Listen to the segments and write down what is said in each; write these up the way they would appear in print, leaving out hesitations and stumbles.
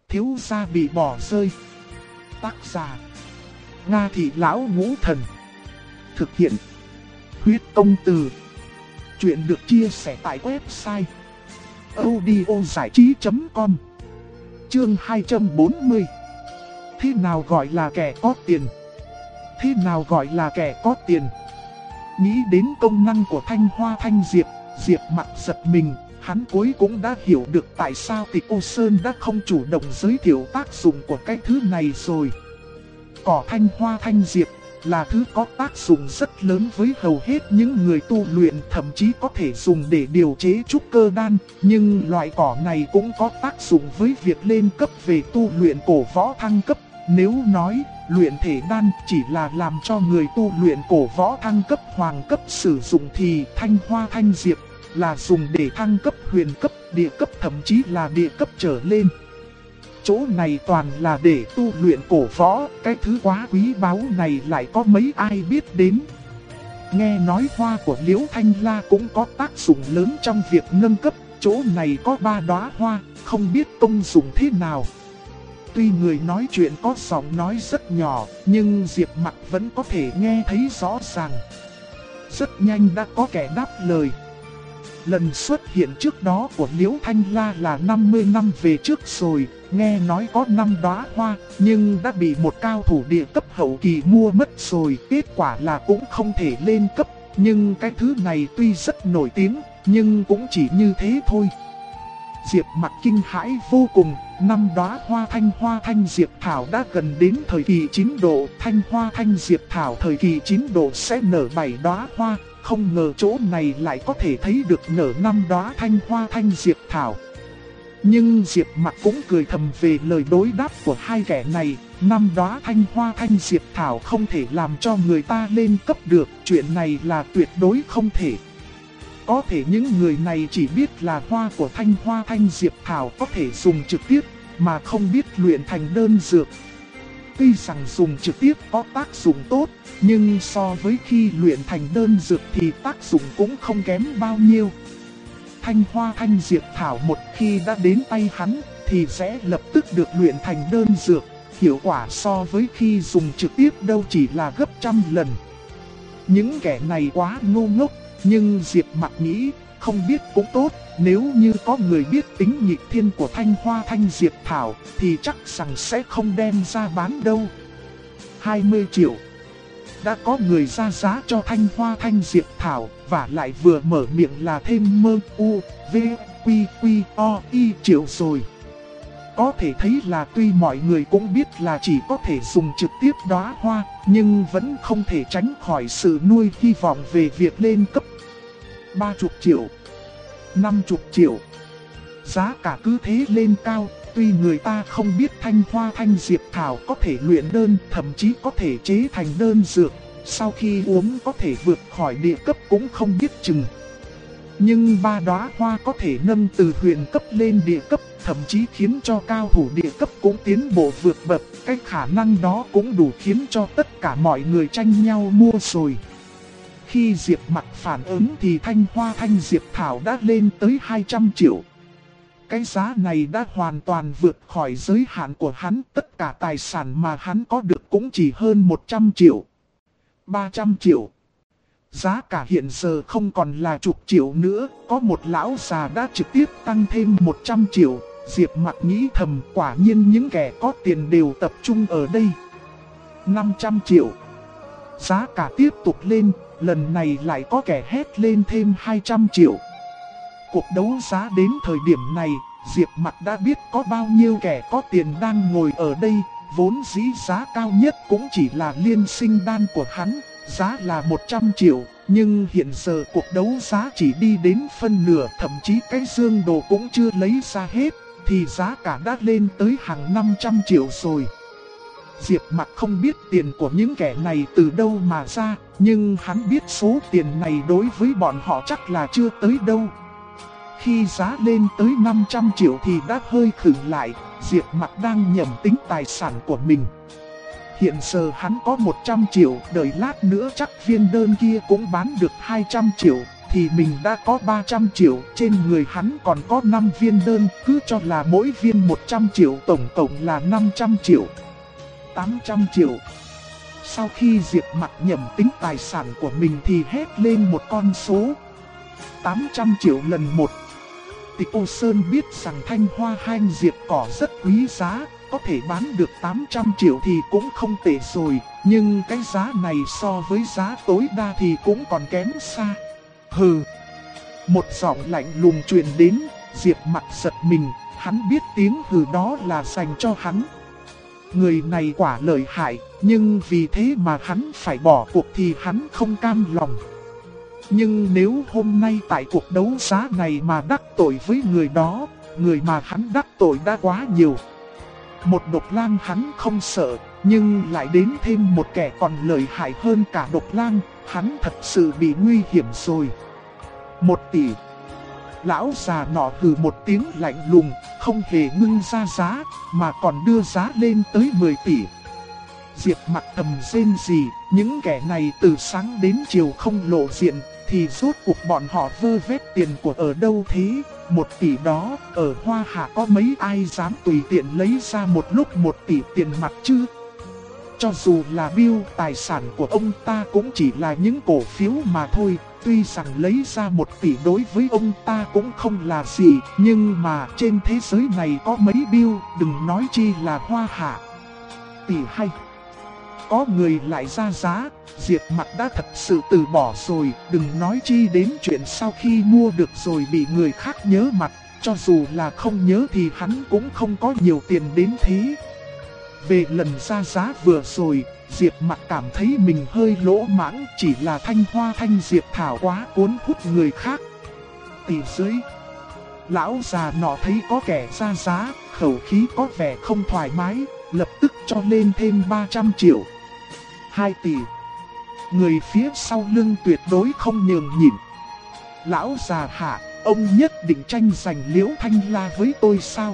thiếu gia bị bỏ rơi. Tác giả Nga Thị Lão Ngũ Thần. Thực hiện Huyết Công Từ. Chuyện được chia sẻ tại website audiozảichí.com. Chương 240. Thế nào gọi là kẻ có tiền? Thế nào gọi là kẻ có tiền? Nghĩ đến công năng của Thanh Hoa Thanh Diệp, Diệp Mặc giật mình. Hắn cuối cũng đã hiểu được tại sao Tịch Ô Sơn đã không chủ động giới thiệu tác dụng của cái thứ này rồi. Cỏ Thanh Hoa Thanh Diệp là thứ có tác dụng rất lớn với hầu hết những người tu luyện, thậm chí có thể dùng để điều chế trúc cơ đan. Nhưng loại cỏ này cũng có tác dụng với việc lên cấp về tu luyện cổ võ thăng cấp. Nếu nói luyện thể đan chỉ là làm cho người tu luyện cổ võ thăng cấp hoàng cấp sử dụng thì Thanh Hoa Thanh Diệp là dùng để thăng cấp huyền cấp, địa cấp, thậm chí là địa cấp trở lên. Chỗ này toàn là để tu luyện cổ võ, cái thứ quá quý báu này lại có mấy ai biết đến. Nghe nói hoa của Liễu Thanh La cũng có tác dụng lớn trong việc nâng cấp, chỗ này có 3 đóa hoa, không biết công dụng thế nào. Tuy người nói chuyện có giọng nói rất nhỏ, nhưng Diệp Mặc vẫn có thể nghe thấy rõ ràng. Rất nhanh đã có kẻ đáp lời. Lần xuất hiện trước đó của Liễu Thanh La là 50 năm về trước rồi, nghe nói có 5 đóa hoa, nhưng đã bị một cao thủ địa cấp hậu kỳ mua mất rồi, kết quả là cũng không thể lên cấp, nhưng cái thứ này tuy rất nổi tiếng, nhưng cũng chỉ như thế thôi. Diệp Mặc kinh hãi vô cùng, 5 đóa Hoa Thanh Diệp Thảo đã gần đến thời kỳ chín độ, Thanh Hoa Thanh Diệp Thảo thời kỳ chín độ sẽ nở 7 đóa hoa. Không ngờ chỗ này lại có thể thấy được nở 5 đóa Thanh Hoa Thanh Diệp Thảo. Nhưng Diệp Mặc cũng cười thầm về lời đối đáp của hai kẻ này. 5 đóa Thanh Hoa Thanh Diệp Thảo không thể làm cho người ta lên cấp được. Chuyện này là tuyệt đối không thể. Có thể những người này chỉ biết là hoa của Thanh Hoa Thanh Diệp Thảo có thể dùng trực tiếp, mà không biết luyện thành đơn dược. Tuy rằng dùng trực tiếp có tác dụng tốt, nhưng so với khi luyện thành đơn dược thì tác dụng cũng không kém bao nhiêu. Thanh Hoa Thanh Diệp Thảo một khi đã đến tay hắn thì sẽ lập tức được luyện thành đơn dược. Hiệu quả so với khi dùng trực tiếp đâu chỉ là gấp trăm lần. Những kẻ này quá ngu ngốc, nhưng Diệp Mặc nghĩ không biết cũng tốt. Nếu như có người biết tính nghịch thiên của Thanh Hoa Thanh Diệp Thảo thì chắc rằng sẽ không đem ra bán đâu. 20 triệu. Đã có người ra giá cho Thanh Hoa Thanh Diệp Thảo, và lại vừa mở miệng là thêm mơ u, v, quy, quy, o, y triệu rồi. Có thể thấy là tuy mọi người cũng biết là chỉ có thể dùng trực tiếp đóa hoa, nhưng vẫn không thể tránh khỏi sự nuôi hy vọng về việc lên cấp. 30 triệu. 50 triệu. Giá cả cứ thế lên cao, tuy người ta không biết Thanh Hoa Thanh Diệp Thảo có thể luyện đơn, thậm chí có thể chế thành đơn dược, sau khi uống có thể vượt khỏi địa cấp cũng không biết chừng. Nhưng 3 đóa hoa có thể nâng từ huyền cấp lên địa cấp, thậm chí khiến cho cao thủ địa cấp cũng tiến bộ vượt bậc, cái khả năng đó cũng đủ khiến cho tất cả mọi người tranh nhau mua rồi. Khi Diệp Mặc phản ứng thì Thanh Hoa Thanh Diệp Thảo đã lên tới 200 triệu. Cái giá này đã hoàn toàn vượt khỏi giới hạn của hắn, tất cả tài sản mà hắn có được cũng chỉ hơn 100 triệu. 300 triệu. Giá cả hiện giờ không còn là chục triệu nữa, có một lão già đã trực tiếp tăng thêm 100 triệu. Diệp Mặc nghĩ thầm, quả nhiên những kẻ có tiền đều tập trung ở đây. 500 triệu. Giá cả tiếp tục lên, lần này lại có kẻ hét lên thêm 200 triệu. Cuộc đấu giá đến thời điểm này, Diệp Mặc đã biết có bao nhiêu kẻ có tiền đang ngồi ở đây. Vốn dĩ giá cao nhất cũng chỉ là liên sinh đan của hắn, giá là 100 triệu. Nhưng hiện giờ cuộc đấu giá chỉ đi đến phân nửa, thậm chí cái dương đồ cũng chưa lấy ra hết, thì giá cả đã lên tới hàng 500 triệu rồi. Diệp Mặc không biết tiền của những kẻ này từ đâu mà ra, nhưng hắn biết số tiền này đối với bọn họ chắc là chưa tới đâu. Khi giá lên tới 500 triệu thì đã hơi khựng lại, Diệp Mặc đang nhẩm tính tài sản của mình. Hiện giờ hắn có 100 triệu, đợi lát nữa chắc viên đơn kia cũng bán được 200 triệu, thì mình đã có 300 triệu, trên người hắn còn có 5 viên đơn, cứ cho là mỗi viên 100 triệu, tổng cộng là 500 triệu. 800 triệu. Sau khi Diệp Mặc nhẩm tính tài sản của mình thì hét lên một con số. 800 triệu lần 1. Tịch Ô Sơn biết rằng thanh hoa hanh diệp cỏ rất quý giá, có thể bán được 800 triệu thì cũng không tệ rồi, nhưng cái giá này so với giá tối đa thì cũng còn kém xa. Hừ. Một giọng lạnh lùng truyền đến, Diệp Mặc giật mình, hắn biết tiếng hừ đó là dành cho hắn. Người này quả lợi hại, nhưng vì thế mà hắn phải bỏ cuộc thì hắn không cam lòng. Nhưng nếu hôm nay tại cuộc đấu giá này mà đắc tội với người đó, người mà hắn đắc tội đã quá nhiều. Một độc lang hắn không sợ, nhưng lại đến thêm một kẻ còn lợi hại hơn cả độc lang, hắn thật sự bị nguy hiểm rồi. 1 tỷ. Lão già nọ hừ một tiếng lạnh lùng, không hề ngưng ra giá, mà còn đưa giá lên tới 10 tỷ. Diệp Mặc thầm rên rỉ, những kẻ này từ sáng đến chiều không lộ diện, thì rốt cuộc bọn họ vơ vét tiền của ở đâu thế? 1 tỷ đó, ở Hoa Hạ có mấy ai dám tùy tiện lấy ra một lúc 1 tỷ tiền mặt chứ? Cho dù là Bill, tài sản của ông ta cũng chỉ là những cổ phiếu mà thôi. Tuy rằng lấy ra 1 tỷ đối với ông ta cũng không là gì, nhưng mà trên thế giới này có mấy Bill, đừng nói chi là Hoa Hạ. Tỷ hay. Có người lại ra giá, Diệp Mặc đã thật sự từ bỏ rồi, đừng nói chi đến chuyện sau khi mua được rồi bị người khác nhớ mặt, cho dù là không nhớ thì hắn cũng không có nhiều tiền đến thế. Về lần ra giá vừa rồi, Diệp Mặc cảm thấy mình hơi lỗ mãng, chỉ là thanh hoa thanh diệp thảo quá cuốn hút người khác. Tỷ dưới. Lão già nọ thấy có kẻ ra giá, khẩu khí có vẻ không thoải mái, lập tức cho lên thêm 300 triệu. 2 tỷ. Người phía sau lưng tuyệt đối không nhường nhịn. Lão già hạ, ông nhất định tranh giành Liễu Thanh La với tôi sao?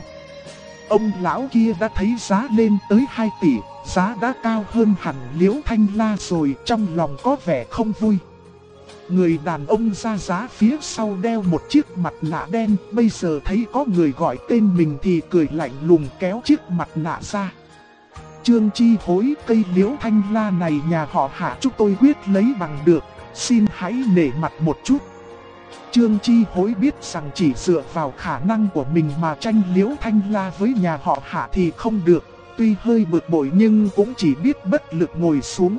Ông lão kia đã thấy giá lên tới 2 tỷ, giá đã cao hơn hẳn Liễu Thanh La rồi, trong lòng có vẻ không vui. Người đàn ông ra giá phía sau đeo một chiếc mặt nạ đen, bây giờ thấy có người gọi tên mình thì cười lạnh lùng kéo chiếc mặt nạ ra. Trương Chi Hối, cây Liễu Thanh La này nhà họ Hạ chúng tôi quyết lấy bằng được, xin hãy nể mặt một chút. Trương Chi Hối biết rằng chỉ dựa vào khả năng của mình mà tranh Liễu Thanh La với nhà họ Hạ thì không được, tuy hơi bực bội nhưng cũng chỉ biết bất lực ngồi xuống.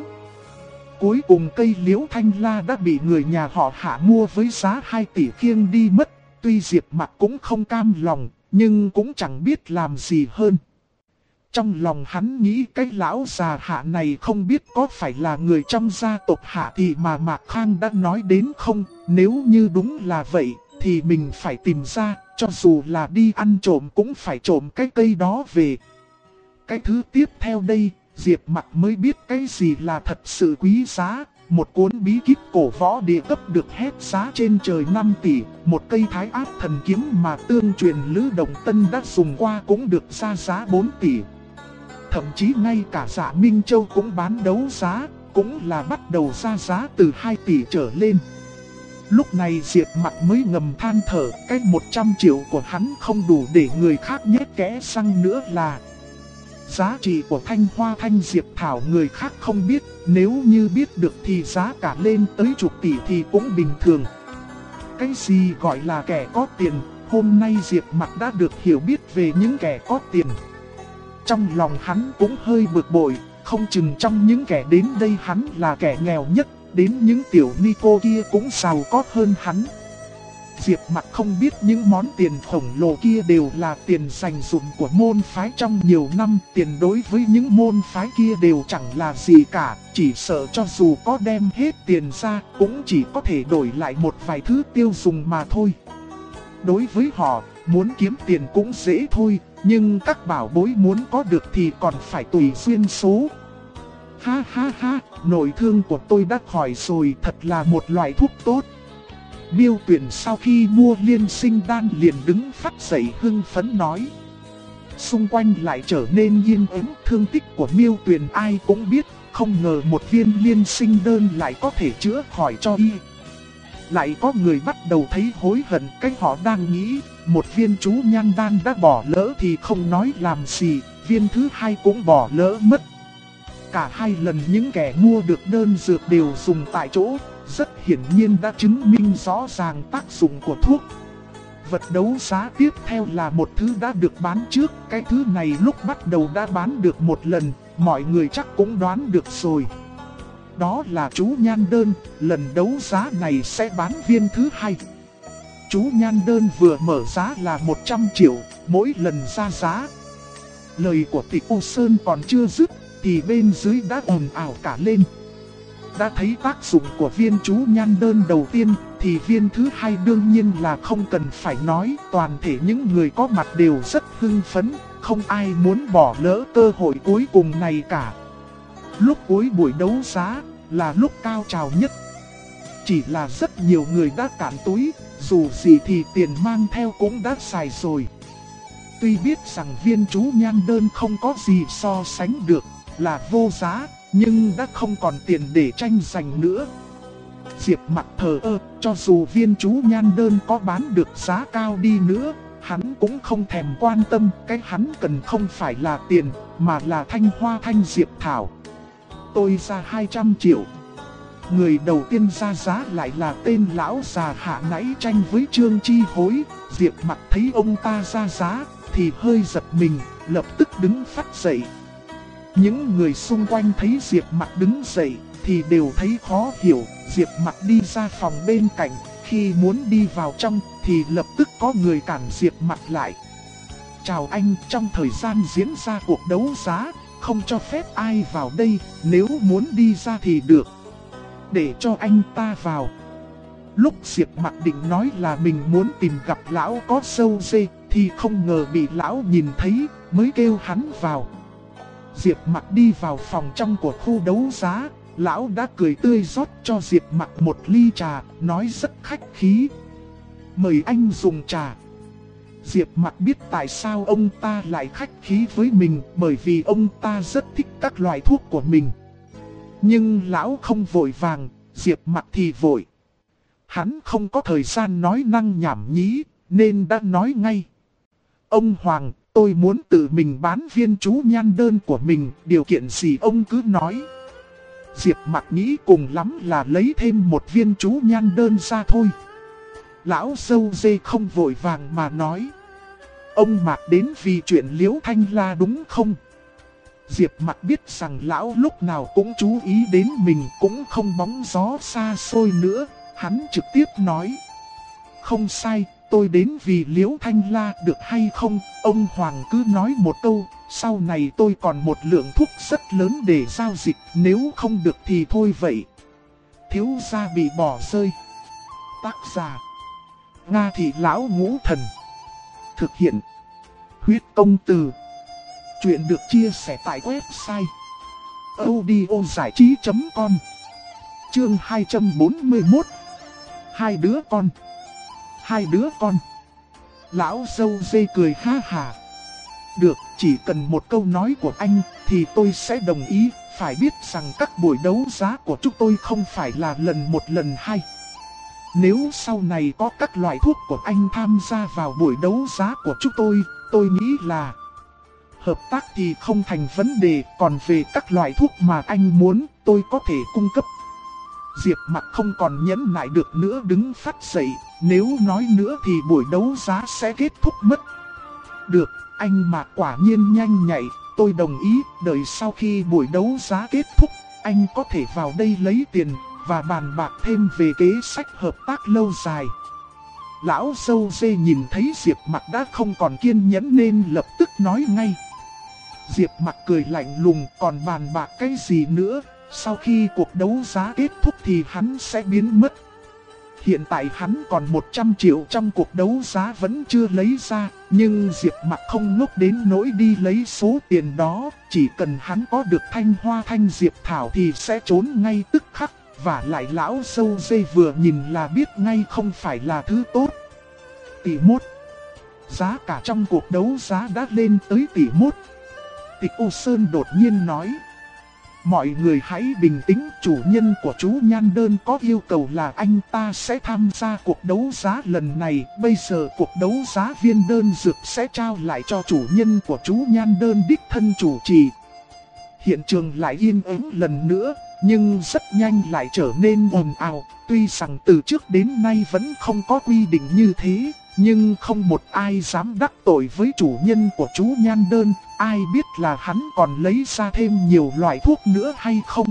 Cuối cùng cây Liễu Thanh La đã bị người nhà họ Hạ mua với giá 2 tỷ khiêng đi mất, tuy Diệp Mặc cũng không cam lòng, nhưng cũng chẳng biết làm gì hơn. Trong lòng hắn nghĩ cái lão già Hạ này không biết có phải là người trong gia tộc Hạ thì mà Mạc Khang đã nói đến không, nếu như đúng là vậy thì mình phải tìm ra, cho dù là đi ăn trộm cũng phải trộm cái cây đó về. Cái thứ tiếp theo đây, Diệp Mặc mới biết cái gì là thật sự quý giá. Một cuốn bí kíp cổ võ địa cấp được hét giá trên trời 5 tỷ, một cây thái áp thần kiếm mà tương truyền Lữ Đồng Tân đã dùng qua cũng được ra giá 4 tỷ. Thậm chí ngay cả Dạ Minh Châu cũng bán đấu giá, cũng là bắt đầu ra giá từ 2 tỷ trở lên. Lúc này Diệp Mặc mới ngầm than thở, cái 100 triệu của hắn không đủ để người khác nhét kẽ răng nữa là. Giá trị của thanh hoa thanh diệp thảo người khác không biết, nếu như biết được thì giá cả lên tới chục tỷ thì cũng bình thường. Cái gì gọi là kẻ có tiền, hôm nay Diệp Mặc đã được hiểu biết về những kẻ có tiền. Trong lòng hắn cũng hơi bực bội, không chừng trong những kẻ đến đây hắn là kẻ nghèo nhất, đến những tiểu ni cô kia cũng giàu có hơn hắn. Diệp Mặc không biết những món tiền khổng lồ kia đều là tiền dành dụm của môn phái trong nhiều năm, tiền đối với những môn phái kia đều chẳng là gì cả, chỉ sợ cho dù có đem hết tiền ra cũng chỉ có thể đổi lại một vài thứ tiêu dùng mà thôi. Đối với họ, muốn kiếm tiền cũng dễ thôi, nhưng các bảo bối muốn có được thì còn phải tùy duyên số. Ha ha ha, nội thương của tôi đã khỏi rồi, thật là một loại thuốc tốt. Miêu Tuyền sau khi mua liên sinh đan liền đứng phát dậy hưng phấn nói. Xung quanh lại trở nên yên ắng, thương tích của Miêu Tuyền ai cũng biết, không ngờ một viên liên sinh đơn lại có thể chữa khỏi cho y. lại có người bắt đầu thấy hối hận. Cái họ đang nghĩ, một viên chú nhan đan đã bỏ lỡ thì không nói làm gì, viên thứ hai cũng bỏ lỡ mất. Cả hai lần những kẻ mua được đơn dược đều dùng tại chỗ, rất hiển nhiên đã chứng minh rõ ràng tác dụng của thuốc. Vật đấu giá tiếp theo là một thứ đã được bán trước, cái thứ này lúc bắt đầu đã bán được một lần, mọi người chắc cũng đoán được rồi. Đó là chú nhan đơn, lần đấu giá này sẽ bán viên thứ hai. Chú nhan đơn vừa mở giá là 100 triệu, mỗi lần ra giá. Lời của Tịch U Sơn còn chưa dứt, thì bên dưới đã ồn ào cả lên. Đã thấy tác dụng của viên chú nhan đơn đầu tiên, thì viên thứ hai đương nhiên là không cần phải nói. Toàn thể những người có mặt đều rất hưng phấn, không ai muốn bỏ lỡ cơ hội cuối cùng này cả. Lúc cuối buổi đấu giá là lúc cao trào nhất. Chỉ là rất nhiều người đã cạn túi, dù gì thì tiền mang theo cũng đã xài rồi. Tuy biết rằng viên chú nhan đơn không có gì so sánh được, là vô giá, nhưng đã không còn tiền để tranh giành nữa. Diệp Mặc thờ ơ, cho dù viên chú nhan đơn có bán được giá cao đi nữa, hắn cũng không thèm quan tâm. Cái hắn cần không phải là tiền, mà là thanh hoa thanh diệp thảo. Tôi ra 200 triệu. Người đầu tiên ra giá lại là tên lão già hạ nãy tranh với Trương Chi Hối. Diệp Mặc thấy ông ta ra giá thì hơi giật mình, lập tức đứng phắt dậy. Những người xung quanh thấy Diệp Mặc đứng dậy thì đều thấy khó hiểu. Diệp Mặc đi ra phòng bên cạnh, khi muốn đi vào trong thì lập tức có người cản Diệp Mặc lại. Chào anh, trong thời gian diễn ra cuộc đấu giá, không cho phép ai vào đây, nếu muốn đi ra thì được. Để cho anh ta vào. Lúc Diệp Mặc định nói là mình muốn tìm gặp lão có sâu dê, thì không ngờ bị lão nhìn thấy, mới kêu hắn vào. Diệp Mặc đi vào phòng trong của khu đấu giá, lão đã cười tươi rót cho Diệp Mặc một ly trà, nói rất khách khí. Mời anh dùng trà. Diệp Mặc biết tại sao ông ta lại khách khí với mình, bởi vì ông ta rất thích các loại thuốc của mình. Nhưng lão không vội vàng, Diệp Mặc thì vội. Hắn không có thời gian nói năng nhảm nhí, nên đã nói ngay. Ông Hoàng, tôi muốn tự mình bán viên chú nhan đơn của mình, điều kiện gì ông cứ nói. Diệp Mặc nghĩ cùng lắm là lấy thêm một viên chú nhan đơn ra thôi. Lão dâu dê không vội vàng mà nói. Ông Mạc đến vì chuyện Liễu Thanh La đúng không? Diệp Mặc biết rằng lão lúc nào cũng chú ý đến mình, cũng không bóng gió xa xôi nữa. Hắn trực tiếp nói. Không sai, tôi đến vì Liễu Thanh La, được hay không? Ông Hoàng cứ nói một câu, sau này tôi còn một lượng thuốc rất lớn để giao dịch, nếu không được thì thôi vậy. Thiếu gia bị bỏ rơi. Tác giả Nga Thị Lão Ngũ Thần. Thực hiện Huyết Công Từ. Chuyện được chia sẻ tại website audiozảichí.com. Chương 241. Hai đứa con. Hai đứa con. Lão dâu dê cười ha hà. Được, chỉ cần một câu nói của anh thì tôi sẽ đồng ý. Phải biết rằng các buổi đấu giá của chúng tôi không phải là lần một lần hai. Nếu sau này có các loại thuốc của anh tham gia vào buổi đấu giá của chúng tôi nghĩ là hợp tác thì không thành vấn đề. Còn về các loại thuốc mà anh muốn, tôi có thể cung cấp. Diệp Mặc không còn nhẫn nại được nữa, đứng phắt dậy. Nếu nói nữa thì buổi đấu giá sẽ kết thúc mất. Được, anh Mạc quả nhiên nhanh nhạy, tôi đồng ý. Đợi sau khi buổi đấu giá kết thúc, anh có thể vào đây lấy tiền và bàn bạc thêm về kế sách hợp tác lâu dài. Lão dâu dê nhìn thấy Diệp Mặc đã không còn kiên nhẫn nên lập tức nói ngay. Diệp Mặc cười lạnh lùng, còn bàn bạc cái gì nữa? Sau khi cuộc đấu giá kết thúc thì hắn sẽ biến mất. Hiện tại hắn còn 100 triệu trong cuộc đấu giá vẫn chưa lấy ra, nhưng Diệp Mặc không ngốc đến nỗi đi lấy số tiền đó. Chỉ cần hắn có được thanh hoa thanh diệp thảo thì sẽ trốn ngay tức khắc. Và lại lão dâu dê vừa nhìn là biết ngay không phải là thứ tốt. Tỷ mốt. Giá cả trong cuộc đấu giá đã lên tới tỷ mốt. Tịch U Sơn đột nhiên nói. Mọi người hãy bình tĩnh, chủ nhân của chú Nhan Đơn có yêu cầu là anh ta sẽ tham gia cuộc đấu giá lần này. Bây giờ cuộc đấu giá viên đơn dược sẽ trao lại cho chủ nhân của chú Nhan Đơn đích thân chủ trì. Hiện trường lại yên ắng lần nữa, nhưng rất nhanh lại trở nên ồn ào. Tuy rằng từ trước đến nay vẫn không có quy định như thế, nhưng không một ai dám đắc tội với chủ nhân của chú Nhan Đơn. Ai biết là hắn còn lấy ra thêm nhiều loại thuốc nữa hay không.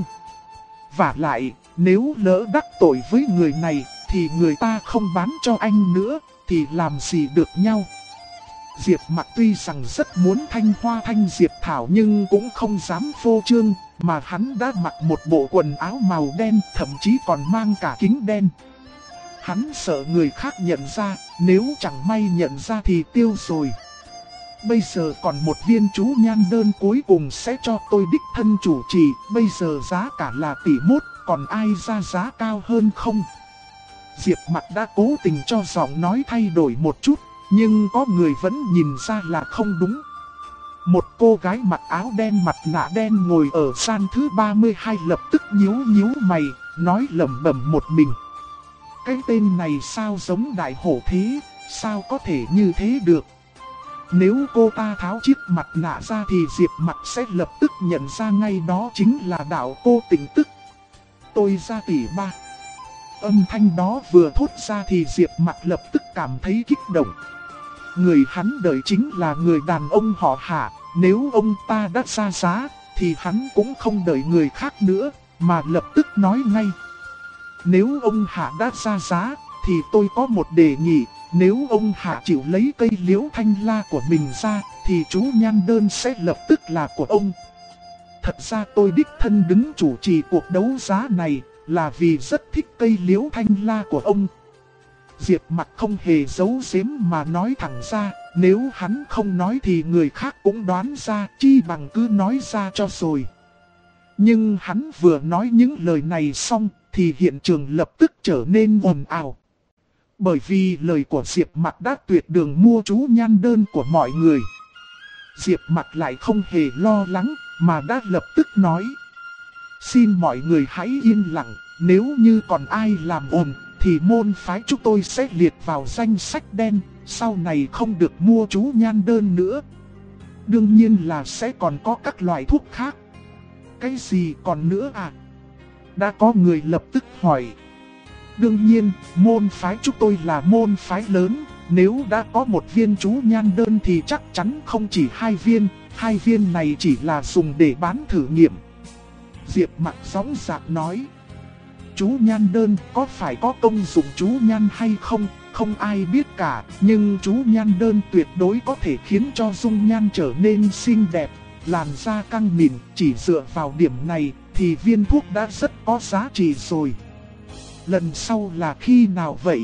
Và lại, nếu lỡ đắc tội với người này, thì người ta không bán cho anh nữa, thì làm gì được nhau. Diệp Mặc tuy rằng rất muốn thanh hoa thanh Diệp Thảo nhưng cũng không dám phô trương, mà hắn đã mặc một bộ quần áo màu đen, thậm chí còn mang cả kính đen. Hắn sợ người khác nhận ra, nếu chẳng may nhận ra thì tiêu rồi. Bây giờ còn một viên chú Nhan Đơn cuối cùng sẽ cho tôi đích thân chủ trì, bây giờ giá cả là tỷ mốt, còn ai ra giá cao hơn không? Diệp Mặc đã cố tình cho giọng nói thay đổi một chút, nhưng có người vẫn nhìn ra là không đúng. Một cô gái mặc áo đen mặt nạ đen ngồi ở gian thứ 32 lập tức nhíu mày, nói lẩm bẩm một mình. Cái tên này sao giống đại hổ thế, sao có thể như thế được? Nếu cô ta tháo chiếc mặt nạ ra thì Diệp Mặc sẽ lập tức nhận ra ngay đó chính là đạo cô Tĩnh Tức. Tôi ra tỷ ba. Âm thanh đó vừa thốt ra thì Diệp Mặc lập tức cảm thấy kích động. Người hắn đợi chính là người đàn ông họ Hạ, nếu ông ta đã ra giá thì hắn cũng không đợi người khác nữa, mà lập tức nói ngay. Nếu ông Hạ đã ra giá thì tôi có một đề nghị. Nếu ông Hạ chịu lấy cây liễu thanh la của mình ra, thì chú Nhan Đơn sẽ lập tức là của ông. Thật ra tôi đích thân đứng chủ trì cuộc đấu giá này, là vì rất thích cây liễu thanh la của ông. Diệp Mặc không hề giấu giếm mà nói thẳng ra, nếu hắn không nói thì người khác cũng đoán ra, chi bằng cứ nói ra cho rồi. Nhưng hắn vừa nói những lời này xong, thì hiện trường lập tức trở nên ồn ào. Bởi vì lời của Diệp Mặc đã tuyệt đường mua chú Nhan Đơn của mọi người. Diệp Mặc lại không hề lo lắng, mà đã lập tức nói. Xin mọi người hãy yên lặng, nếu như còn ai làm ồn, thì môn phái chúng tôi sẽ liệt vào danh sách đen, sau này không được mua chú Nhan Đơn nữa. Đương nhiên là sẽ còn có các loại thuốc khác. Cái gì còn nữa à? Đã có người lập tức hỏi. Đương nhiên, môn phái chúng tôi là môn phái lớn, nếu đã có một viên chú Nhan Đơn thì chắc chắn không chỉ 2 viên, 2 viên này chỉ là dùng để bán thử nghiệm. Diệp Mặc sóng dạc nói. Chú Nhan Đơn có phải có công dụng chú Nhan hay không, không ai biết cả, nhưng chú Nhan Đơn tuyệt đối có thể khiến cho dung nhan trở nên xinh đẹp, làn da căng mịn. Chỉ dựa vào điểm này thì viên thuốc đã rất có giá trị rồi. Lần sau là khi nào vậy?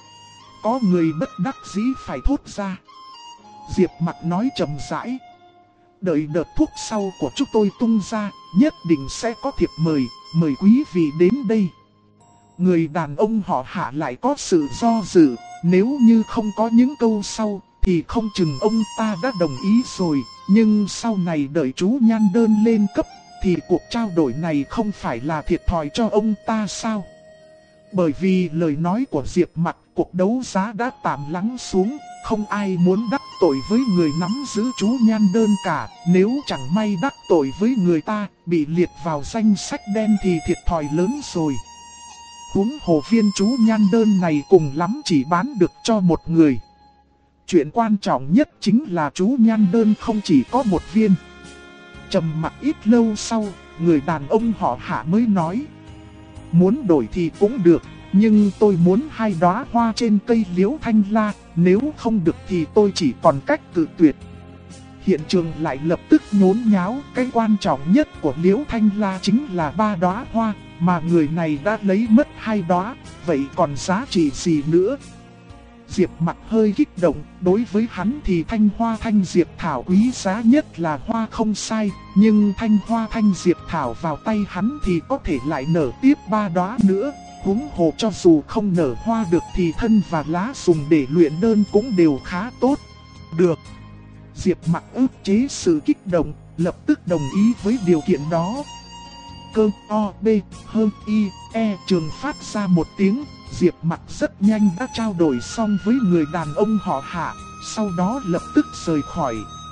Có người bất đắc dĩ phải thốt ra. Diệp Mặc nói trầm rãi. Đợi đợt thuốc sau của chúng tôi tung ra, nhất định sẽ có thiệp mời quý vị đến đây. Người đàn ông họ Hạ lại có sự do dự, nếu như không có những câu sau, thì không chừng ông ta đã đồng ý rồi. Nhưng sau này đợi chú Nhan Đơn lên cấp, thì cuộc trao đổi này không phải là thiệt thòi cho ông ta sao? Bởi vì lời nói của Diệp Mặc, cuộc đấu giá đã tạm lắng xuống, không ai muốn đắc tội với người nắm giữ chú Nhan Đơn cả. Nếu chẳng may đắc tội với người ta, bị liệt vào danh sách đen thì thiệt thòi lớn rồi. Huống hồ viên chú Nhan Đơn này cùng lắm chỉ bán được cho một người. Chuyện quan trọng nhất chính là chú Nhan Đơn không chỉ có một viên. Trầm mặc ít lâu sau, người đàn ông họ Hạ mới nói. Muốn đổi thì cũng được, nhưng tôi muốn 2 đóa hoa trên cây liễu thanh la, nếu không được thì tôi chỉ còn cách cự tuyệt. Hiện trường lại lập tức nhốn nháo, cái quan trọng nhất của liễu thanh la chính là 3 đóa hoa, mà người này đã lấy mất 2 đóa, vậy còn giá trị gì nữa? Diệp Mặc hơi kích động, đối với hắn thì thanh hoa thanh diệp thảo quý giá nhất là hoa không sai, nhưng thanh hoa thanh diệp thảo vào tay hắn thì có thể lại nở tiếp 3 đóa nữa. Huống hồ cho dù không nở hoa được thì thân và lá dùng để luyện đơn cũng đều khá tốt. Được. Diệp Mặc ức chế sự kích động, lập tức đồng ý với điều kiện đó. cơ o b hơn y e trường phát ra một tiếng. Diệp Mặc rất nhanh đã trao đổi xong với người đàn ông họ Hạ, sau đó lập tức rời khỏi.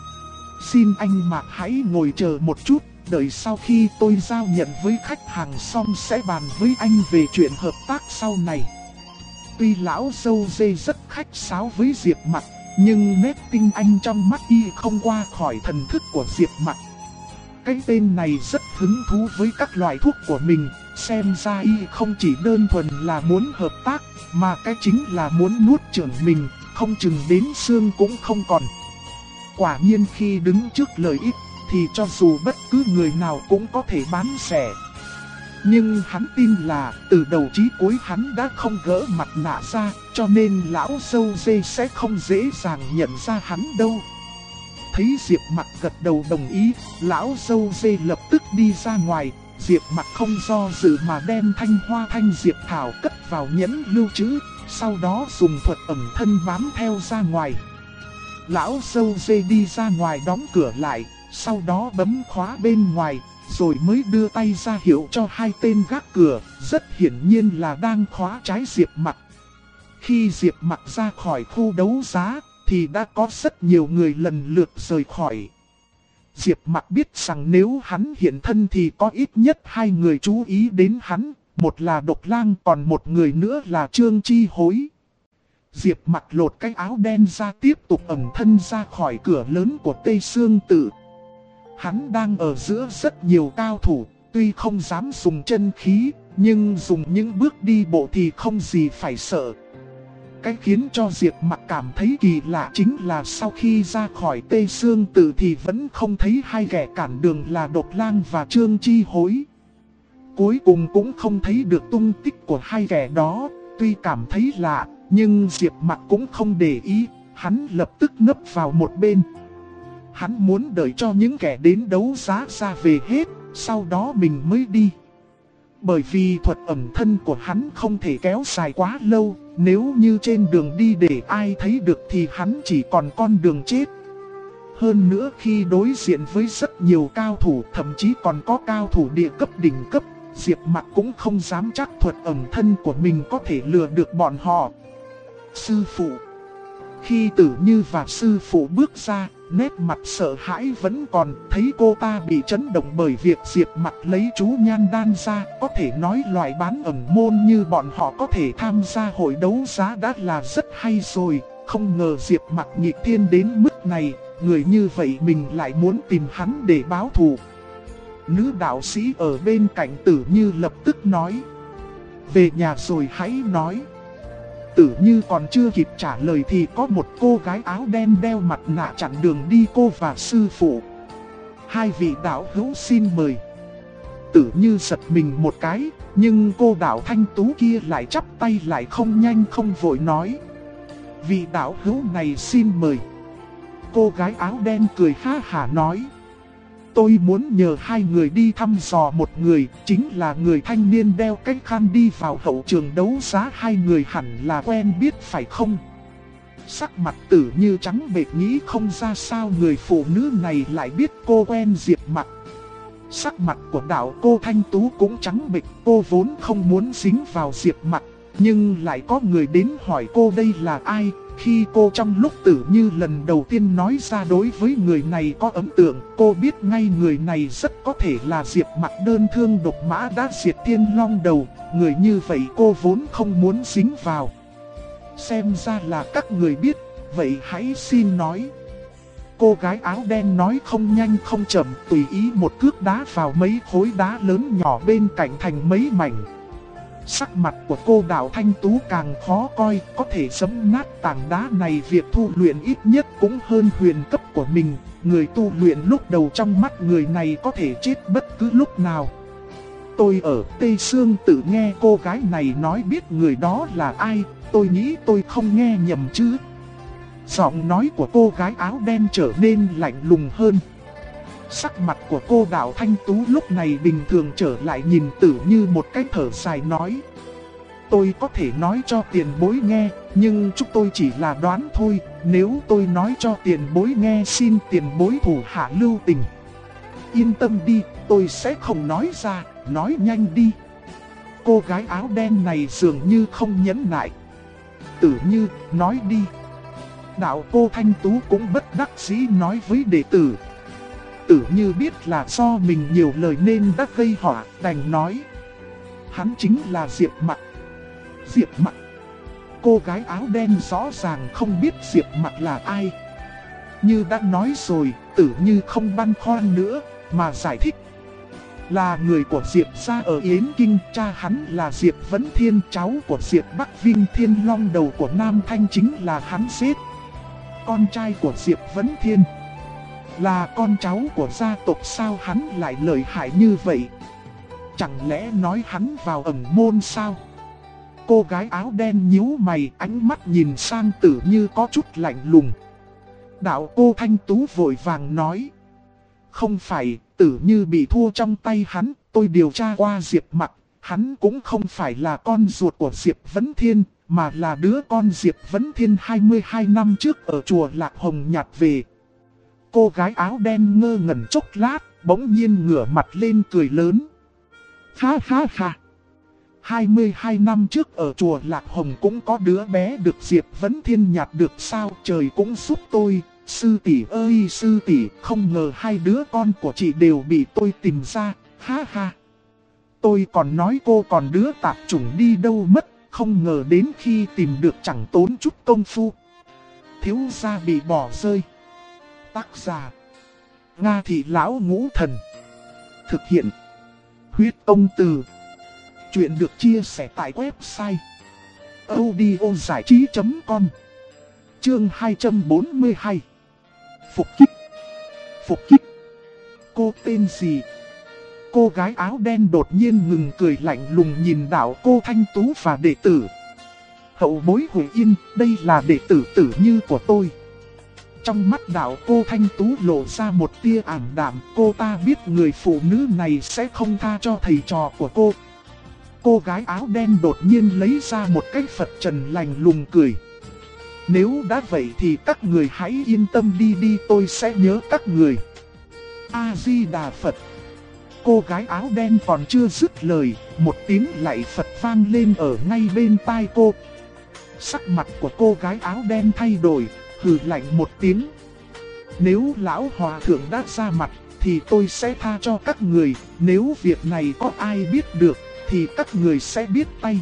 Xin anh Mạc hãy ngồi chờ một chút, đợi sau khi tôi giao nhận với khách hàng xong sẽ bàn với anh về chuyện hợp tác sau này. Tuy lão dâu dê rất khách sáo với Diệp Mặc, nhưng nét tinh anh trong mắt y không qua khỏi thần thức của Diệp Mặc. Cái tên này rất hứng thú với các loại thuốc của mình, xem ra y không chỉ đơn thuần là muốn hợp tác, mà cái chính là muốn nuốt chửng mình, không chừng đến xương cũng không còn. Quả nhiên khi đứng trước lợi ích, thì cho dù bất cứ người nào cũng có thể bán rẻ. Nhưng hắn tin là từ đầu chí cuối hắn đã không gỡ mặt nạ ra, cho nên lão dâu dê sẽ không dễ dàng nhận ra hắn đâu. Thấy Diệp Mặc gật đầu đồng ý, lão dâu dê lập tức đi ra ngoài. Diệp Mặc không do dự mà đem thanh hoa thanh diệp thảo cất vào nhẫn lưu trữ, sau đó dùng thuật ẩn thân bám theo ra ngoài. Lão dâu dê đi ra ngoài đóng cửa lại, sau đó bấm khóa bên ngoài, rồi mới đưa tay ra hiệu cho hai tên gác cửa, rất hiển nhiên là đang khóa trái Diệp Mặc. Khi Diệp Mặc ra khỏi khu đấu giá, thì đã có rất nhiều người lần lượt rời khỏi. Diệp Mặc biết rằng nếu hắn hiện thân thì có ít nhất hai người chú ý đến hắn, một là Độc Lang còn một người nữa là Trương Chi Hối. Diệp Mặc lột cái áo đen ra tiếp tục ẩn thân ra khỏi cửa lớn của Tây Sương Tự. Hắn đang ở giữa rất nhiều cao thủ, tuy không dám dùng chân khí, nhưng dùng những bước đi bộ thì không gì phải sợ. Cái khiến cho Diệp Mặc cảm thấy kỳ lạ chính là sau khi ra khỏi Tây Sương Tự thì vẫn không thấy hai kẻ cản đường là Độc Lang và Trương Chi Hối. Cuối cùng cũng không thấy được tung tích của hai kẻ đó, tuy cảm thấy lạ, nhưng Diệp Mặc cũng không để ý, hắn lập tức nấp vào một bên. Hắn muốn đợi cho những kẻ đến đấu giá ra về hết, sau đó mình mới đi. Bởi vì thuật ẩn thân của hắn không thể kéo dài quá lâu, nếu như trên đường đi để ai thấy được thì hắn chỉ còn con đường chết. Hơn nữa khi đối diện với rất nhiều cao thủ, thậm chí còn có cao thủ địa cấp đỉnh cấp, Diệp Mặc cũng không dám chắc thuật ẩn thân của mình có thể lừa được bọn họ. Sư phụ. Khi Tử Như và sư phụ bước ra, nét mặt sợ hãi vẫn còn, thấy cô ta bị chấn động bởi việc Diệp Mặc lấy chú nhan đan ra. Có thể nói loại bán ẩn môn như bọn họ có thể tham gia hội đấu giá đã là rất hay rồi. Không ngờ Diệp Mặc nghịch thiên đến mức này, người như vậy mình lại muốn tìm hắn để báo thù. Nữ đạo sĩ ở bên cạnh Tử Như lập tức nói: về nhà rồi hãy nói. Tử Như còn chưa kịp trả lời thì có một cô gái áo đen đeo mặt nạ chặn đường đi cô và sư phụ. Hai vị đạo hữu xin mời. Tử Như giật mình một cái, nhưng cô đạo thanh tú kia lại chắp tay lại không nhanh không vội nói: vị đạo hữu này xin mời. Cô gái áo đen cười ha hả nói: tôi muốn nhờ hai người đi thăm dò một người, chính là người thanh niên đeo cái khăn đi vào hậu trường đấu giá. Hai người hẳn là quen biết phải không? Sắc mặt Tử Như trắng bệch, nghĩ không ra sao người phụ nữ này lại biết cô quen Diệp Mặc. Sắc mặt của đạo cô thanh tú cũng trắng bệch, cô vốn không muốn dính vào Diệp Mặc, nhưng lại có người đến hỏi cô đây là ai. Khi cô trong lúc Tử Như lần đầu tiên nói ra đối với người này có ấn tượng, cô biết ngay người này rất có thể là Diệp Mặc đơn thương độc mã đã diệt Thiên Long Đầu. Người như vậy cô vốn không muốn dính vào. Xem ra là các người biết, vậy hãy xin nói. Cô gái áo đen nói không nhanh không chậm, tùy ý một cước đá vào mấy khối đá lớn nhỏ bên cạnh thành mấy mảnh. Sắc mặt của cô đạo thanh tú càng khó coi, có thể giẫm nát tảng đá này, việc tu luyện ít nhất cũng hơn huyền cấp của mình. Người tu luyện lúc đầu trong mắt người này có thể chết bất cứ lúc nào. Tôi ở Tây Sương Tự nghe cô gái này nói biết người đó là ai, tôi nghĩ tôi không nghe nhầm chứ. Giọng nói của cô gái áo đen trở nên lạnh lùng hơn. Sắc mặt của cô đạo thanh tú lúc này bình thường trở lại, nhìn Tử Như một cái thở dài nói: tôi có thể nói cho tiền bối nghe, nhưng chúng tôi chỉ là đoán thôi. Nếu tôi nói cho tiền bối nghe xin tiền bối thủ hạ lưu tình. Yên tâm đi, tôi sẽ không nói ra. nói nhanh đi. Cô gái áo đen này dường như không nhẫn nại. Tử Như, nói đi. Đạo cô Thanh Tú cũng bất đắc dĩ nói với đệ tử. Tử Như biết là do mình nhiều lời nên đã gây họa, đành nói. Hắn chính là Diệp Mặc. Diệp Mặc. Cô gái áo đen rõ ràng không biết Diệp Mặc là ai. Như đã nói rồi, Tử Như không băn khoăn nữa, mà giải thích. Là người của Diệp gia ở Yến Kinh, cha hắn là Diệp Vấn Thiên, cháu của Diệp Bắc Vinh, Thiên Long đầu của Nam Thanh chính là hắn giết. Con trai của Diệp Vấn Thiên là con cháu của gia tộc, sao hắn lại lợi hại như vậy? Chẳng lẽ nói hắn vào ẩn môn sao? Cô gái áo đen nhíu mày, ánh mắt nhìn sang Tử Như có chút lạnh lùng. Đạo cô Thanh Tú vội vàng nói. Không phải, Tử Như bị thua trong tay hắn, tôi điều tra qua Diệp Mặc, hắn cũng không phải là con ruột của Diệp Vấn Thiên, mà là đứa con Diệp Vấn Thiên 22 năm trước ở chùa Lạc Hồng nhặt về. Cô gái áo đen ngơ ngẩn chốc lát, bỗng nhiên ngửa mặt lên cười lớn. Ha ha ha! 22 năm trước ở chùa Lạc Hồng cũng có đứa bé được Diệp Vấn Thiên nhặt được sao, trời cũng giúp tôi. Sư tỷ ơi sư tỷ, không ngờ hai đứa con của chị đều bị tôi tìm ra, ha ha. Tôi còn nói cô còn đứa tạp chủng đi đâu mất, không ngờ đến khi tìm được chẳng tốn chút công phu. Thiếu gia bị bỏ rơi. Tác giả Nga Thị Lão Ngũ Thần. Thực hiện Huyết Công Từ. Chuyện được chia sẻ tại website audiozảichí.com. Chương 242. Phục kích. Phục kích. Cô tên gì? Cô gái áo đen đột nhiên ngừng cười lạnh lùng nhìn đạo cô Thanh Tú và đệ tử. Hậu bối Huệ Yên, đây là đệ tử Tử Như của tôi. Trong mắt đạo cô Thanh Tú lộ ra một tia ảm đạm, cô ta biết người phụ nữ này sẽ không tha cho thầy trò của cô. Cô gái áo đen đột nhiên lấy ra một cái Phật trần lạnh lùng cười. Nếu đã vậy thì các người hãy yên tâm đi đi, tôi sẽ nhớ các người. A-di-đà Phật. Cô gái áo đen còn chưa dứt lời, một tiếng lạy Phật vang lên ở ngay bên tai cô. Sắc mặt của cô gái áo đen thay đổi, hừ lạnh một tiếng. Nếu lão hòa thượng đã ra mặt, thì tôi sẽ tha cho các người. Nếu việc này có ai biết được, thì các người sẽ biết tay.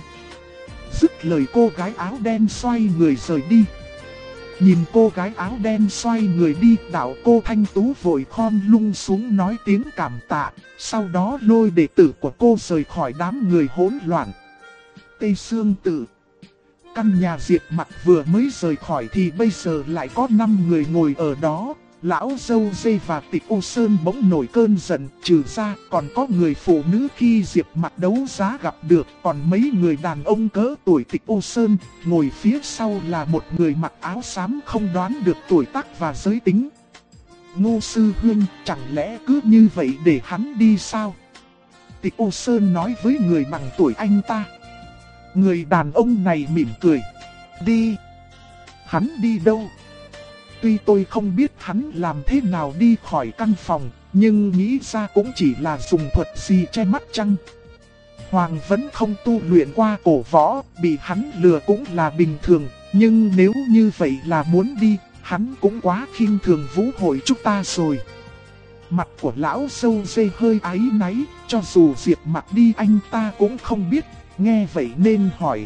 Dứt lời cô gái áo đen xoay người rời đi. Nhìn cô gái áo đen xoay người đi, đạo cô Thanh Tú vội khom lung xuống nói tiếng cảm tạ. Sau đó lôi đệ tử của cô rời khỏi đám người hỗn loạn. Tây Sương Tự. Căn nhà Diệp Mặc vừa mới rời khỏi thì bây giờ lại có 5 người ngồi ở đó. Lão Dâu Dê và Tịch Ô Sơn bỗng nổi cơn giận, trừ ra còn có người phụ nữ khi Diệp Mặc đấu giá gặp được, còn mấy người đàn ông cỡ tuổi Tịch Ô Sơn, ngồi phía sau là một người mặc áo xám không đoán được tuổi tác và giới tính. Ngô Sư Huynh, chẳng lẽ cứ như vậy để hắn đi sao? Tịch Ô Sơn nói với người bằng tuổi anh ta. Người đàn ông này mỉm cười. Đi. Hắn đi đâu? Tuy tôi không biết hắn làm thế nào đi khỏi căn phòng, nhưng nghĩ ra cũng chỉ là dùng thuật gì che mắt chăng. Hoàng vẫn không tu luyện qua cổ võ, bị hắn lừa cũng là bình thường, nhưng nếu như vậy là muốn đi, hắn cũng quá khinh thường vũ hội chúng ta rồi. Mặt của lão Dâu Dê hơi áy náy, cho dù Diệp Mặc đi anh ta cũng không biết, nghe vậy nên hỏi.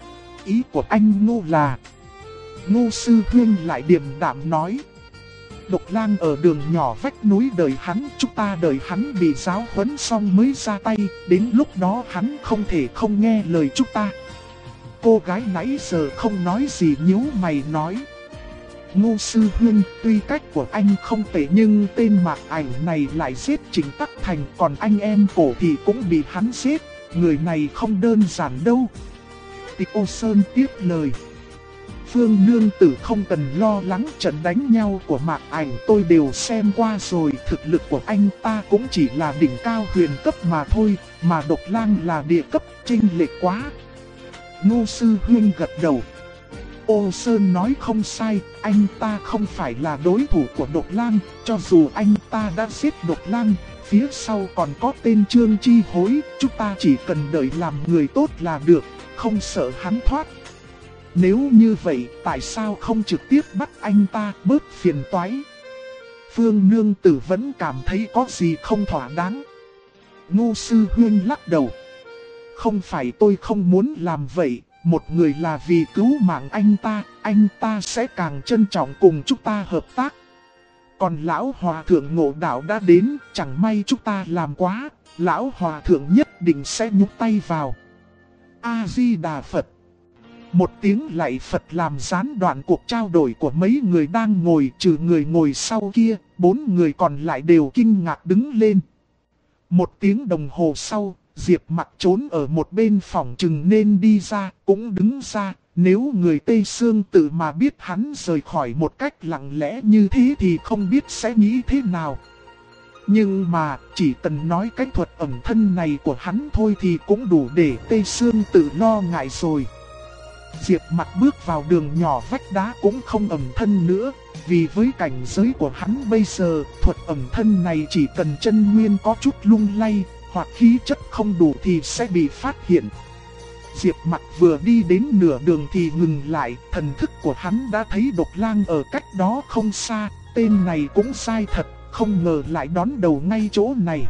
Ý của anh Ngô là... Ngô Sư Huynh lại điềm đạm nói. Độc Lang ở đường nhỏ vách núi đợi hắn, chúng ta đợi hắn bị giáo huấn xong mới ra tay, đến lúc đó hắn không thể không nghe lời chúng ta. Cô gái nãy giờ không nói gì nhíu mày nói. Ngô Sư Huynh, tuy cách của anh không tệ nhưng tên Mạc Ảnh này lại giết Trình Tắc Thành, còn anh em cổ thì cũng bị hắn giết, người này không đơn giản đâu. Tịch Ô Sơn tiếp lời. Phương nương tử không cần lo lắng, trận đánh nhau của Mạc Ảnh tôi đều xem qua rồi, thực lực của anh ta cũng chỉ là đỉnh cao huyền cấp mà thôi, mà Độc Lang là địa cấp, chênh lệch quá. Ngô Sư Huynh gật đầu. Ô Sơn nói không sai, anh ta không phải là đối thủ của Độc Lang, cho dù anh ta đã giết độc lang, phía sau còn có tên Trương Chi Hối, chúng ta chỉ cần đợi làm người tốt là được, không sợ hắn thoát. Nếu như vậy, tại sao không trực tiếp bắt anh ta bớt phiền toái? Phương Nương Tử vẫn cảm thấy có gì không thỏa đáng. Ngô Sư Huynh lắc đầu. Không phải tôi không muốn làm vậy, một người là vì cứu mạng anh ta sẽ càng trân trọng cùng chúng ta hợp tác. Còn Lão Hòa Thượng Ngộ Đạo đã đến, chẳng may chúng ta làm quá, Lão Hòa Thượng nhất định sẽ nhúc tay vào. A-di-đà Phật. Một tiếng lạy Phật làm gián đoạn cuộc trao đổi của mấy người đang ngồi, trừ người ngồi sau kia, 4 người còn lại đều kinh ngạc đứng lên. 1 tiếng đồng hồ sau, Diệp Mặc trốn ở một bên phòng chừng nên đi ra, cũng đứng ra. Nếu người Tây Sương Tự mà biết hắn rời khỏi một cách lặng lẽ như thế thì không biết sẽ nghĩ thế nào. Nhưng mà chỉ cần nói cái thuật ẩn thân này của hắn thôi thì cũng đủ để Tây Sương Tự lo ngại rồi. Diệp Mặc bước vào đường nhỏ vách đá cũng không ẩn thân nữa, vì với cảnh giới của hắn bây giờ, thuật ẩn thân này chỉ cần chân nguyên có chút lung lay, hoặc khí chất không đủ thì sẽ bị phát hiện. Diệp Mặc vừa đi đến nửa đường thì ngừng lại, thần thức của hắn đã thấy độc lang ở cách đó không xa, tên này cũng sai thật, không ngờ lại đón đầu ngay chỗ này.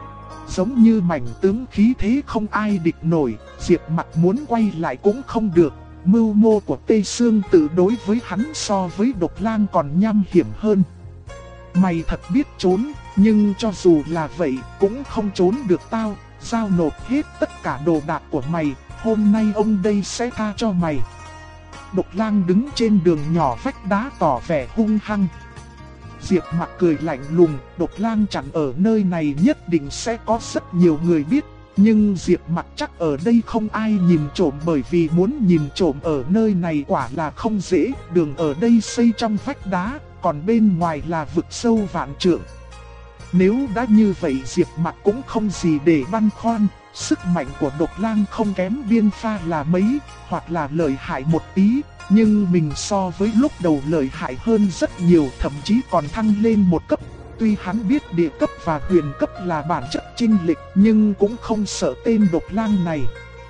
Giống như mảnh tướng khí thế không ai địch nổi, Diệp Mặc muốn quay lại cũng không được, mưu mô của Tây Sương Tự đối với hắn so với độc lang còn nham hiểm hơn. Mày thật biết trốn, nhưng cho dù là vậy cũng không trốn được tao, giao nộp hết tất cả đồ đạc của mày, hôm nay ông đây sẽ tha cho mày. Độc lang đứng trên đường nhỏ vách đá tỏ vẻ hung hăng. Diệp Mặc cười lạnh lùng, độc lang chặn ở nơi này nhất định sẽ có rất nhiều người biết. Nhưng Diệp Mặc chắc ở đây không ai nhìn trộm, bởi vì muốn nhìn trộm ở nơi này quả là không dễ. Đường ở đây xây trong vách đá, còn bên ngoài là vực sâu vạn trượng. Nếu đã như vậy Diệp Mặc cũng không gì để băn khoăn. Sức mạnh của độc lang không kém Biên Pha là mấy, hoặc là lợi hại một tí, nhưng mình so với lúc đầu lợi hại hơn rất nhiều, thậm chí còn thăng lên một cấp. Tuy hắn biết địa cấp và huyền cấp là bản chất chênh lệch, nhưng cũng không sợ tên độc lang này.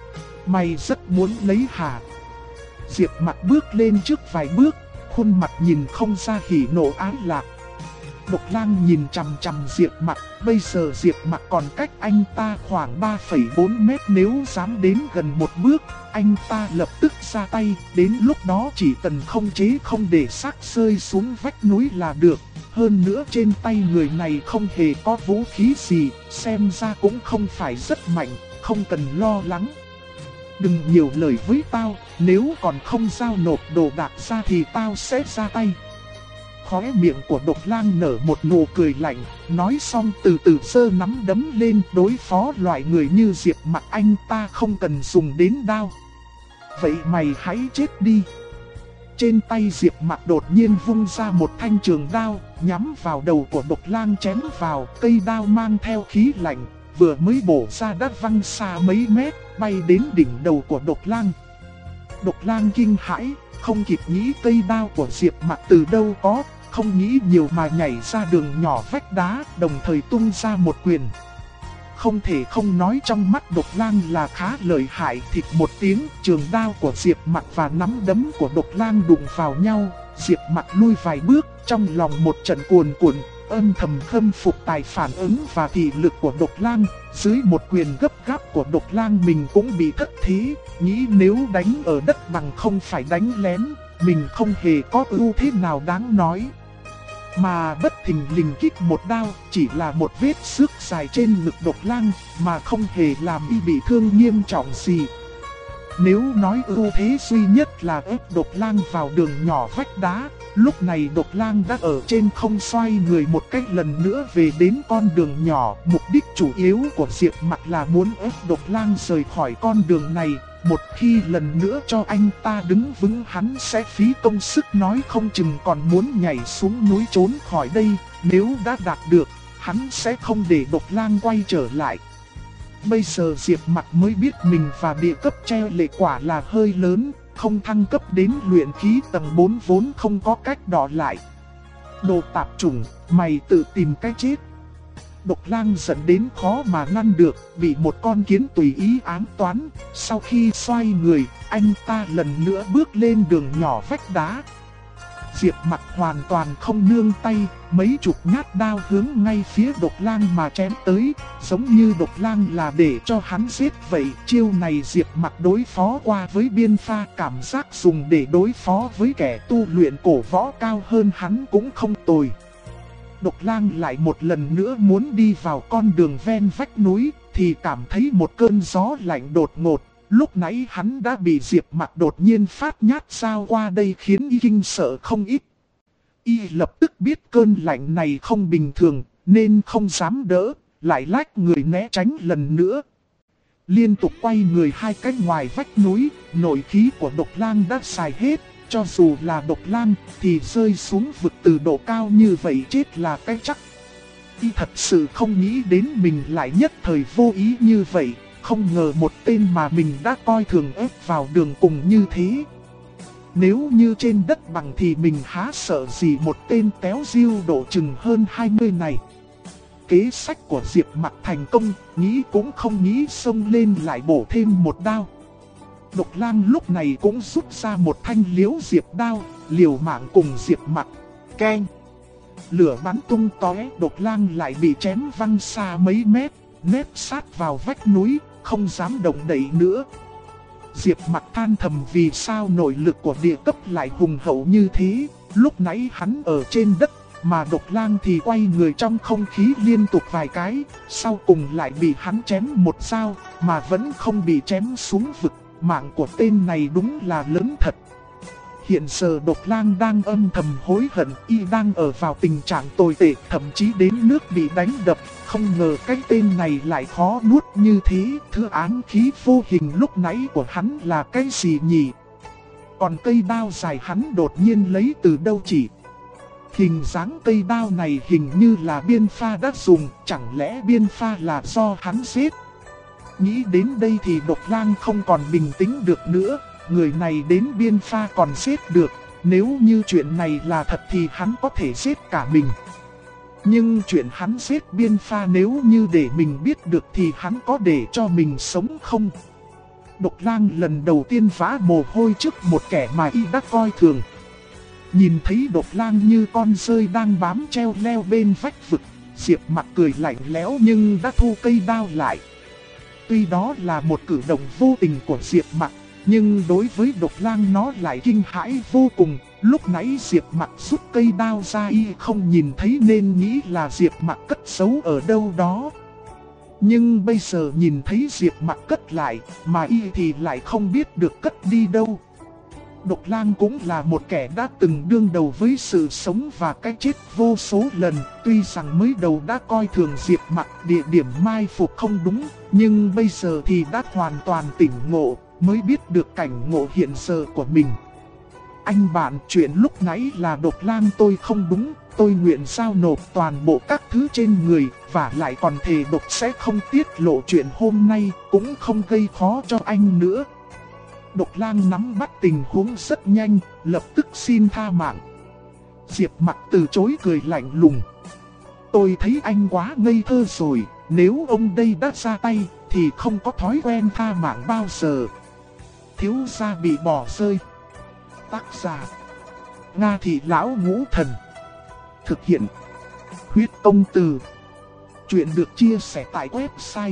Mày rất muốn lấy hả? Diệp Mặc bước lên trước vài bước, khuôn mặt nhìn không ra hỉ nộ ái lạc. Độc lang nhìn chằm chằm Diệp Mặc, bây giờ Diệp Mặc còn cách anh ta khoảng 3,4 mét, nếu dám đến gần một bước, anh ta lập tức ra tay, đến lúc đó chỉ cần không chế không để xác rơi xuống vách núi là được. Hơn nữa trên tay người này không hề có vũ khí gì, xem ra cũng không phải rất mạnh, không cần lo lắng. Đừng nhiều lời với tao, nếu còn không giao nộp đồ đạc ra thì tao sẽ ra tay. Khóe miệng của độc lang nở một nụ cười lạnh, nói xong từ từ giơ nắm đấm lên, đối phó loại người như Diệp Mặc anh ta không cần dùng đến đao. Vậy mày hãy chết đi. Trên tay Diệp Mặc đột nhiên vung ra một thanh trường đao, nhắm vào đầu của độc lang chém vào, cây đao mang theo khí lạnh, vừa mới bổ ra đã văng xa mấy mét, bay đến đỉnh đầu của độc lang. Độc lang kinh hãi, không kịp nghĩ cây đao của Diệp Mặc từ đâu có, không nghĩ nhiều mà nhảy ra đường nhỏ vách đá, đồng thời tung ra một quyền. Không thể không nói trong mắt độc lang là khá lợi hại, thịt một tiếng, trường đao của Diệp Mặc và nắm đấm của độc lang đụng vào nhau, Diệp Mặc lui vài bước, trong lòng một trận cuồn cuộn, âm thầm khâm phục tài phản ứng và thị lực của độc lang. Dưới một quyền gấp gáp của độc lang mình cũng bị thất thế, nghĩ nếu đánh ở đất bằng không phải đánh lén, mình không hề có ưu thế nào đáng nói. Mà bất thình lình kích một đao, chỉ là một vết xước dài trên ngực độc lang, mà không hề làm y bị thương nghiêm trọng gì. Nếu nói ưu thế duy nhất là ép độc lang vào đường nhỏ vách đá, lúc này độc lang đã ở trên không xoay người một cách lần nữa về đến con đường nhỏ. Mục đích chủ yếu của Diệp Mặc là muốn ép độc lang rời khỏi con đường này. Một khi lần nữa cho anh ta đứng vững hắn sẽ phí công sức, nói không chừng còn muốn nhảy xuống núi trốn khỏi đây. Nếu đã đạt được, hắn sẽ không để độc lang quay trở lại. Bây giờ Diệp Mặc mới biết mình và địa cấp che lệ quả là hơi lớn, không thăng cấp đến luyện khí tầng 4 vốn không có cách đọ lại. Đồ tạp chủng, mày tự tìm cái chết. Độc lang giận đến khó mà ngăn được, bị một con kiến tùy ý ám toán. Sau khi xoay người, anh ta lần nữa bước lên đường nhỏ vách đá. Diệp Mặc hoàn toàn không nương tay, mấy chục nhát đao hướng ngay phía độc lang mà chém tới, giống như độc lang là để cho hắn giết vậy. Chiêu này Diệp Mặc đối phó qua với Biên Pha, cảm giác dùng để đối phó với kẻ tu luyện cổ võ cao hơn hắn cũng không tồi. Độc lang lại một lần nữa muốn đi vào con đường ven vách núi, thì cảm thấy một cơn gió lạnh đột ngột. Lúc nãy hắn đã bị Diệp Mặc đột nhiên phát nhát sao qua đây khiến y kinh sợ không ít. Y lập tức biết cơn lạnh này không bình thường, nên không dám đỡ, lại lách người né tránh lần nữa. Liên tục quay người hai cách ngoài vách núi, nội khí của độc lang đã xài hết. Cho dù là độc lang thì rơi xuống vực từ độ cao như vậy chết là cái chắc. Y thật sự không nghĩ đến mình lại nhất thời vô ý như vậy. Không ngờ một tên mà mình đã coi thường ép vào đường cùng như thế. Nếu như trên đất bằng thì mình há sợ gì một tên téo diêu độ chừng hơn 20 này. Kế sách của Diệp Mặc thành công, nghĩ cũng không nghĩ xông lên lại bổ thêm một đao. Độc lang lúc này cũng rút ra một thanh liễu diệp đao, liều mạng cùng Diệp Mặc. Keng! Lửa bắn tung tóe, độc lang lại bị chém văng xa mấy mét, nép sát vào vách núi, không dám động đậy nữa. Diệp Mặc than thầm vì sao nội lực của địa cấp lại hùng hậu như thế. Lúc nãy hắn ở trên đất, mà độc lang thì quay người trong không khí liên tục vài cái, sau cùng lại bị hắn chém một dao, mà vẫn không bị chém xuống vực. Mạng của tên này đúng là lớn thật. Hiện giờ độc lang đang âm thầm hối hận, y đang ở vào tình trạng tồi tệ, thậm chí đến nước bị đánh đập. Không ngờ cái tên này lại khó nuốt như thế. Thứ ám khí vô hình lúc nãy của hắn là cái gì nhỉ? Còn cây đao dài hắn đột nhiên lấy từ đâu chỉ? Hình dáng cây đao này hình như là Biên Pha đã dùng, chẳng lẽ Biên Pha là do hắn giết? Nghĩ đến đây thì độc lang không còn bình tĩnh được nữa, người này đến Biên Pha còn giết được, nếu như chuyện này là thật thì hắn có thể giết cả mình. Nhưng chuyện hắn giết Biên Pha nếu như để mình biết được thì hắn có để cho mình sống không? Độc lang lần đầu tiên vã mồ hôi trước một kẻ mà y đã coi thường. Nhìn thấy độc lang như con rơi đang bám treo leo bên vách vực, Diệp Mặc cười lạnh lẽo nhưng đã thu cây đao lại. Tuy đó là một cử động vô tình của Diệp Mặc, nhưng đối với độc lang nó lại kinh hãi vô cùng. Lúc nãy Diệp Mặc rút cây đao ra y không nhìn thấy nên nghĩ là Diệp Mặc cất giấu ở đâu đó. Nhưng bây giờ nhìn thấy Diệp Mặc cất lại, mà y thì lại không biết được cất đi đâu. Độc lang cũng là một kẻ đã từng đương đầu với sự sống và cái chết vô số lần. Tuy rằng mới đầu đã coi thường Diệp Mặc, địa điểm mai phục không đúng, nhưng bây giờ thì đã hoàn toàn tỉnh ngộ, mới biết được cảnh ngộ hiện giờ của mình. Anh bạn, chuyện lúc nãy là độc lang tôi không đúng, tôi nguyện giao nộp toàn bộ các thứ trên người, và lại còn thề độc sẽ không tiết lộ chuyện hôm nay, cũng không gây khó cho anh nữa. Độc lang nắm bắt tình huống rất nhanh, lập tức xin tha mạng. Diệp Mặc từ chối cười lạnh lùng. Tôi thấy anh quá ngây thơ rồi, nếu ông đây đã ra tay, thì không có thói quen tha mạng bao giờ. Thiếu gia bị bỏ rơi. Tác giả: Nga Thị Lão Ngũ Thần. Thực hiện: Huyết Công Từ. Chuyện được chia sẻ tại website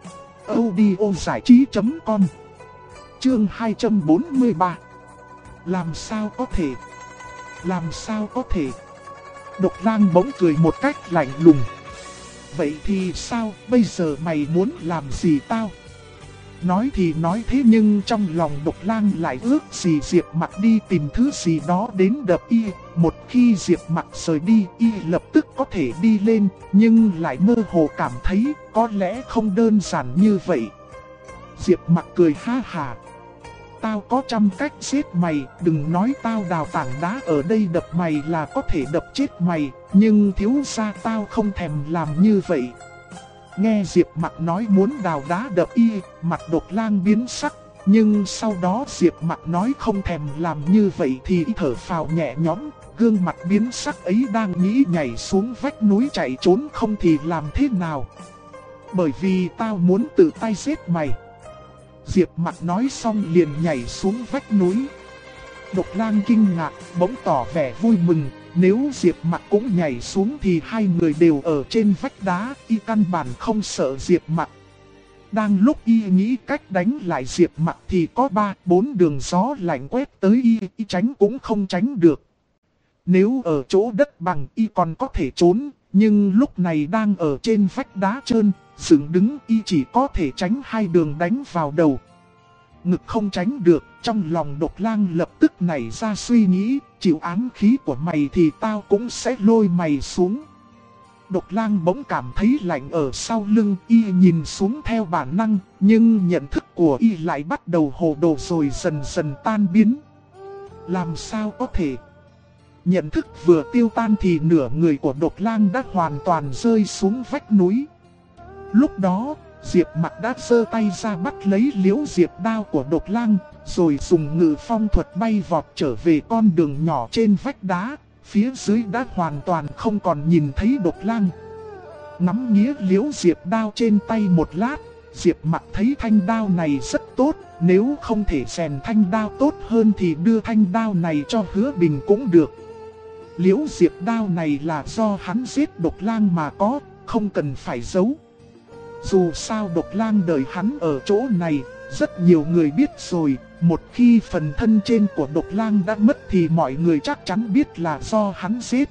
audiozảichí.com. Chương 243. Làm sao có thể? Làm sao có thể? Độc lang bỗng cười một cách lạnh lùng. Vậy thì sao, bây giờ mày muốn làm gì tao? Nói thì nói thế nhưng trong lòng độc lang lại ước gì Diệp Mặc đi tìm thứ gì đó đến đập y. Một khi Diệp Mặc rời đi, y lập tức có thể đi lên, nhưng lại mơ hồ cảm thấy có lẽ không đơn giản như vậy. Diệp Mặc cười ha hà. Tao có 100 cách giết mày, đừng nói tao đào tảng đá ở đây đập mày là có thể đập chết mày, nhưng thiếu gia tao không thèm làm như vậy. Nghe Diệp Mặc nói muốn đào đá đập y, mặt độc lang biến sắc, nhưng sau đó Diệp Mặc nói không thèm làm như vậy thì y thở phào nhẹ nhõm, gương mặt biến sắc ấy đang nghĩ nhảy xuống vách núi chạy trốn không thì làm thế nào. Bởi vì tao muốn tự tay giết mày. Diệp Mặc nói xong liền nhảy xuống vách núi. Độc Lang kinh ngạc, bỗng tỏ vẻ vui mừng. Nếu Diệp Mặc cũng nhảy xuống thì hai người đều ở trên vách đá, y căn bản không sợ Diệp Mặc. Đang lúc y nghĩ cách đánh lại Diệp Mặc thì có 3-4 đường gió lạnh quét tới y tránh cũng không tránh được. Nếu ở chỗ đất bằng y còn có thể trốn, nhưng lúc này đang ở trên vách đá trơn, dựng đứng y chỉ có thể tránh hai đường đánh vào đầu. Ngực không tránh được, trong lòng Độc Lang lập tức nảy ra suy nghĩ, chịu ám khí của mày thì tao cũng sẽ lôi mày xuống. Độc Lang bỗng cảm thấy lạnh ở sau lưng, y nhìn xuống theo bản năng, nhưng nhận thức của y lại bắt đầu hồ đồ rồi dần dần tan biến. Làm sao có thể? Nhận thức vừa tiêu tan thì nửa người của Độc Lang đã hoàn toàn rơi xuống vách núi. Lúc đó, Diệp Mặc đã giơ tay ra bắt lấy liễu diệp đao của Độc Lang, rồi dùng ngự phong thuật bay vọt trở về con đường nhỏ trên vách đá. Phía dưới đã hoàn toàn không còn nhìn thấy Độc Lang. Ngắm nghía liễu diệp đao trên tay một lát, Diệp Mặc thấy thanh đao này rất tốt. Nếu không thể rèn thanh đao tốt hơn thì đưa thanh đao này cho Hứa Bình cũng được. Liễu diệp đao này là do hắn giết Độc Lang mà có, không cần phải giấu. Dù sao Độc Lang đợi hắn ở chỗ này, rất nhiều người biết rồi. Một khi phần thân trên của Độc Lang đã mất thì mọi người chắc chắn biết là do hắn giết.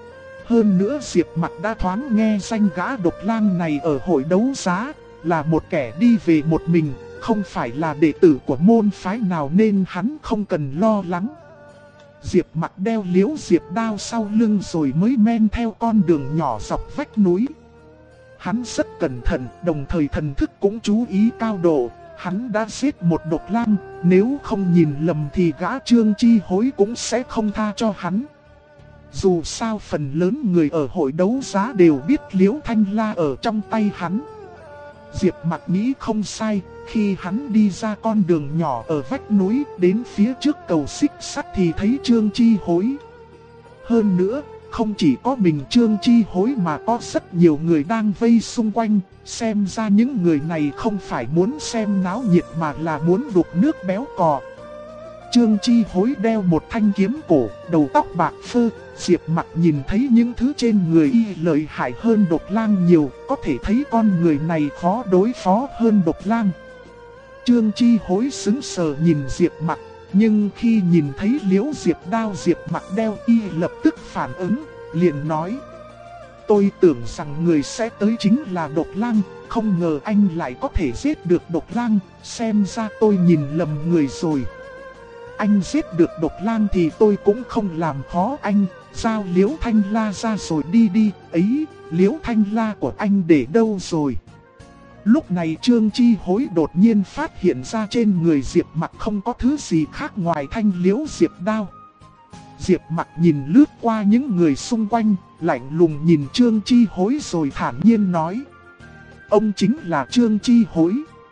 Hơn nữa Diệp Mặc đã thoáng nghe danh gã Độc Lang này ở hội đấu giá, là một kẻ đi về một mình, không phải là đệ tử của môn phái nào nên hắn không cần lo lắng. Diệp Mặc đeo liễu diệp đao sau lưng rồi mới men theo con đường nhỏ dọc vách núi. Hắn rất cẩn thận, đồng thời thần thức cũng chú ý cao độ. Hắn đã giết một Độc Lang, nếu không nhìn lầm thì gã Trương Chi Hối cũng sẽ không tha cho hắn. Dù sao phần lớn người ở hội đấu giá đều biết Liễu Thanh La ở trong tay hắn. Diệp Mặc nghĩ không sai, khi hắn đi ra con đường nhỏ ở vách núi đến phía trước cầu xích sắt thì thấy Trương Chi Hối. Hơn nữa, không chỉ có mình Trương Chi Hối mà có rất nhiều người đang vây xung quanh. Xem ra những người này không phải muốn xem náo nhiệt mà là muốn đục nước béo cò. Trương Chi Hối đeo một thanh kiếm cổ, đầu tóc bạc phơ. Diệp Mặc nhìn thấy những thứ trên người y lợi hại hơn Độc Lang nhiều, có thể thấy con người này khó đối phó hơn Độc Lang. Trương Chi Hối sững sờ nhìn Diệp Mặc, nhưng khi nhìn thấy liễu diệp đao Diệp Mặc đeo y lập tức phản ứng, liền nói: tôi tưởng rằng người sẽ tới chính là Độc Lang, không ngờ anh lại có thể giết được Độc Lang, xem ra tôi nhìn lầm người rồi. Anh giết được Độc Lang thì tôi cũng không làm khó anh, giao Liễu Thanh La ra rồi đi đi, ấy, Liễu Thanh La của anh để đâu rồi? Lúc này Trương Chi Hối đột nhiên phát hiện ra trên người Diệp Mặc không có thứ gì khác ngoài thanh liễu diệp đao. Diệp Mặc nhìn lướt qua những người xung quanh, lạnh lùng nhìn Trương Chi Hối rồi thản nhiên nói: ông chính là Trương Chi Hối.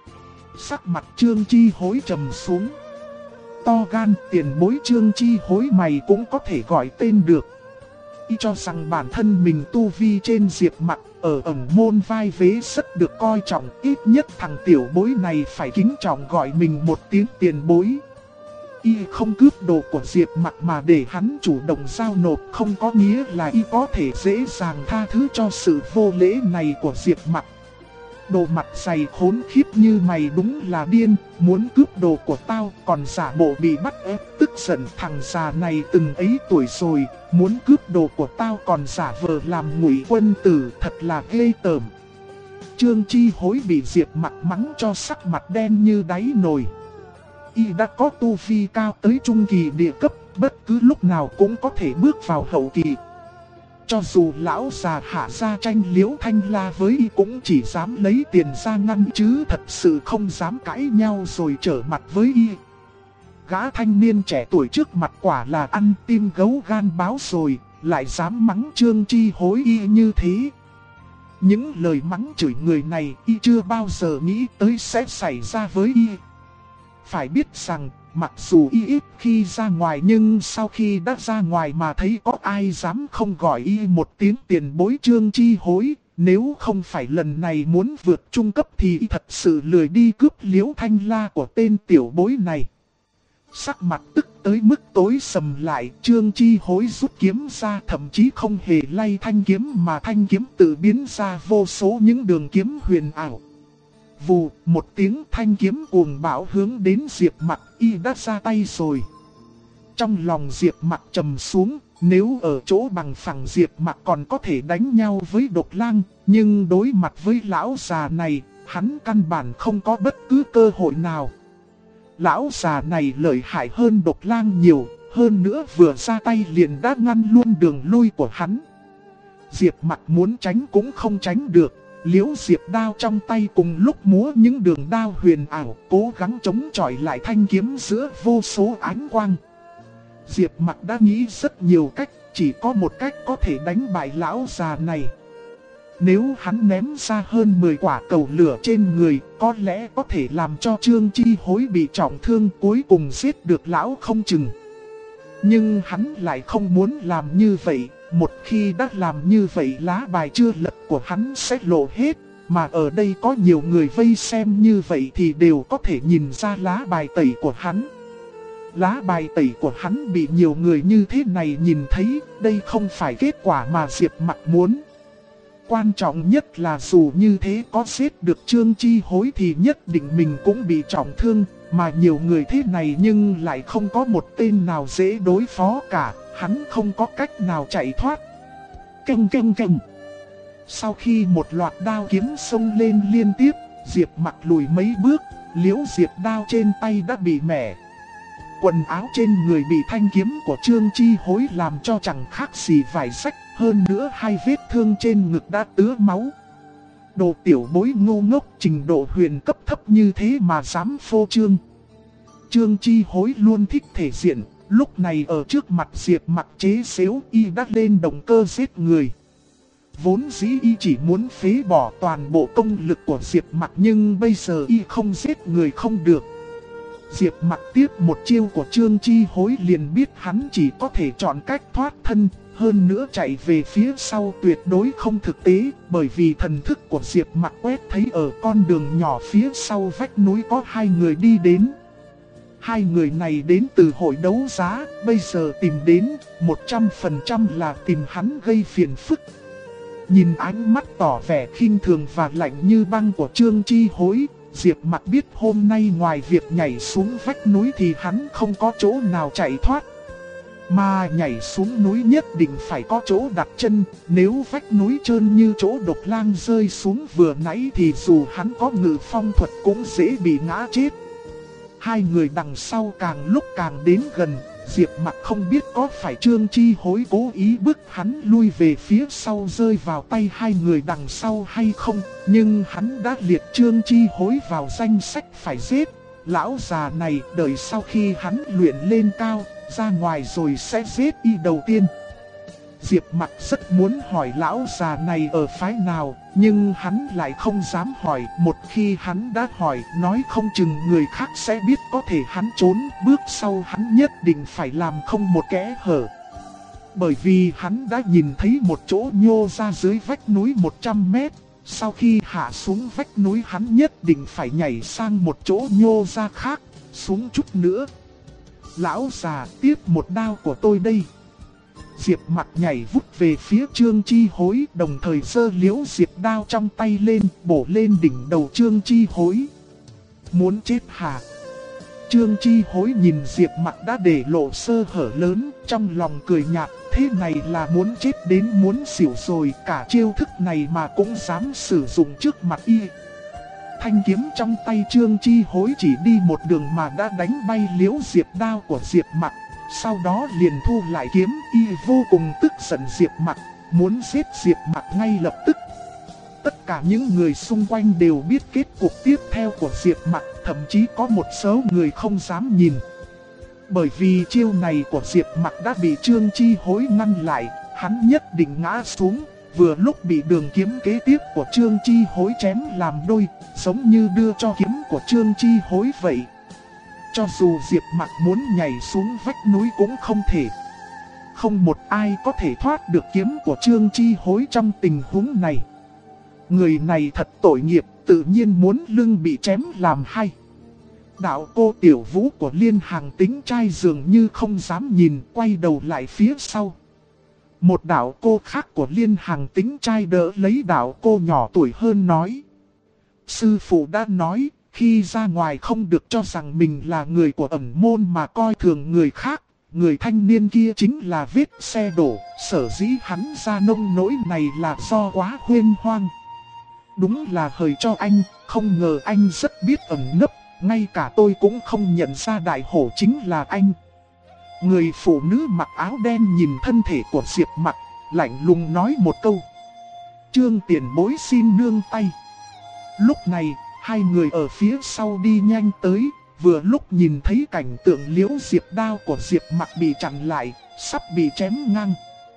Sắc mặt Trương Chi Hối trầm xuống. To gan, tiền bối Trương Chi Hối mày cũng có thể gọi tên được. Y cho rằng bản thân mình tu vi trên Diệp Mặc, ở ẩn môn vai vế rất được coi trọng, ít nhất thằng tiểu bối này phải kính trọng gọi mình một tiếng tiền bối. Y không cướp đồ của Diệp Mặc mà để hắn chủ động giao nộp, không có nghĩa là y có thể dễ dàng tha thứ cho sự vô lễ này của Diệp Mặc. Đồ mặt dày khốn khiếp như mày đúng là điên, muốn cướp đồ của tao còn giả bộ bị bắt ép, tức giận. Thằng già này từng ấy tuổi rồi, muốn cướp đồ của tao còn giả vờ làm ngụy quân tử, thật là ghê tởm. Trương Chi Hối bị Diệp Mặc mắng cho sắc mặt đen như đáy nồi. Y đã có tu vi cao tới trung kỳ địa cấp, bất cứ lúc nào cũng có thể bước vào hậu kỳ. Cho dù lão già hạ ra tranh Liễu Thanh La với y cũng chỉ dám lấy tiền ra ngăn chứ thật sự không dám cãi nhau rồi trở mặt với y. Gã thanh niên trẻ tuổi trước mặt quả là ăn tim gấu gan báo rồi, lại dám mắng Trương Chi Hối y như thế. Những lời mắng chửi người này y chưa bao giờ nghĩ tới sẽ xảy ra với y. Phải biết rằng, mặc dù ít khi ra ngoài nhưng sau khi đã ra ngoài mà thấy có ai dám không gọi y một tiếng tiền bối Trương Chi Hối. Nếu không phải lần này muốn vượt trung cấp thì y thật sự lười đi cướp Liễu Thanh La của tên tiểu bối này. Sắc mặt tức tới mức tối sầm lại, Trương Chi Hối rút kiếm ra, thậm chí không hề lay thanh kiếm mà thanh kiếm tự biến ra vô số những đường kiếm huyền ảo. Vù, một tiếng thanh kiếm cuồng bão hướng đến Diệp Mặc, y đã ra tay rồi. Trong lòng Diệp Mặc trầm xuống, nếu ở chỗ bằng phẳng Diệp Mặc còn có thể đánh nhau với Độc Lang, nhưng đối mặt với lão già này, hắn căn bản không có bất cứ cơ hội nào. Lão già này lợi hại hơn Độc Lang nhiều, hơn nữa vừa ra tay liền đã ngăn luôn đường lui của hắn. Diệp Mặc muốn tránh cũng không tránh được, Liễu Diệp đao trong tay cùng lúc múa những đường đao huyền ảo, cố gắng chống chọi lại thanh kiếm giữa vô số ánh quang. Diệp Mặc đã nghĩ rất nhiều cách, chỉ có một cách có thể đánh bại lão già này. Nếu hắn ném ra hơn 10 quả cầu lửa trên người, có lẽ có thể làm cho Trương Chi Hối bị trọng thương, cuối cùng giết được lão không chừng. Nhưng hắn lại không muốn làm như vậy, một khi đã làm như vậy lá bài chưa lật của hắn sẽ lộ hết. Mà ở đây có nhiều người vây xem như vậy thì đều có thể nhìn ra lá bài tẩy của hắn. Lá bài tẩy của hắn bị nhiều người như thế này nhìn thấy, đây không phải kết quả mà Diệp Mặc muốn. Quan trọng nhất là dù như thế có giết được Trương Chi Hối thì nhất định mình cũng bị trọng thương, mà nhiều người thế này nhưng lại không có một tên nào dễ đối phó cả, hắn không có cách nào chạy thoát. Canh canh canh. Sau khi một loạt đao kiếm xông lên liên tiếp, Diệp Mặc lùi mấy bước, Liễu Diệp đao trên tay đã bị mẻ. Quần áo trên người bị thanh kiếm của Trương Chi Hối làm cho chẳng khác gì vải rách, hơn nữa hai vết thương trên ngực đã tứa máu. Đồ tiểu bối ngu ngốc, trình độ huyền cấp thấp như thế mà dám phô trương. Trương Chi Hối luôn thích thể diện, lúc này ở trước mặt Diệp Mặc chế xếu y đã lên động cơ giết người. Vốn dĩ y chỉ muốn phế bỏ toàn bộ công lực của Diệp Mặc, nhưng bây giờ y không giết người không được. Diệp Mặc tiếp một chiêu của Trương Chi Hối liền biết hắn chỉ có thể chọn cách thoát thân, hơn nữa chạy về phía sau tuyệt đối không thực tế, bởi vì thần thức của Diệp Mặc quét thấy ở con đường nhỏ phía sau vách núi có hai người đi đến. Hai người này đến từ hội đấu giá, bây giờ tìm đến, 100% là tìm hắn gây phiền phức. Nhìn ánh mắt tỏ vẻ khinh thường và lạnh như băng của Trương Chi Hối, Diệp Mặc biết hôm nay ngoài việc nhảy xuống vách núi thì hắn không có chỗ nào chạy thoát. Mà nhảy xuống núi nhất định phải có chỗ đặt chân, nếu vách núi trơn như chỗ Độc Lang rơi xuống vừa nãy thì dù hắn có ngự phong thuật cũng dễ bị ngã chết. Hai người đằng sau càng lúc càng đến gần, Diệp Mặc không biết có phải Trương Chi Hối cố ý bức hắn lui về phía sau rơi vào tay hai người đằng sau hay không, nhưng hắn đã liệt Trương Chi Hối vào danh sách phải giết. Lão già này đợi sau khi hắn luyện lên cao, ra ngoài rồi sẽ giết y đầu tiên. Diệp Mặc rất muốn hỏi lão già này ở phái nào, nhưng hắn lại không dám hỏi. Một khi hắn đã hỏi, nói không chừng người khác sẽ biết, có thể hắn trốn, bước sau hắn nhất định phải làm không một kẽ hở. Bởi vì hắn đã nhìn thấy một chỗ nhô ra dưới vách núi 100 mét. Sau khi hạ xuống vách núi hắn nhất định phải nhảy sang một chỗ nhô ra khác, xuống chút nữa. Lão già, tiếp một đao của tôi đây. Diệp Mặc nhảy vút về phía Trương Chi Hối, đồng thời giơ Liễu Diệp đao trong tay lên, bổ lên đỉnh đầu Trương Chi Hối. Muốn chết hả? Trương Chi Hối nhìn Diệp Mặc đã để lộ sơ hở lớn, trong lòng cười nhạt, thế này là muốn chết đến muốn xỉu rồi, cả chiêu thức này mà cũng dám sử dụng trước mặt y. Thanh kiếm trong tay Trương Chi Hối chỉ đi một đường mà đã đánh bay Liễu Diệp đao của Diệp Mặc. Sau đó liền thu lại kiếm, y vô cùng tức giận Diệp Mặc, muốn giết Diệp Mặc ngay lập tức. Tất cả những người xung quanh đều biết kết cục tiếp theo của Diệp Mặc, thậm chí có một số người không dám nhìn. Bởi vì chiêu này của Diệp Mặc đã bị Trương Chi Hối ngăn lại, hắn nhất định ngã xuống, vừa lúc bị đường kiếm kế tiếp của Trương Chi Hối chém làm đôi, giống như đưa cho kiếm của Trương Chi Hối vậy. cho dù Diệp Mặc muốn nhảy xuống vách núi cũng không thể. Không một ai có thể thoát được kiếm của Trương Chi Hối trong tình huống này. Người này thật tội nghiệp, tự nhiên muốn lưng bị chém làm hai. Đạo cô Tiểu Vũ của Liên Hàng Tính Trai dường như không dám nhìn, quay đầu lại phía sau. Một đạo cô khác của Liên Hàng Tính Trai đỡ lấy đạo cô nhỏ tuổi hơn nói. Sư phụ đã nói, khi ra ngoài không được cho rằng mình là người của ẩn môn mà coi thường người khác. Người thanh niên kia chính là vết xe đổ, sở dĩ hắn ra nông nỗi này là do quá huyên hoang. Đúng là hời cho anh, không ngờ anh rất biết ẩn nấp, ngay cả tôi cũng không nhận ra đại hổ chính là anh. Người phụ nữ mặc áo đen nhìn thân thể của Diệp Mặc, lạnh lùng nói một câu. Trương tiền bối xin nương tay. Lúc này, hai người ở phía sau đi nhanh tới, vừa lúc nhìn thấy cảnh tượng liễu diệp đao của Diệp Mặc bị chặn lại, sắp bị chém ngang.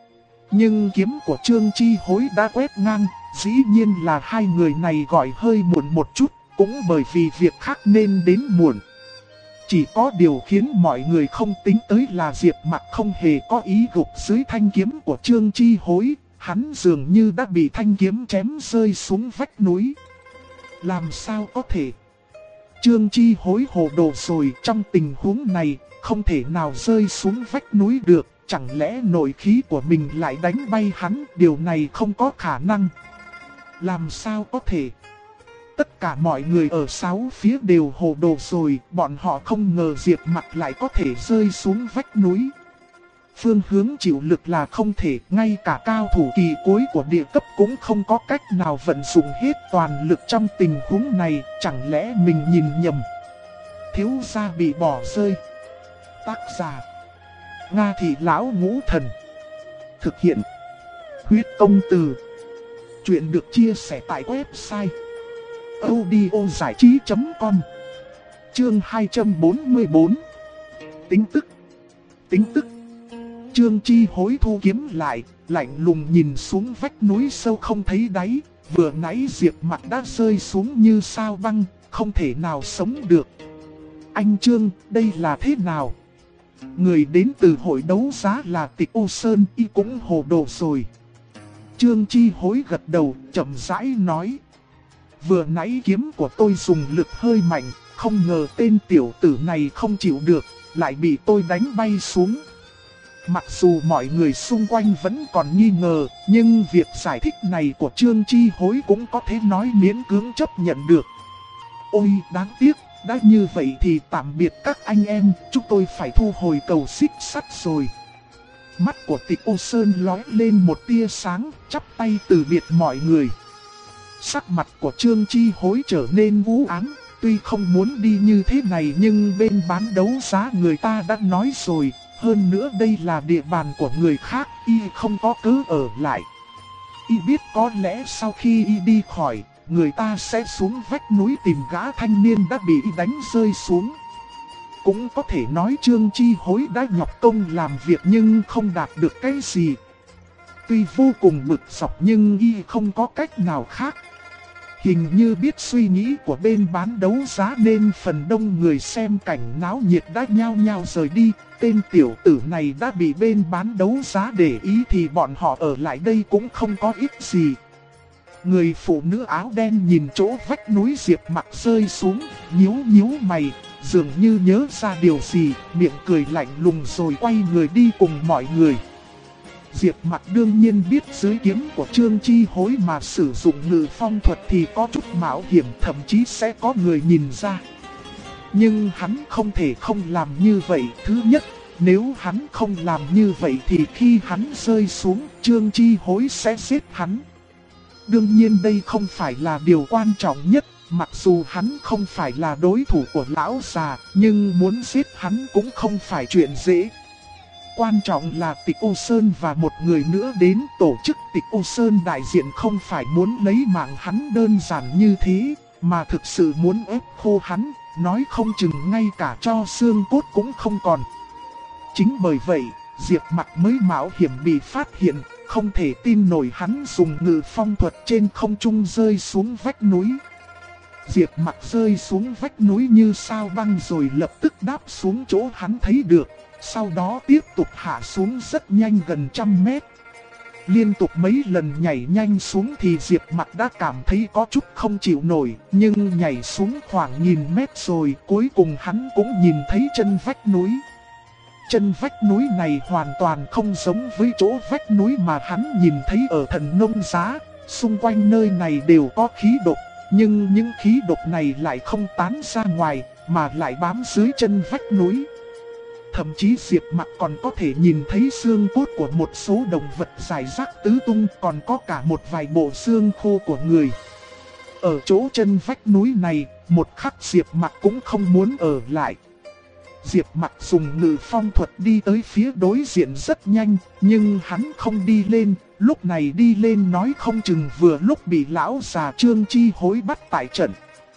Nhưng kiếm của Trương Chi Hối đã quét ngang, dĩ nhiên là hai người này gọi hơi muộn một chút, cũng bởi vì việc khác nên đến muộn. Chỉ có điều khiến mọi người không tính tới là Diệp Mặc không hề có ý gục dưới thanh kiếm của Trương Chi Hối, hắn dường như đã bị thanh kiếm chém rơi xuống vách núi. Làm sao có thể? Trương Chi Hối hồ đồ rồi, trong tình huống này, không thể nào rơi xuống vách núi được, chẳng lẽ nội khí của mình lại đánh bay hắn, điều này không có khả năng. Làm sao có thể? Tất cả mọi người ở sáu phía đều hồ đồ rồi, bọn họ không ngờ Diệp Mặc lại có thể rơi xuống vách núi. Phương hướng chịu lực là không thể, ngay cả cao thủ kỳ cuối của địa cấp cũng không có cách nào vận dụng hết toàn lực trong tình huống này, chẳng lẽ mình nhìn nhầm. Thiếu gia bị bỏ rơi. Tác giả: Nga Thị Lão Ngũ Thần. Thực hiện: Huyết Công Từ. Chuyện được chia sẻ tại website audiozảichí.com. Chương 244. Tính tức. Trương Chi Hối thu kiếm lại, lạnh lùng nhìn xuống vách núi sâu không thấy đáy. Vừa nãy Diệp Mặc đã rơi xuống như sao băng, không thể nào sống được. Anh Trương, đây là thế nào? Người đến từ hội đấu giá là Tịch Ô Sơn, y cũng hồ đồ rồi. Trương Chi Hối gật đầu, chậm rãi nói. Vừa nãy kiếm của tôi dùng lực hơi mạnh, không ngờ tên tiểu tử này không chịu được, lại bị tôi đánh bay xuống. Mặc dù mọi người xung quanh vẫn còn nghi ngờ, nhưng việc giải thích này của Trương Chi Hối cũng có thể nói miễn cưỡng chấp nhận được. Ôi đáng tiếc, đã như vậy thì tạm biệt các anh em, chúng tôi phải thu hồi cầu xích sắt rồi. Mắt của Tịch Ô Sơn lóe lên một tia sáng, chắp tay từ biệt mọi người. Sắc mặt của Trương Chi Hối trở nên u ám, tuy không muốn đi như thế này nhưng bên bán đấu giá người ta đã nói rồi. Hơn nữa đây là địa bàn của người khác, y không có cớ ở lại. Y biết có lẽ sau khi y đi khỏi, người ta sẽ xuống vách núi tìm gã thanh niên đã bị y đánh rơi xuống. Cũng có thể nói Trương Chi Hối đã nhọc công làm việc nhưng không đạt được cái gì. Tuy vô cùng bực dọc nhưng y không có cách nào khác. Hình như biết suy nghĩ của bên bán đấu giá nên phần đông người xem cảnh náo nhiệt đã nhao nhao rời đi. Tên tiểu tử này đã bị bên bán đấu giá để ý thì bọn họ ở lại đây cũng không có ích gì. Người phụ nữ áo đen nhìn chỗ vách núi Diệp Mặc rơi xuống, nhíu mày, dường như nhớ ra điều gì, miệng cười lạnh lùng rồi quay người đi cùng mọi người. Diệp Mặc đương nhiên biết dưới kiếm của Trương Chi Hối mà sử dụng ngự phong thuật thì có chút mạo hiểm, thậm chí sẽ có người nhìn ra. Nhưng hắn không thể không làm như vậy. Thứ nhất, nếu hắn không làm như vậy thì khi hắn rơi xuống, Trương Chi Hối sẽ giết hắn. Đương nhiên đây không phải là điều quan trọng nhất, mặc dù hắn không phải là đối thủ của lão già, nhưng muốn giết hắn cũng không phải chuyện dễ. Quan trọng là Tịch Ô Sơn và một người nữa đến. Tổ chức Tịch Ô Sơn đại diện không phải muốn lấy mạng hắn đơn giản như thế, mà thực sự muốn ép khô hắn, nói không chừng ngay cả cho xương cốt cũng không còn. Chính bởi vậy, Diệp Mặc mới mạo hiểm bị phát hiện, không thể tin nổi hắn dùng ngự phong thuật trên không trung rơi xuống vách núi. Diệp Mặc rơi xuống vách núi như sao băng rồi lập tức đáp xuống chỗ hắn thấy được. Sau đó tiếp tục hạ xuống rất nhanh gần 100 mét. Liên tục mấy lần nhảy nhanh xuống thì Diệp Mặc đã cảm thấy có chút không chịu nổi. Nhưng nhảy xuống khoảng 1000 mét rồi cuối cùng hắn cũng nhìn thấy chân vách núi. Chân vách núi này hoàn toàn không giống với chỗ vách núi mà hắn nhìn thấy ở Thần Nông Giá. Xung quanh nơi này đều có khí độc, nhưng những khí độc này lại không tán ra ngoài mà lại bám dưới chân vách núi. Thậm chí Diệp Mặc còn có thể nhìn thấy xương cốt của một số động vật rải rác tứ tung, còn có cả một vài bộ xương khô của người. Ở chỗ chân vách núi này, một khắc Diệp Mặc cũng không muốn ở lại. Diệp Mặc dùng ngự phong thuật đi tới phía đối diện rất nhanh, nhưng hắn không đi lên. Lúc này đi lên nói không chừng vừa lúc bị lão già Trương Chi Hối bắt tại trận.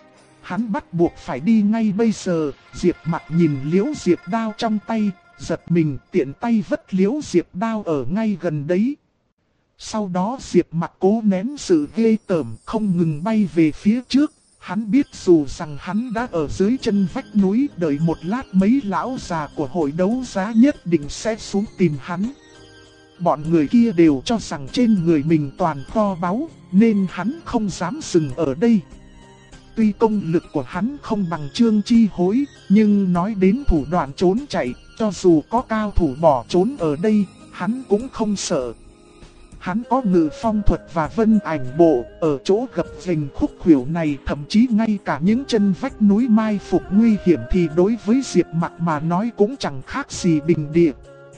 Hắn bắt buộc phải đi ngay bây giờ. Diệp Mặc nhìn liễu diệp đao trong tay, giật mình tiện tay vất liễu diệp đao ở ngay gần đấy. Sau đó Diệp Mặc cố nén sự ghê tởm không ngừng bay về phía trước. Hắn biết dù rằng hắn đã ở dưới chân vách núi, đợi một lát mấy lão già của hội đấu giá nhất định sẽ xuống tìm hắn. Bọn người kia đều cho rằng trên người mình toàn kho báu, nên hắn không dám dừng ở đây. Tuy công lực của hắn không bằng Trương Chi Hối, nhưng nói đến thủ đoạn trốn chạy, cho dù có cao thủ bỏ trốn ở đây, hắn cũng không sợ. Hắn có ngự phong thuật và vân ảnh bộ, ở chỗ gập ghềnh khúc khuỷu này thậm chí ngay cả những chân vách núi mai phục nguy hiểm thì đối với Diệp Mặc mà nói cũng chẳng khác gì bình địa.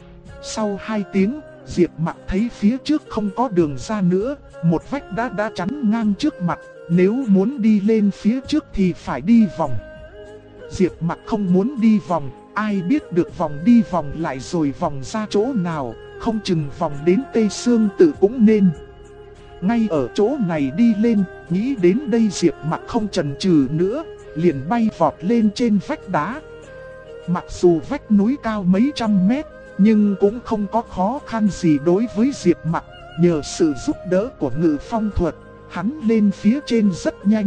Sau 2 tiếng, Diệp Mặc thấy phía trước không có đường ra nữa, một vách đá đã chắn ngang trước mặt, nếu muốn đi lên phía trước thì phải đi vòng. Diệp Mặc không muốn đi vòng, ai biết được vòng đi vòng lại rồi vòng ra chỗ nào, không chừng vòng đến Tây Sương Tự cũng nên. Ngay ở chỗ này đi lên, nghĩ đến đây Diệp Mặc không chần chừ nữa, liền bay vọt lên trên vách đá. Mặc dù vách núi cao mấy trăm mét, nhưng cũng không có khó khăn gì đối với Diệp Mặc. Nhờ sự giúp đỡ của ngự phong thuật, hắn lên phía trên rất nhanh.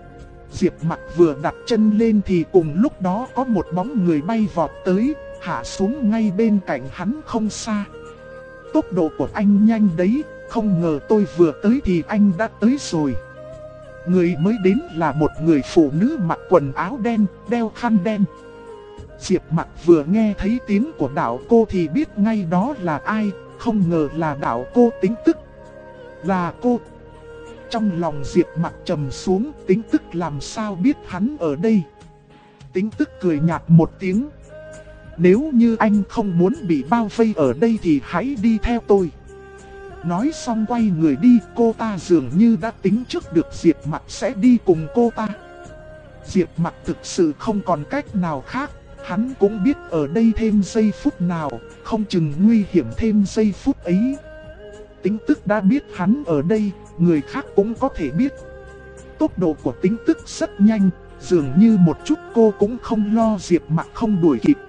Diệp Mặc vừa đặt chân lên thì cùng lúc đó có một bóng người bay vọt tới, hạ xuống ngay bên cạnh hắn không xa. Tốc độ của anh nhanh đấy, không ngờ tôi vừa tới thì anh đã tới rồi. Người mới đến là một người phụ nữ mặc quần áo đen, đeo khăn đen. Diệp Mặc vừa nghe thấy tiếng của đạo cô thì biết ngay đó là ai, không ngờ là đạo cô Tính Tức. Là cô. Trong lòng Diệp Mặc trầm xuống, Tính Tức làm sao biết hắn ở đây. Tính Tức cười nhạt một tiếng. Nếu như anh không muốn bị bao vây ở đây thì hãy đi theo tôi. Nói xong quay người đi, cô ta dường như đã tính trước được Diệp Mặc sẽ đi cùng cô ta. Diệp Mặc thực sự không còn cách nào khác, hắn cũng biết ở đây thêm giây phút nào, không chừng nguy hiểm thêm giây phút ấy. Tính Tức đã biết hắn ở đây, người khác cũng có thể biết. Tốc độ của Tính Tức rất nhanh, dường như một chút cô cũng không lo Diệp Mặc không đuổi kịp.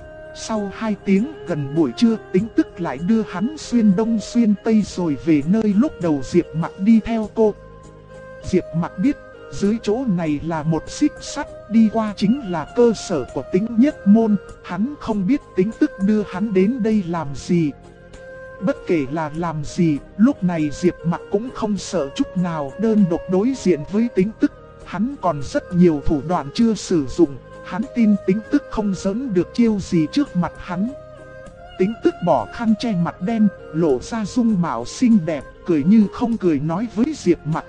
Sau 2 tiếng gần buổi trưa, Tính Tức lại đưa hắn xuyên đông xuyên tây rồi về nơi lúc đầu Diệp Mặc đi theo cô. Diệp Mặc biết dưới chỗ này là một xích sắt, đi qua chính là cơ sở của Tính Nhất Môn. Hắn không biết Tính Tức đưa hắn đến đây làm gì. Bất kể là làm gì, lúc này Diệp Mặc cũng không sợ chút nào đơn độc đối diện với Tính Tức. Hắn còn rất nhiều thủ đoạn chưa sử dụng. Hắn tin Tính Tức không giỡn được chiêu gì trước mặt hắn. Tính Tức bỏ khăn che mặt đen, lộ ra dung mạo xinh đẹp, cười như không cười nói với Diệp Mặc.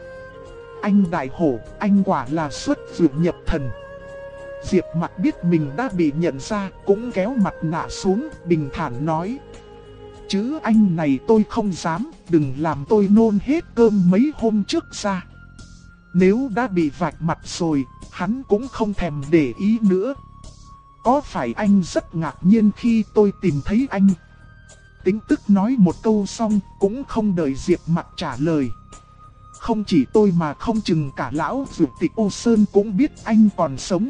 Anh đại hổ, anh quả là xuất dược nhập thần. Diệp Mặc biết mình đã bị nhận ra, cũng kéo mặt nạ xuống, bình thản nói. Chứ anh này tôi không dám, đừng làm tôi nôn hết cơm mấy hôm trước ra. Nếu đã bị vạch mặt rồi, hắn cũng không thèm để ý nữa. Có phải anh rất ngạc nhiên khi tôi tìm thấy anh? Tính Tức nói một câu xong, cũng không đợi Diệp Mặc trả lời. Không chỉ tôi mà không chừng cả lão Dược Tịch Ô Sơn cũng biết anh còn sống.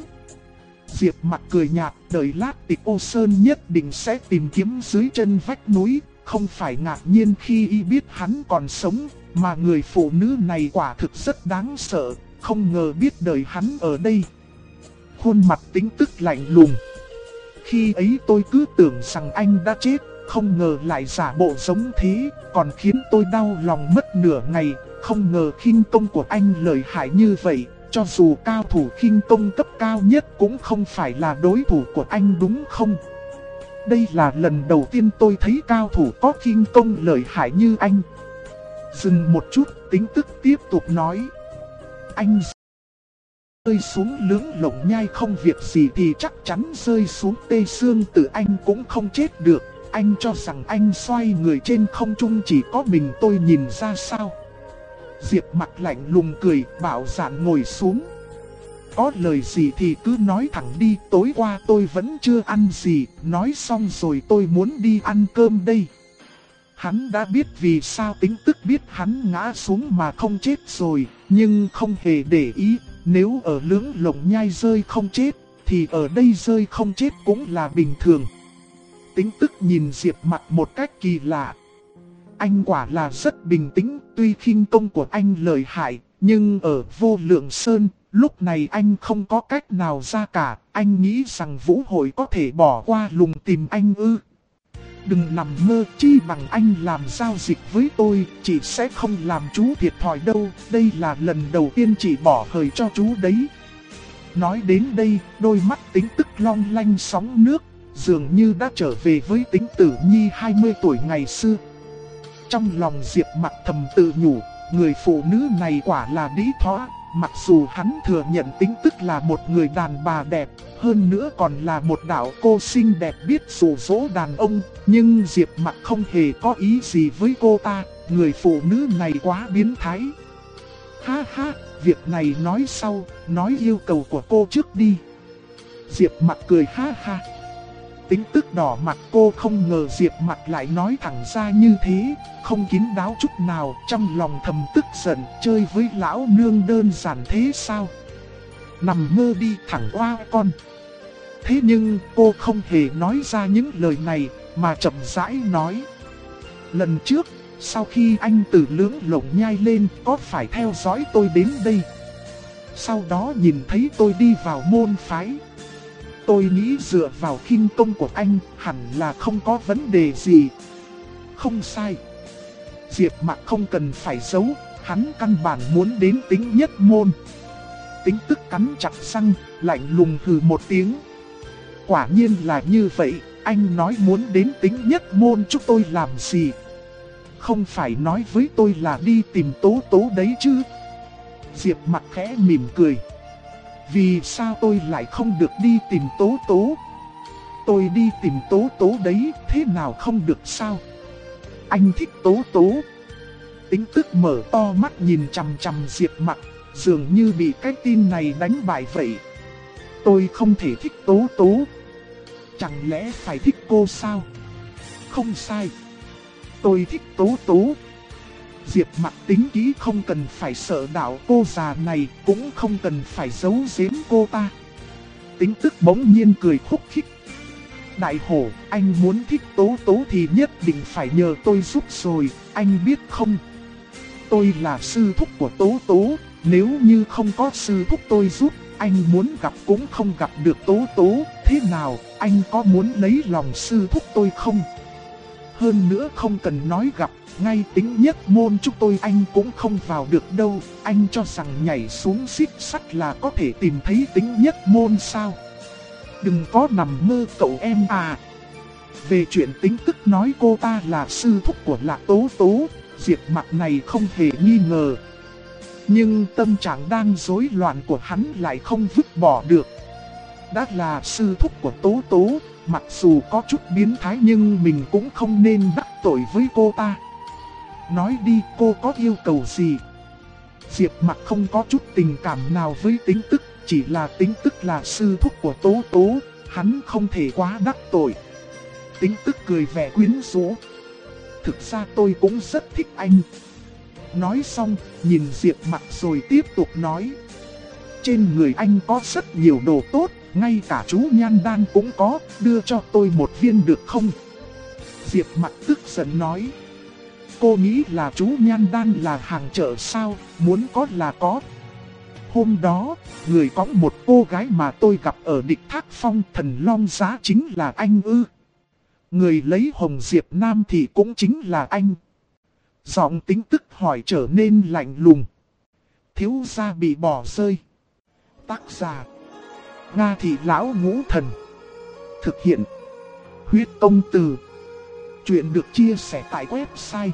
Diệp Mặc cười nhạt, đợi lát Tịch Ô Sơn nhất định sẽ tìm kiếm dưới chân vách núi. Không phải ngạc nhiên khi y biết hắn còn sống, mà người phụ nữ này quả thực rất đáng sợ. không ngờ biết đợi hắn ở đây. Khuôn mặt Tính Tức lạnh lùng. Khi ấy tôi cứ tưởng rằng anh đã chết, không ngờ lại giả bộ giống thế, còn khiến tôi đau lòng mất nửa ngày. Không ngờ khinh công của anh lợi hại như vậy, cho dù cao thủ khinh công cấp cao nhất cũng không phải là đối thủ của anh đúng không? Đây là lần đầu tiên tôi thấy cao thủ có khinh công lợi hại như anh. Dừng một chút, Tính Tức tiếp tục nói. Anh rơi xuống Lưỡng Lộng Nhai không việc gì thì chắc chắn rơi xuống Tê Xương Tử anh cũng không chết được. Anh cho rằng anh xoay người trên không trung chỉ có mình tôi nhìn ra sao? Diệp Mặc lạnh lùng cười, bảo Dạn ngồi xuống. Có lời gì thì cứ nói thẳng đi, tối qua tôi vẫn chưa ăn gì, nói xong rồi tôi muốn đi ăn cơm đây. Hắn đã biết vì sao Tính Tức biết hắn ngã xuống mà không chết rồi, nhưng không hề để ý, nếu ở Lưỡng Lộng Nhai rơi không chết, thì ở đây rơi không chết cũng là bình thường. Tính Tức nhìn Diệp Mặc một cách kỳ lạ. Anh quả là rất bình tĩnh, tuy khinh công của anh lợi hại, nhưng ở Vô Lượng Sơn, lúc này anh không có cách nào ra cả. Anh nghĩ rằng Vũ Hội có thể bỏ qua lùng tìm anh ư? Đừng nằm mơ, chi bằng anh làm giao dịch với tôi, chị sẽ không làm chú thiệt thòi đâu. Đây là lần đầu tiên chị bỏ hời cho chú đấy. Nói đến đây, đôi mắt Tính Tức long lanh sóng nước, dường như đã trở về với Tính Tử Nhi 20 tuổi ngày xưa. Trong lòng Diệp Mặc thầm tự nhủ, người phụ nữ này quả là đĩ thoá. Mặc dù hắn thừa nhận Tính Tức là một người đàn bà đẹp, hơn nữa còn là một đạo cô xinh đẹp biết dụ dỗ đàn ông, nhưng Diệp Mặc không hề có ý gì với cô ta, người phụ nữ này quá biến thái. Ha ha, việc này nói sau, nói yêu cầu của cô trước đi. Diệp Mặc cười ha ha. Tính Tức đỏ mặt, cô không ngờ Diệp Mặc lại nói thẳng ra như thế, không kín đáo chút nào, trong lòng thầm tức giận, chơi với lão nương đơn giản thế sao? Nằm mơ đi thẳng oa con. Thế nhưng cô không hề nói ra những lời này, mà chậm rãi nói. Lần trước, sau khi anh từ Lưỡng Lộng Nhai lên, có phải theo dõi tôi đến đây? Sau đó nhìn thấy tôi đi vào môn phái. Tôi nghĩ dựa vào khinh công của anh, hẳn là không có vấn đề gì. Không sai. Diệp Mặc không cần phải giấu, hắn căn bản muốn đến Tính Nhất Môn. Tính Tức cắn chặt răng, lạnh lùng hừ một tiếng. Quả nhiên là như vậy, anh nói muốn đến Tính Nhất Môn chúng tôi làm gì? Không phải nói với tôi là đi tìm Tố Tố đấy chứ? Diệp Mặc khẽ mỉm cười. Vì sao tôi lại không được đi tìm Tố Tố? Tôi đi tìm Tố Tố đấy, thế nào không được sao? Anh thích Tố Tố. Tính Tức mở to mắt nhìn chằm chằm Diệp Mặc, dường như bị cái tin này đánh bại vậy. Tôi không thể thích Tố Tố. Chẳng lẽ phải thích cô sao? Không sai. Tôi thích Tố Tố. Diệp Mặc tính kỹ, không cần phải sợ đạo cô già này, cũng không cần phải giấu giếm cô ta. Tính Tức bỗng nhiên cười khúc khích. Đại hổ, anh muốn thích Tố Tố thì nhất định phải nhờ tôi giúp rồi, anh biết không? Tôi là sư thúc của Tố Tố, nếu như không có sư thúc tôi giúp, anh muốn gặp cũng không gặp được Tố Tố. Thế nào, anh có muốn lấy lòng sư thúc tôi không? Hơn nữa không cần nói gặp, ngay Tính Nhất Môn chúng tôi anh cũng không vào được đâu. Anh cho rằng nhảy xuống xích sắt là có thể tìm thấy Tính Nhất Môn sao? Đừng có nằm mơ cậu em à. Về chuyện Tính Tức nói cô ta là sư thúc của Lạc Tố Tố, Diệp Mặc này không hề nghi ngờ. Nhưng tâm trạng đang rối loạn của hắn lại không vứt bỏ được. Đã là sư thúc của Tố Tố, mặc dù có chút biến thái nhưng mình cũng không nên đắc tội với cô ta. Nói đi, cô có yêu cầu gì? Diệp Mặc không có chút tình cảm nào với Tính Tức, chỉ là Tính Tức là sư thúc của Tố Tố, hắn không thể quá đắc tội. Tính Tức cười vẻ quyến rũ. Thực ra tôi cũng rất thích anh. Nói xong, nhìn Diệp Mặc rồi tiếp tục nói. Trên người anh có rất nhiều đồ tốt, ngay cả chú nhan đan cũng có, đưa cho tôi một viên được không? Diệp Mặc tức giận nói. Cô nghĩ là chú nhan đan là hàng chợ sao, muốn có là có. hôm đó, người có một cô gái mà tôi gặp ở Địch Thác Phong Thần Long Giá chính là anh ư? Người lấy Hồng Diệp Nam thì cũng chính là anh. Giọng Tính Tức hỏi trở nên lạnh lùng. Thiếu gia bị bỏ rơi. Tác giả: Nga Thị Lão Ngũ Thần. Thực hiện: Huyết Công Từ. Chuyện được chia sẻ tại website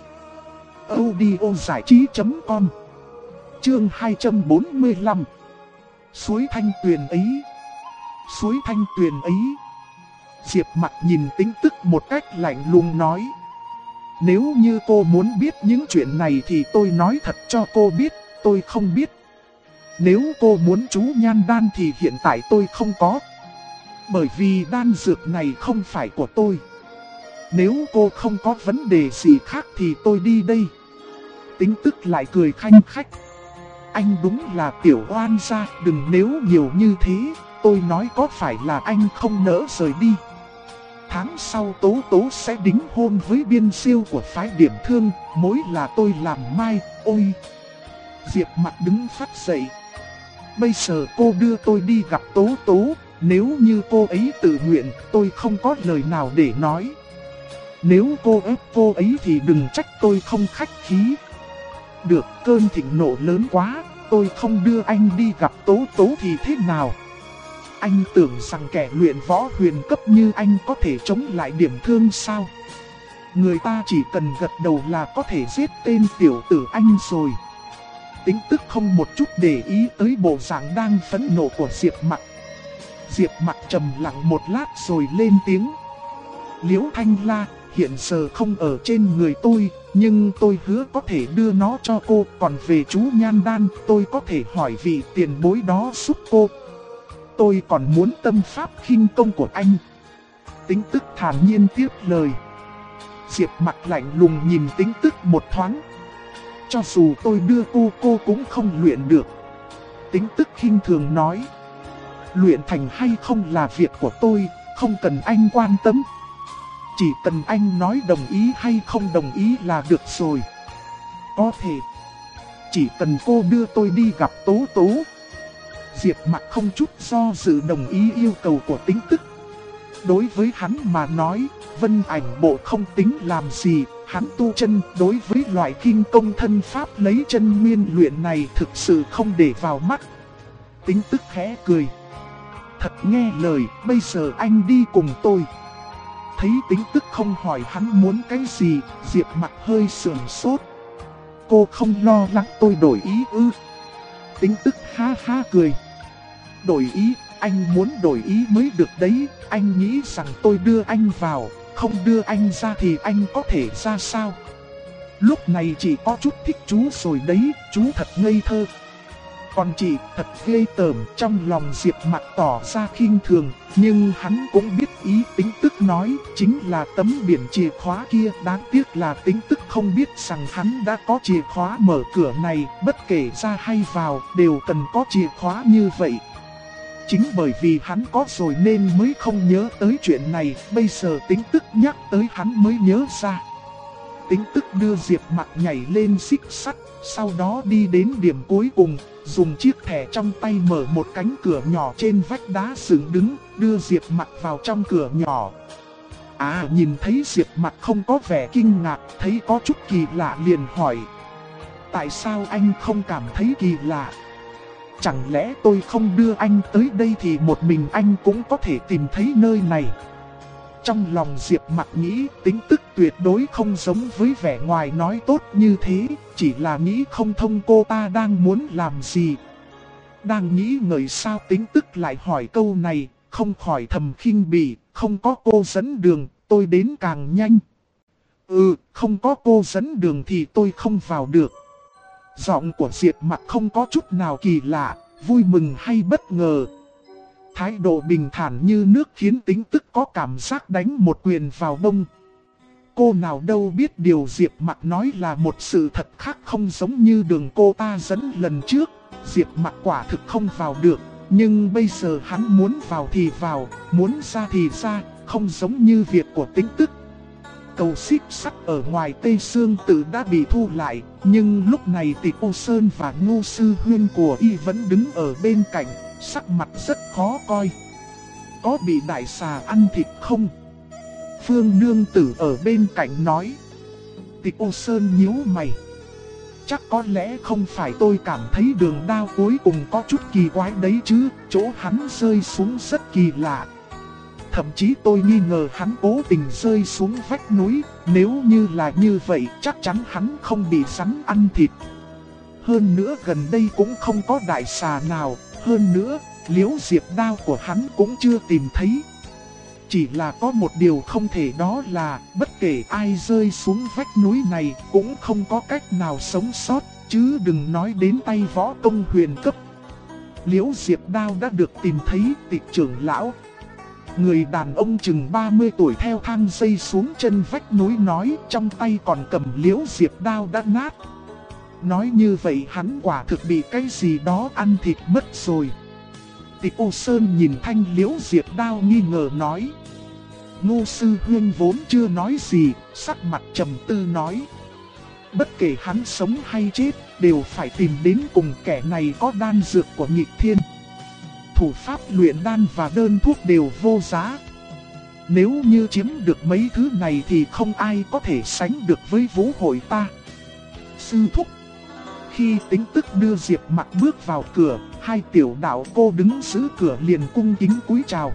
audiozảichí.com. Chương 245. Suối Thanh Tuyền ấy. Suối Thanh Tuyền ấy. Diệp Mặc nhìn Tính Tức một cách lạnh lùng nói: nếu như cô muốn biết những chuyện này thì tôi nói thật cho cô biết, tôi không biết. Nếu cô muốn chú nhan đan thì hiện tại tôi không có. Bởi vì đan dược này không phải của tôi. Nếu cô không có vấn đề gì khác thì tôi đi đây. Tính Tức lại cười khanh khách. Anh đúng là tiểu oan gia, đừng nếu nhiều như thế, tôi nói có phải là anh không nỡ rời đi. Tháng sau Tố Tố sẽ đính hôn với biên siêu của phái Điểm Thương, mối là tôi làm mai, ôi. Diệp Mặc đứng phát dậy. Bây giờ cô đưa tôi đi gặp Tố Tố, nếu như cô ấy tự nguyện, tôi không có lời nào để nói. Nếu cô ép cô ấy thì đừng trách tôi không khách khí. Được, cơn thịnh nộ lớn quá, tôi không đưa anh đi gặp Tố Tố thì thế nào? Anh tưởng rằng kẻ luyện võ huyền cấp như anh có thể chống lại Điểm Thương sao? Người ta chỉ cần gật đầu là có thể giết tên tiểu tử anh rồi. Tính Tức không một chút để ý tới bộ dạng đang phẫn nộ của Diệp Mặc. Diệp Mặc trầm lặng một lát rồi lên tiếng. Liễu Thanh La hiện giờ không ở trên người tôi, nhưng tôi hứa có thể đưa nó cho cô. Còn về chú nhan đan, tôi có thể hỏi vị tiền bối đó giúp cô. Tôi còn muốn tâm pháp khinh công của anh. Tính Tức thản nhiên tiếp lời. Diệp Mặc lạnh lùng nhìn Tính Tức một thoáng. Cho dù tôi đưa cô cũng không luyện được. Tính Tức khinh thường nói. Luyện thành hay không là việc của tôi, không cần anh quan tâm. Chỉ cần anh nói đồng ý hay không đồng ý là được rồi. Có thể. Chỉ cần cô đưa tôi đi gặp Tố Tố. Diệp Mặc không chút do dự đồng ý yêu cầu của Tính Tức. Đối với hắn mà nói, Vân Ảnh Bộ không tính làm gì, hắn tu chân đối với loại kinh công thân pháp lấy chân nguyên luyện này thực sự không để vào mắt. Tính Tức khẽ cười. Thật nghe lời, bây giờ anh đi cùng tôi. Thấy Tính Tức không hỏi hắn muốn cái gì, Diệp Mặc hơi sườn sốt. Cô không lo lắng tôi đổi ý ư? Tính Tức ha ha cười. Đổi ý, anh muốn đổi ý mới được đấy. Anh nghĩ rằng tôi đưa anh vào, không đưa anh ra thì anh có thể ra sao? Lúc này chị có chút thích chú rồi đấy, chú thật ngây thơ. Còn chị thật ghê tởm. Trong lòng Diệp Mặc tỏ ra khinh thường, nhưng hắn cũng biết ý Tính Tức nói chính là tấm biển chìa khóa kia. Đáng tiếc là Tính Tức không biết rằng hắn đã có chìa khóa mở cửa này, bất kể ra hay vào đều cần có chìa khóa như vậy. Chính bởi vì hắn có rồi nên mới không nhớ tới chuyện này, bây giờ Tính Tức nhắc tới hắn mới nhớ ra. Tính Tức đưa Diệp Mặc nhảy lên xích sắt, sau đó đi đến điểm cuối cùng, dùng chiếc thẻ trong tay mở một cánh cửa nhỏ trên vách đá dựng đứng, đưa Diệp Mặc vào trong cửa nhỏ. Nhìn thấy Diệp Mặc không có vẻ kinh ngạc, thấy có chút kỳ lạ liền hỏi. Tại sao anh không cảm thấy kỳ lạ? Chẳng lẽ tôi không đưa anh tới đây thì một mình anh cũng có thể tìm thấy nơi này? Trong lòng Diệp Mặc nghĩ Tính Tức tuyệt đối không giống với vẻ ngoài nói tốt như thế, chỉ là nghĩ không thông cô ta đang muốn làm gì. Đang nghĩ ngợi sao Tính Tức lại hỏi câu này, không khỏi thầm khinh bỉ, không có cô dẫn đường, tôi đến càng nhanh. Không có cô dẫn đường thì tôi không vào được. Giọng của Diệp Mặc không có chút nào kỳ lạ, vui mừng hay bất ngờ. Thái độ bình thản như nước khiến Tính Tức có cảm giác đánh một quyền vào bông. Cô nào đâu biết điều Diệp Mặc nói là một sự thật khác, không giống như đường cô ta dẫn lần trước. Diệp Mặc quả thực không vào được, nhưng bây giờ hắn muốn vào thì vào, muốn ra thì ra, không giống như việc của Tính Tức. cầu xích sắt ở ngoài Tây Sương Tự đã bị thu lại, nhưng lúc này Tịch Ô Sơn và Ngô Sư Huyên của y vẫn đứng ở bên cạnh, sắc mặt rất khó coi. Có bị đại xà ăn thịt không? Phương Nương Tử ở bên cạnh nói. Tịch Ô Sơn nhíu mày. Chắc có lẽ không phải, tôi cảm thấy đường đao cuối cùng có chút kỳ quái đấy chứ, chỗ hắn rơi xuống rất kỳ lạ. Thậm chí tôi nghi ngờ hắn cố tình rơi xuống vách núi, nếu như là như vậy chắc chắn hắn không bị rắn ăn thịt. Hơn nữa gần đây cũng không có đại xà nào, hơn nữa liễu diệp đao của hắn cũng chưa tìm thấy. Chỉ là có một điều không thể, đó là bất kể ai rơi xuống vách núi này cũng không có cách nào sống sót, chứ đừng nói đến tay võ công huyền cấp. Liễu diệp đao đã được tìm thấy. Tịch trưởng lão, người đàn ông chừng 30 tuổi theo thang dây xuống chân vách núi nói, trong tay còn cầm liễu diệp đao đã nát. Nói như vậy hắn quả thực bị cái gì đó ăn thịt mất rồi. Tịch Ô Sơn nhìn thanh liễu diệp đao nghi ngờ nói. Ngô Sư Huyên vốn chưa nói gì, sắc mặt trầm tư nói. Bất kể hắn sống hay chết, đều phải tìm đến cùng kẻ này có đan dược của Nhị Thiên. Thủ pháp luyện đan và đơn thuốc đều vô giá. Nếu như chiếm được mấy thứ này thì không ai có thể sánh được với Vũ Hội ta. Sư thúc. Khi Tính Tức đưa Diệp Mặc bước vào cửa, hai tiểu đạo cô đứng giữ cửa liền cung kính cúi chào.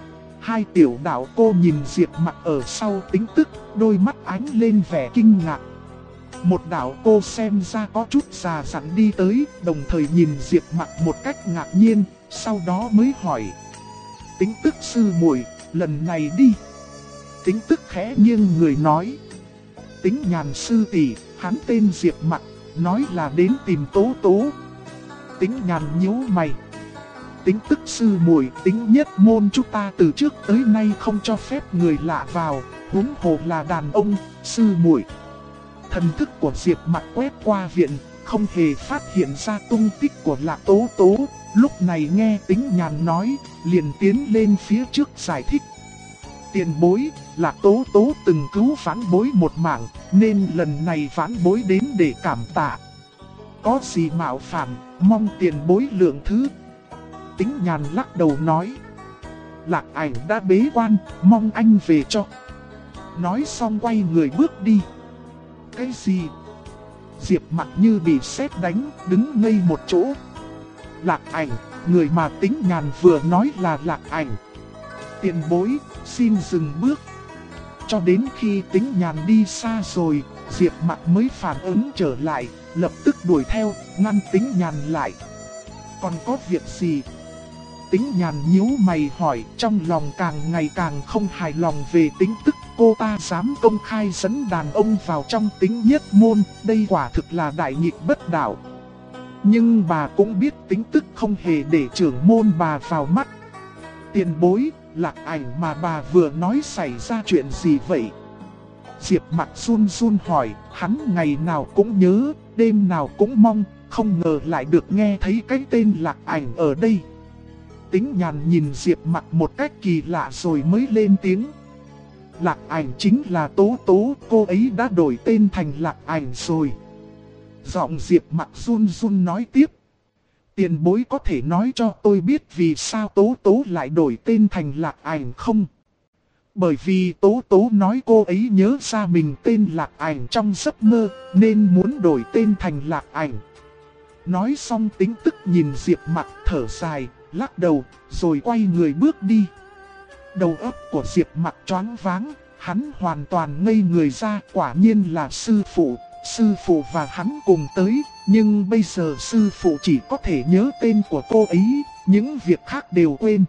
Hai tiểu đạo cô nhìn Diệp Mặc ở sau Tính Tức, đôi mắt ánh lên vẻ kinh ngạc. Một đạo cô xem ra có chút già dặn đi tới, đồng thời nhìn Diệp Mặc một cách ngạc nhiên, sau đó mới hỏi. Tính Tức sư muội, lần này đi. Tính Tức khẽ nghiêng người nói. Tính Nhàn sư tỷ, hắn tên Diệp Mặc, nói là đến tìm Tố Tố. Tính Nhàn nhíu mày. Tính Tức sư muội, Tính nhất môn chúng ta từ trước tới nay không cho phép người lạ vào, huống hồ là đàn ông, sư muội. Thần thức của Diệp Mặc quét qua viện, không hề phát hiện ra tung tích của Lạc Tố Tố. Lúc này nghe Tính Nhàn nói, liền tiến lên phía trước giải thích. Tiền bối, Lạc Tố Tố từng cứu vãn bối một mạng, nên lần này vãn bối đến để cảm tạ. Có gì mạo phạm, mong tiền bối lượng thứ. Tính Nhàn lắc đầu nói. Lạc Ảnh đã bế quan, mong anh về cho. Nói xong quay người bước đi. Cái gì? Diệp Mặc như bị sét đánh, đứng ngây một chỗ. Lạc Ảnh, người mà Tính Nhàn vừa nói là Lạc Ảnh. Tiền bối, xin dừng bước. Cho đến khi Tính Nhàn đi xa rồi, Diệp Mặc mới phản ứng trở lại, lập tức đuổi theo, ngăn Tính Nhàn lại. Còn có việc gì? Tính Nhàn nhíu mày hỏi, trong lòng càng ngày càng không hài lòng về Tính Tức. Cô ta dám công khai dẫn đàn ông vào trong Tính nhất môn, đây quả thực là đại nghịch bất đạo. Nhưng bà cũng biết Tính Tức không hề để trưởng môn bà vào mắt. Tiền bối, Lạc Ảnh mà bà vừa nói xảy ra chuyện gì vậy? Diệp Mặc run run hỏi, hắn ngày nào cũng nhớ, đêm nào cũng mong, không ngờ lại được nghe thấy cái tên Lạc Ảnh ở đây. Tính Nhàn nhìn Diệp Mặc một cách kỳ lạ rồi mới lên tiếng. Lạc Ảnh chính là Tố Tố, cô ấy đã đổi tên thành Lạc Ảnh rồi. Giọng Diệp Mặc run run nói tiếp. Tiền bối có thể nói cho tôi biết vì sao Tố Tố lại đổi tên thành Lạc Ảnh không? Bởi vì Tố Tố nói cô ấy nhớ ra mình tên Lạc Ảnh trong giấc mơ, nên muốn đổi tên thành Lạc Ảnh. Nói xong Tính Tức nhìn Diệp Mặc thở dài, lắc đầu, rồi quay người bước đi. Đầu óc của Diệp Mặc choáng váng, hắn hoàn toàn ngây người ra, quả nhiên là sư phụ và hắn cùng tới, nhưng bây giờ sư phụ chỉ có thể nhớ tên của cô ấy, những việc khác đều quên.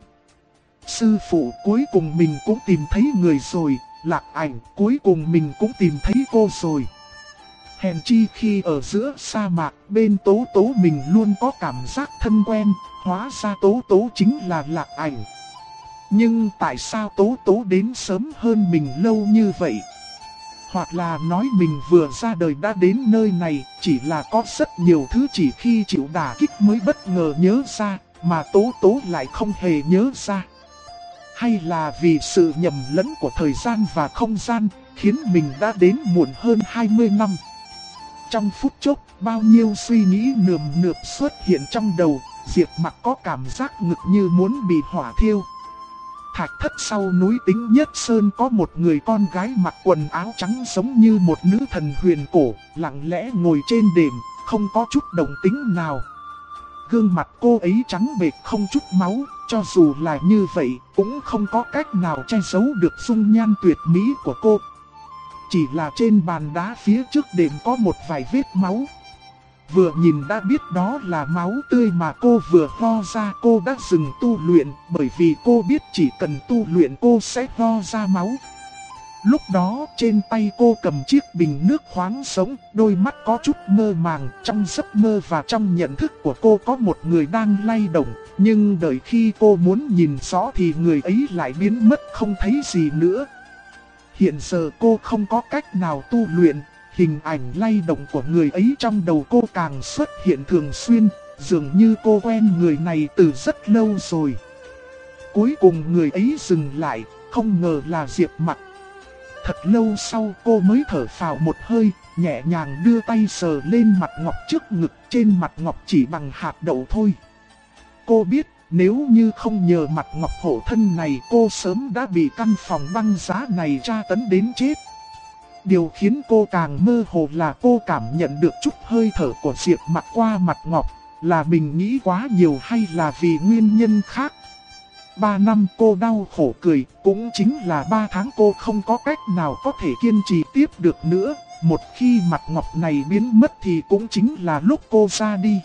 Sư phụ, cuối cùng mình cũng tìm thấy người rồi. Lạc Ảnh, cuối cùng mình cũng tìm thấy cô rồi. Hèn chi khi ở giữa sa mạc, bên Tố Tố mình luôn có cảm giác thân quen, hóa ra Tố Tố chính là Lạc Ảnh. Nhưng tại sao Tố Tố đến sớm hơn mình lâu như vậy? Hoặc là nói mình vừa ra đời đã đến nơi này, chỉ là có rất nhiều thứ chỉ khi chịu đả kích mới bất ngờ nhớ ra, mà Tố Tố lại không hề nhớ ra. Hay là vì sự nhầm lẫn của thời gian và không gian, khiến mình đã đến muộn hơn 20 năm. Trong phút chốc, bao nhiêu suy nghĩ nườm nượp xuất hiện trong đầu, Diệp Mặc có cảm giác ngực như muốn bị hỏa thiêu. Thạch thất sau núi Tính Nhất Sơn có một người con gái mặc quần áo trắng giống như một nữ thần huyền cổ, lặng lẽ ngồi trên đệm, không có chút động tĩnh nào. Gương mặt cô ấy trắng bệch không chút máu, cho dù là như vậy cũng không có cách nào che giấu được dung nhan tuyệt mỹ của cô. Chỉ là trên bàn đá phía trước đệm có một vài vết máu. Vừa nhìn đã biết đó là máu tươi mà cô vừa ho ra. Cô đã dừng tu luyện bởi vì cô biết chỉ cần tu luyện cô sẽ ho ra máu. Lúc đó trên tay cô cầm chiếc bình nước khoáng sống, đôi mắt có chút mơ màng. Trong giấc mơ và trong nhận thức của cô có một người đang lay động. Nhưng đợi khi cô muốn nhìn rõ thì người ấy lại biến mất không thấy gì nữa. Hiện giờ cô không có cách nào tu luyện, hình ảnh lay động của người ấy trong đầu cô càng xuất hiện thường xuyên, dường như cô quen người này từ rất lâu rồi. Cuối cùng người ấy dừng lại, không ngờ là Diệp Mặc. Thật lâu sau cô mới thở phào một hơi, nhẹ nhàng đưa tay sờ lên mặt ngọc trước ngực, trên mặt ngọc chỉ bằng hạt đậu thôi. Cô biết nếu như không nhờ mặt ngọc hộ thân này cô sớm đã bị căn phòng băng giá này tra tấn đến chết. Điều khiến cô càng mơ hồ là cô cảm nhận được chút hơi thở của Diệp Mặc qua mặt ngọc. Là mình nghĩ quá nhiều hay là vì nguyên nhân khác? 3 năm cô đau khổ cười, cũng chính là 3 tháng cô không có cách nào có thể kiên trì tiếp được nữa. Một khi mặt ngọc này biến mất thì cũng chính là lúc cô ra đi.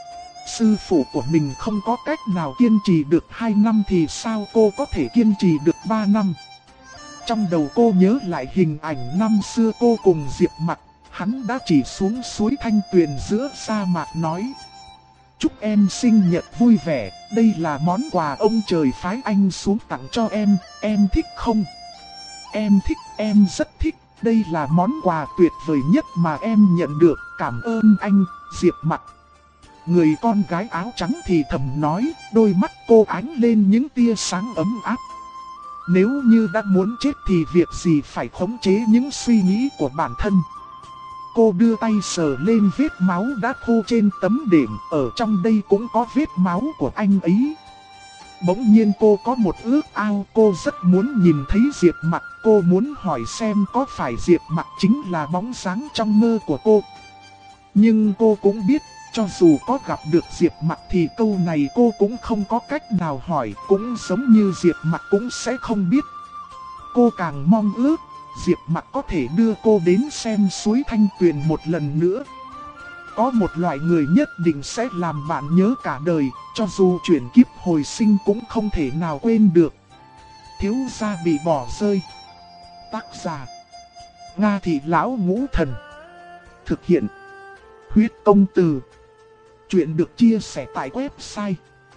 Sư phụ của mình không có cách nào kiên trì được 2 năm thì sao cô có thể kiên trì được 3 năm? Trong đầu cô nhớ lại hình ảnh năm xưa cô cùng Diệp Mặc, hắn đã chỉ xuống suối Thanh Tuyền giữa sa mạc nói: chúc em sinh nhật vui vẻ, đây là món quà ông trời phái anh xuống tặng cho em thích không? Em thích, em rất thích, đây là món quà tuyệt vời nhất mà em nhận được, cảm ơn anh, Diệp Mặc. Người con gái áo trắng thì thầm nói, đôi mắt cô ánh lên những tia sáng ấm áp. Nếu như đã muốn chết thì việc gì phải khống chế những suy nghĩ của bản thân. Cô đưa tay sờ lên vết máu đã khô trên tấm đệm, ở trong đây cũng có vết máu của anh ấy. Bỗng nhiên cô có một ước ao, cô rất muốn nhìn thấy Diệp Mặc, cô muốn hỏi xem có phải Diệp Mặc chính là bóng dáng trong mơ của cô. Nhưng cô cũng biết, cho dù có gặp được Diệp Mặc thì câu này cô cũng không có cách nào hỏi, cũng giống như Diệp Mặc cũng sẽ không biết. Cô càng mong ước Diệp Mặc có thể đưa cô đến xem suối Thanh Tuyền một lần nữa. Có một loại người nhất định sẽ làm bạn nhớ cả đời, cho dù chuyển kiếp hồi sinh cũng không thể nào quên được. Thiếu gia bị bỏ rơi. Tác giả: Nga Thị Lão Ngũ Thần. Thực hiện: Huyết Công Từ. Chuyện được chia sẻ tại website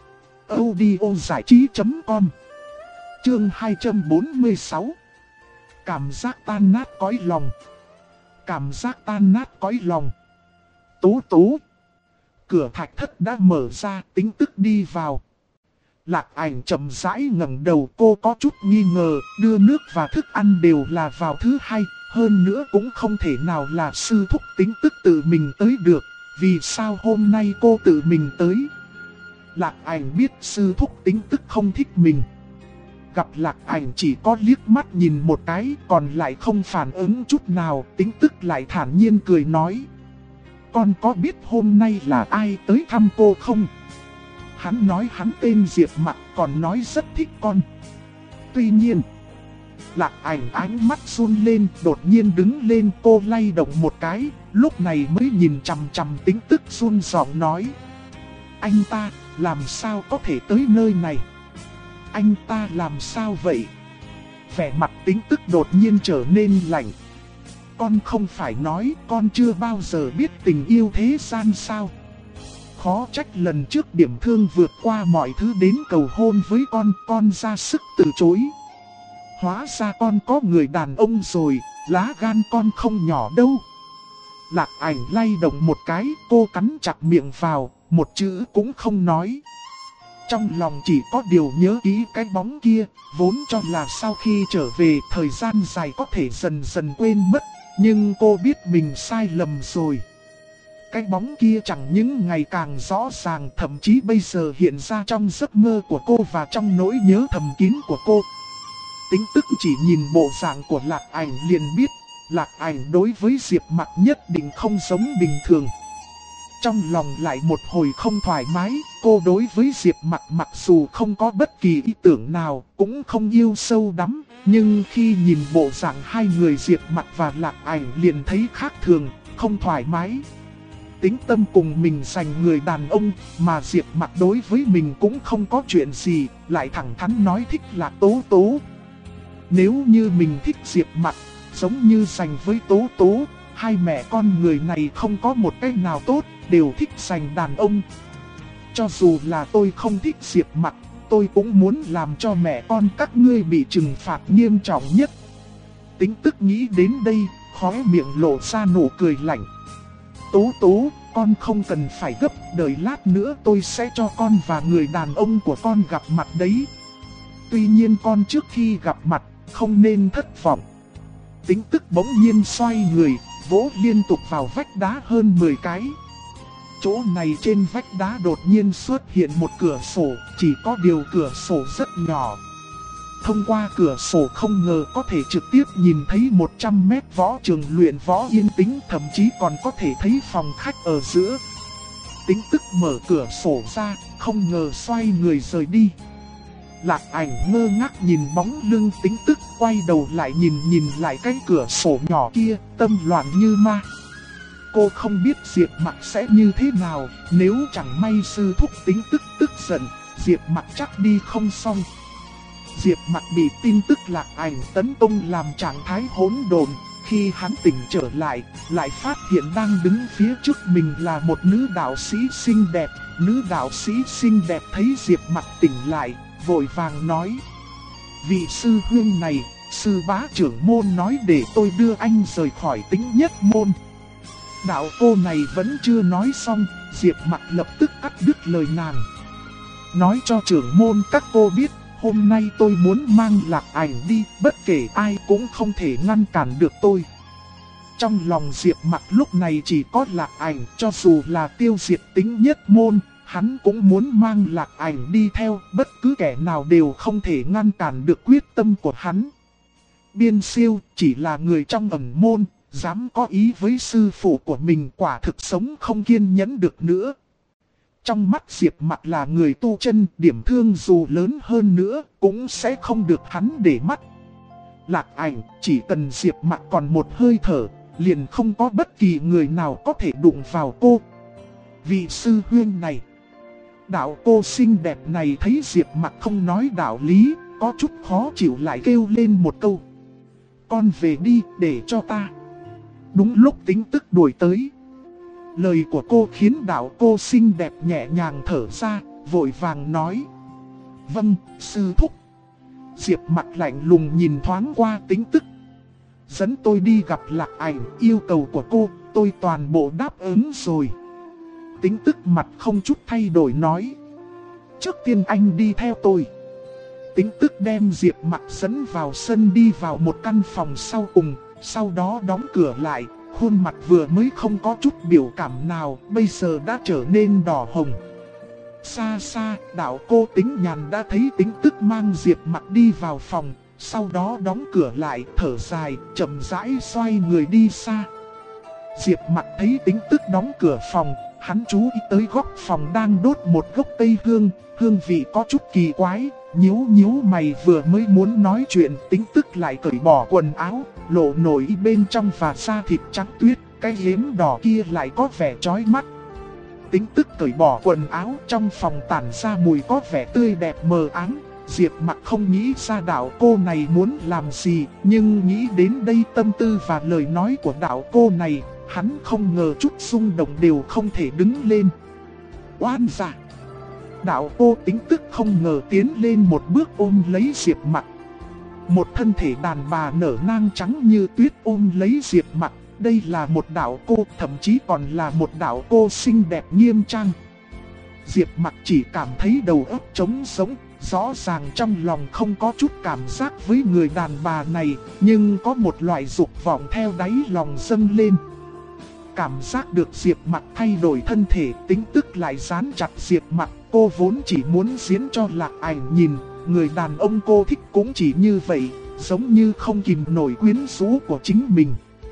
audiozảichí.com. Chương 246. Cảm giác tan nát cõi lòng. Cảm giác tan nát cõi lòng. Tố tố. Cửa thạch thất đã mở ra, Tính Tức đi vào. Lạc Ảnh chậm rãi ngẩng đầu, cô có chút nghi ngờ, đưa nước và thức ăn đều là vào thứ hai, hơn nữa cũng không thể nào là sư thúc Tính Tức tự mình tới được. Vì sao hôm nay cô tự mình tới? Lạc Ảnh biết sư thúc Tính Tức không thích mình. Gặp Lạc Ảnh chỉ có liếc mắt nhìn một cái, còn lại không phản ứng chút nào. Tính Tức lại thản nhiên cười nói: con có biết hôm nay là ai tới thăm cô không? Hắn nói hắn tên Diệp Mặc, còn nói rất thích con. Tuy nhiên, Lạc Ảnh ánh mắt run lên, đột nhiên đứng lên, cô lay động một cái, lúc này mới nhìn chằm chằm Tính Tức run giọng nói: anh ta làm sao có thể tới nơi này? Anh ta làm sao vậy? Vẻ mặt Tính Tức đột nhiên trở nên lạnh. Con không phải nói con chưa bao giờ biết tình yêu thế gian sao? Khó trách lần trước Điểm Thương vượt qua mọi thứ đến cầu hôn với con ra sức từ chối. Hóa ra con có người đàn ông rồi, lá gan con không nhỏ đâu. Lạc Ảnh lay động một cái, cô cắn chặt miệng vào, một chữ cũng không nói. Trong lòng chỉ có điều nhớ kỹ cái bóng kia, vốn cho là sau khi trở về thời gian dài có thể dần dần quên mất, nhưng cô biết mình sai lầm rồi. Cái bóng kia chẳng những ngày càng rõ ràng, thậm chí bây giờ hiện ra trong giấc mơ của cô và trong nỗi nhớ thầm kín của cô. Tính Tức chỉ nhìn bộ dạng của Lạc Ảnh liền biết, Lạc Ảnh đối với Diệp Mặc nhất định không giống bình thường. Trong lòng lại một hồi không thoải mái, cô đối với Diệp Mặc mặc dù không có bất kỳ ý tưởng nào, cũng không yêu sâu đắm, nhưng khi nhìn bộ dạng hai người Diệp Mặc và Lạc Ảnh liền thấy khác thường, không thoải mái. Tính Tâm cùng mình giành người đàn ông, mà Diệp Mặc đối với mình cũng không có chuyện gì, lại thẳng thắn nói thích Lạc Tố Tố. Nếu như mình thích Diệp Mặc, giống như giành với Tố Tố, hai mẹ con người này không có một cái nào tốt, đều thích giành đàn ông. Cho dù là tôi không thích Diệp Mặc, tôi cũng muốn làm cho mẹ con các ngươi bị trừng phạt nghiêm trọng nhất. Tính Tức nghĩ đến đây, khóe miệng lộ ra nụ cười lạnh. Tố Tố, con không cần phải gấp, đợi lát nữa tôi sẽ cho con và người đàn ông của con gặp mặt đấy. Tuy nhiên con trước khi gặp mặt, không nên thất vọng. Tính Tức bỗng nhiên xoay người, vỗ liên tục vào vách đá hơn 10 cái. Chỗ này trên vách đá đột nhiên xuất hiện một cửa sổ, chỉ có điều cửa sổ rất nhỏ. Thông qua cửa sổ không ngờ có thể trực tiếp nhìn thấy 100 mét võ trường luyện võ yên tĩnh, thậm chí còn có thể thấy phòng khách ở giữa. Tính Tức mở cửa sổ ra, không ngờ xoay người rời đi. Lạc Ảnh ngơ ngác nhìn bóng lưng Tính Tức, quay đầu lại nhìn lại cái cửa sổ nhỏ kia, tâm loạn như ma. Cô không biết Diệp Mặc sẽ như thế nào, nếu chẳng may sư thúc Tính Tức tức giận, Diệp Mặc chắc đi không xong. Diệp Mặc bị tin tức Lạc Ảnh tấn công làm trạng thái hỗn độn, khi hắn tỉnh trở lại, lại phát hiện đang đứng phía trước mình là một nữ đạo sĩ xinh đẹp. Nữ đạo sĩ xinh đẹp thấy Diệp Mặc tỉnh lại, vội vàng nói: vị sư huynh này, sư bá trưởng môn nói để tôi đưa anh rời khỏi Tính Nhất môn. Đạo cô này vẫn chưa nói xong, Diệp Mặc lập tức cắt đứt lời nàng. Nói cho trưởng môn các cô biết, hôm nay tôi muốn mang Lạc Ảnh đi, bất kể ai cũng không thể ngăn cản được tôi. Trong lòng Diệp Mặc lúc này chỉ có Lạc Ảnh, cho dù là tiêu diệt Tính Nhất môn, hắn cũng muốn mang Lạc Ảnh đi theo, bất cứ kẻ nào đều không thể ngăn cản được quyết tâm của hắn. Biên Siêu chỉ là người trong ẩn môn, dám có ý với sư phụ của mình, quả thực sống không kiên nhẫn được nữa. Trong mắt Diệp Mặc là người tu chân, điểm thương dù lớn hơn nữa cũng sẽ không được hắn để mắt. Lạc Ảnh chỉ cần Diệp Mặc còn một hơi thở, liền không có bất kỳ người nào có thể đụng vào cô. Vị sư huynh này, đạo cô xinh đẹp này thấy Diệp Mặc không nói đạo lý, có chút khó chịu, lại kêu lên một câu: con về đi, để cho ta. Đúng lúc Tính Tức đuổi tới. Lời của cô khiến đạo cô xinh đẹp nhẹ nhàng thở ra, vội vàng nói: vâng, sư thúc. Diệp Mặc lạnh lùng nhìn thoáng qua Tính Tức. Dẫn tôi đi gặp Lạc Ảnh, yêu cầu của cô, tôi toàn bộ đáp ứng rồi. Tính Tức mặt không chút thay đổi nói: trước tiên anh đi theo tôi. Tính Tức đem Diệp Mặc dẫn vào sân, đi vào một căn phòng sau cùng, sau đó đóng cửa lại. Khuôn mặt vừa mới không có chút biểu cảm nào, bây giờ đã trở nên đỏ hồng. Xa xa, đạo cô Tính Nhàn đã thấy Tính Tức mang Diệp Mặc đi vào phòng, sau đó đóng cửa lại, thở dài, chậm rãi xoay người đi xa. Diệp Mặc thấy Tính Tức đóng cửa phòng, hắn chú ý tới góc phòng đang đốt một gốc cây hương, hương vị có chút kỳ quái. Nhíu mày, vừa mới muốn nói chuyện, Tính Tức lại cởi bỏ quần áo, lộ nổi bên trong và da thịt trắng tuyết, cái yếm đỏ kia lại có vẻ chói mắt. Tính Tức cởi bỏ quần áo, trong phòng tản ra mùi có vẻ tươi đẹp mờ ám. Diệp Mặc không nghĩ ra đạo cô này muốn làm gì, nhưng nghĩ đến đây tâm tư và lời nói của đạo cô này, hắn không ngờ chút xung động đều không thể đứng lên. Oan dạ! Đạo cô Tính Tức không ngờ tiến lên một bước ôm lấy Diệp Mặc. Một thân thể đàn bà nở nang trắng như tuyết ôm lấy Diệp Mặc. Đây là một đạo cô, thậm chí còn là một đạo cô xinh đẹp nghiêm trang. Diệp Mặc chỉ cảm thấy đầu óc trống sống, rõ ràng trong lòng không có chút cảm giác với người đàn bà này, nhưng có một loại dục vọng theo đáy lòng dâng lên. Cảm giác được Diệp Mặc thay đổi thân thể, tính tức lại dán chặt Diệp Mặc. Cô vốn chỉ muốn diễn cho Lạc Ảnh nhìn, người đàn ông cô thích cũng chỉ như vậy, giống như không kìm nổi quyến rũ của chính mình.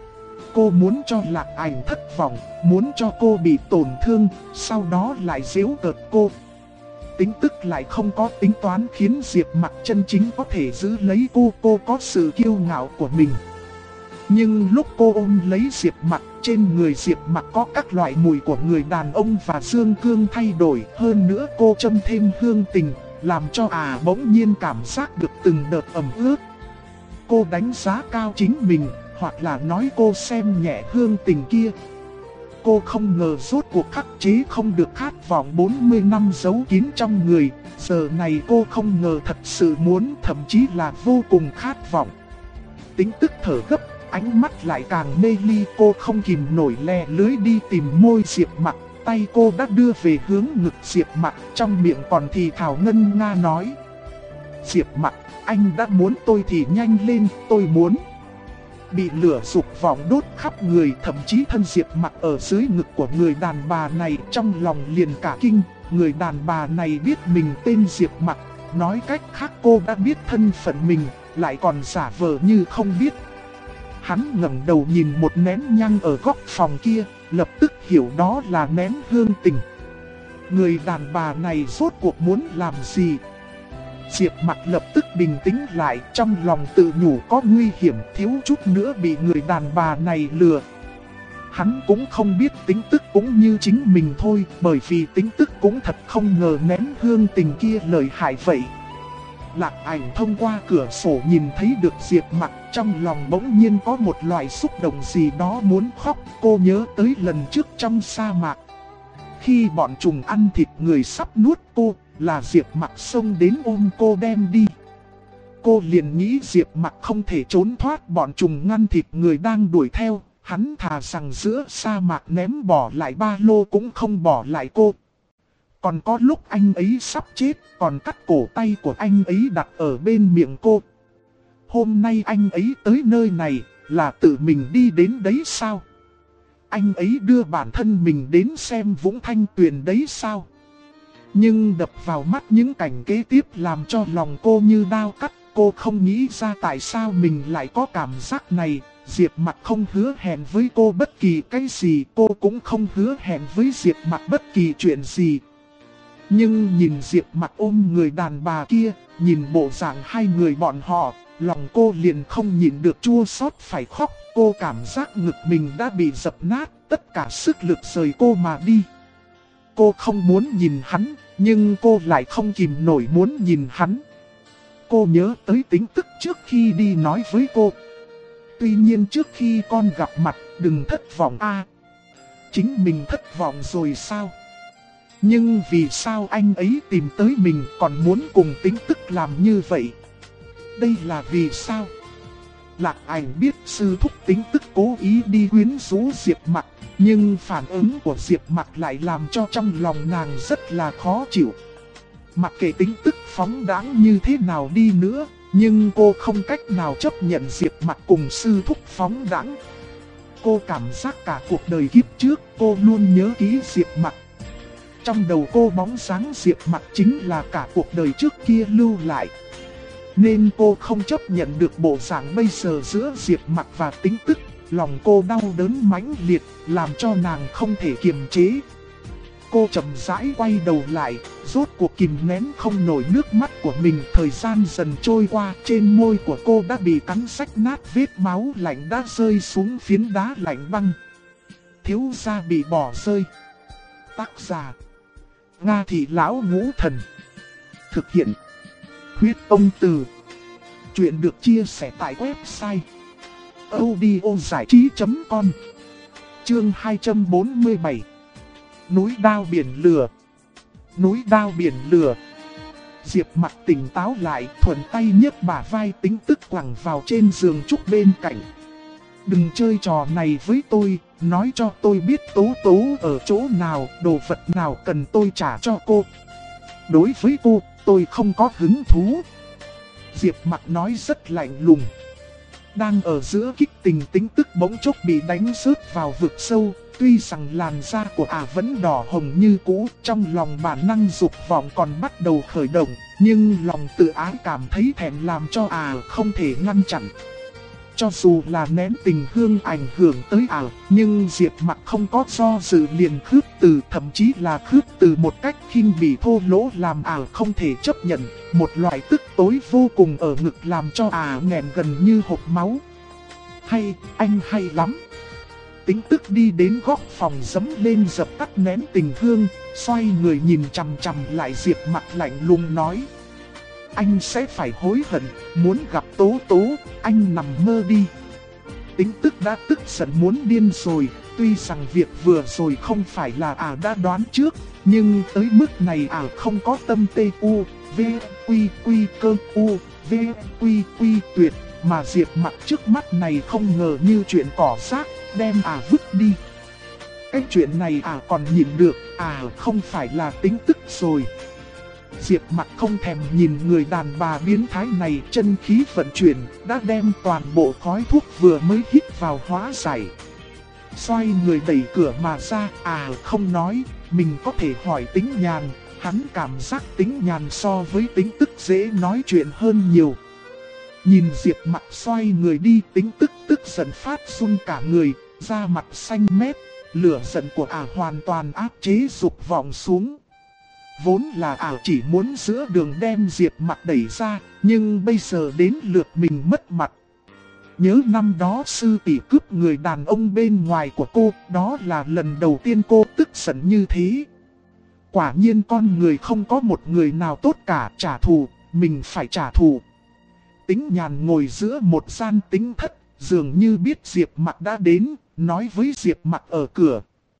Cô muốn cho Lạc Ảnh thất vọng, muốn cho cô bị tổn thương, sau đó lại giễu cợt cô. Tính tức lại không có tính toán khiến Diệp Mặc chân chính có thể giữ lấy cô có sự kiêu ngạo của mình. Nhưng lúc cô ôm lấy Diệp Mặc, trên người Diệp Mặc có các loại mùi của người đàn ông và dương cương thay đổi. Hơn nữa cô châm thêm hương tình, làm cho bỗng nhiên cảm giác được từng đợt ẩm ướt. Cô đánh giá cao chính mình, hoặc là nói cô xem nhẹ hương tình kia. Cô không ngờ rốt cuộc khắc chế không được khát vọng 40 năm giấu kín trong người. Giờ này cô không ngờ thật sự muốn, thậm chí là vô cùng khát vọng. Tính tức thở gấp, ánh mắt lại càng mê ly. Cô không kìm nổi lè lưới đi tìm môi Diệp Mặc. Tay cô đã đưa về hướng ngực Diệp Mặc, trong miệng còn thì thào ngân nga nói: Diệp Mặc, anh đã muốn tôi thì nhanh lên, tôi muốn. Bị lửa dục vọng đốt khắp người, thậm chí thân Diệp Mặc ở dưới ngực của người đàn bà này trong lòng liền cả kinh. Người đàn bà này biết mình tên Diệp Mặc, nói cách khác cô đã biết thân phận mình, lại còn giả vờ như không biết. Hắn ngẩng đầu nhìn một nén nhang ở góc phòng kia, lập tức hiểu đó là nén hương tình. Người đàn bà này rốt cuộc muốn làm gì? Diệp Mặc lập tức bình tĩnh lại, trong lòng tự nhủ có nguy hiểm, thiếu chút nữa bị người đàn bà này lừa. Hắn cũng không biết tính tức cũng như chính mình thôi, bởi vì tính tức cũng thật không ngờ nén hương tình kia lợi hại vậy. Lạc Ảnh thông qua cửa sổ nhìn thấy được Diệp Mặc, trong lòng bỗng nhiên có một loại xúc động gì đó muốn khóc. Cô nhớ tới lần trước trong sa mạc, khi bọn trùng ăn thịt người sắp nuốt cô, là Diệp Mặc xông đến ôm cô đem đi. Cô liền nghĩ Diệp Mặc không thể trốn thoát bọn trùng ngăn thịt người đang đuổi theo. Hắn thà rằng giữa sa mạc ném bỏ lại ba lô cũng không bỏ lại cô. Còn có lúc anh ấy sắp chết, còn cắt cổ tay của anh ấy đặt ở bên miệng cô. Hôm nay anh ấy tới nơi này, là tự mình đi đến đấy sao? Anh ấy đưa bản thân mình đến xem Vũng Thanh Tuyền đấy sao? Nhưng đập vào mắt những cảnh kế tiếp làm cho lòng cô như đao cắt. Cô không nghĩ ra tại sao mình lại có cảm giác này. Diệp Mặc không hứa hẹn với cô bất kỳ cái gì, cô cũng không hứa hẹn với Diệp Mặc bất kỳ chuyện gì. Nhưng nhìn Diệp Mặc ôm người đàn bà kia, nhìn bộ dạng hai người bọn họ, lòng cô liền không nhịn được chua xót phải khóc. Cô cảm giác ngực mình đã bị dập nát, tất cả sức lực rời cô mà đi. Cô không muốn nhìn hắn, nhưng cô lại không kìm nổi muốn nhìn hắn. Cô nhớ tới tính tức trước khi đi nói với cô: tuy nhiên trước khi con gặp mặt, đừng thất vọng a. Chính mình thất vọng rồi sao? Nhưng vì sao anh ấy tìm tới mình còn muốn cùng tính tức làm như vậy? Đây là vì sao? Lạc Ảnh biết sư thúc tính tức cố ý đi quyến rũ Diệp Mặc, nhưng phản ứng của Diệp Mặc lại làm cho trong lòng nàng rất là khó chịu. Mặc kệ tính tức phóng đãng như thế nào đi nữa, nhưng cô không cách nào chấp nhận Diệp Mặc cùng sư thúc phóng đãng. Cô cảm giác cả cuộc đời kiếp trước cô luôn nhớ kỹ Diệp Mặc. Trong đầu cô bóng dáng Diệp Mặc chính là cả cuộc đời trước kia lưu lại. Nên cô không chấp nhận được bộ dạng bây giờ giữa Diệp Mặc và tính tức. Lòng cô đau đớn mãnh liệt, làm cho nàng không thể kiềm chế. Cô chậm rãi quay đầu lại, rốt cuộc kìm nén không nổi nước mắt của mình. Thời gian dần trôi qua, trên môi của cô đã bị cắn rách nát, vết máu lạnh đã rơi xuống phiến đá lạnh băng. Thiếu gia bị bỏ rơi. Tác giả: Nga Thị Lão Ngũ Thần. Thực hiện: Huyết Ông Từ. Chuyện được chia sẻ tại website audiozảichí.com. Chương 247. Núi đao biển lửa. Núi đao biển lửa. Diệp Mặc tỉnh táo lại, thuận tay nhấc bả vai tính tức quẳng vào trên giường trúc bên cạnh. Đừng chơi trò này với tôi, nói cho tôi biết Tố Tố ở chỗ nào, đồ vật nào cần tôi trả cho cô. Đối với cô, tôi không có hứng thú. Diệp Mặc nói rất lạnh lùng. Đang ở giữa kích tình, Tính Tức bỗng chốc bị đánh rớt vào vực sâu. Tuy rằng làn da của vẫn đỏ hồng như cũ, trong lòng bản năng dục vọng còn bắt đầu khởi động, nhưng lòng tự ái cảm thấy thẹn làm cho không thể ngăn chặn. Cho dù là nén tình hương ảnh hưởng tới nhưng Diệp Mặc không có do dự liền khước từ, thậm chí là khước từ một cách khinh bỉ thô lỗ làm không thể chấp nhận. Một loại tức tối vô cùng ở ngực làm cho nghẹn gần như hộc máu. Hay, anh hay lắm. Tính Tức đi đến góc phòng giẫm lên dập tắt nén tình hương, xoay người nhìn chằm chằm lại Diệp Mặc lạnh lùng nói. Anh sẽ phải hối hận, muốn gặp Tố Tố, anh nằm mơ đi. Tính Tức đã tức giận muốn điên rồi, tuy rằng việc vừa rồi không phải là đã đoán trước, nhưng tới mức này không có tâm tê u, v, quy quy cơ u, v, quy quy tuyệt, mà Diệp Mặc trước mắt này không ngờ như chuyện cỏ rác, đem vứt đi. Cái chuyện này còn nhìn được, không phải là Tính Tức rồi. Diệp Mặc không thèm nhìn người đàn bà biến thái này, chân khí vận chuyển, đã đem toàn bộ khói thuốc vừa mới hít vào hóa giải. Xoay người đẩy cửa mà ra, không nói, mình có thể hỏi Tính Nhàn, hắn cảm giác Tính Nhàn so với Tính Tức dễ nói chuyện hơn nhiều. Nhìn Diệp Mặc xoay người đi, Tính Tức tức giận phát run cả người, da mặt xanh mét, lửa giận của hoàn toàn áp chế dục vọng xuống. Vốn là chỉ muốn giữa đường đem Diệp Mặc đẩy ra, nhưng bây giờ đến lượt mình mất mặt. Nhớ năm đó sư tỷ cướp người đàn ông bên ngoài của cô, đó là lần đầu tiên cô tức giận như thế. Quả nhiên con người không có một người nào tốt cả, trả thù, mình phải trả thù. Tính Nhàn ngồi giữa một gian tính thất, dường như biết Diệp Mặc đã đến, nói với Diệp Mặc ở cửa.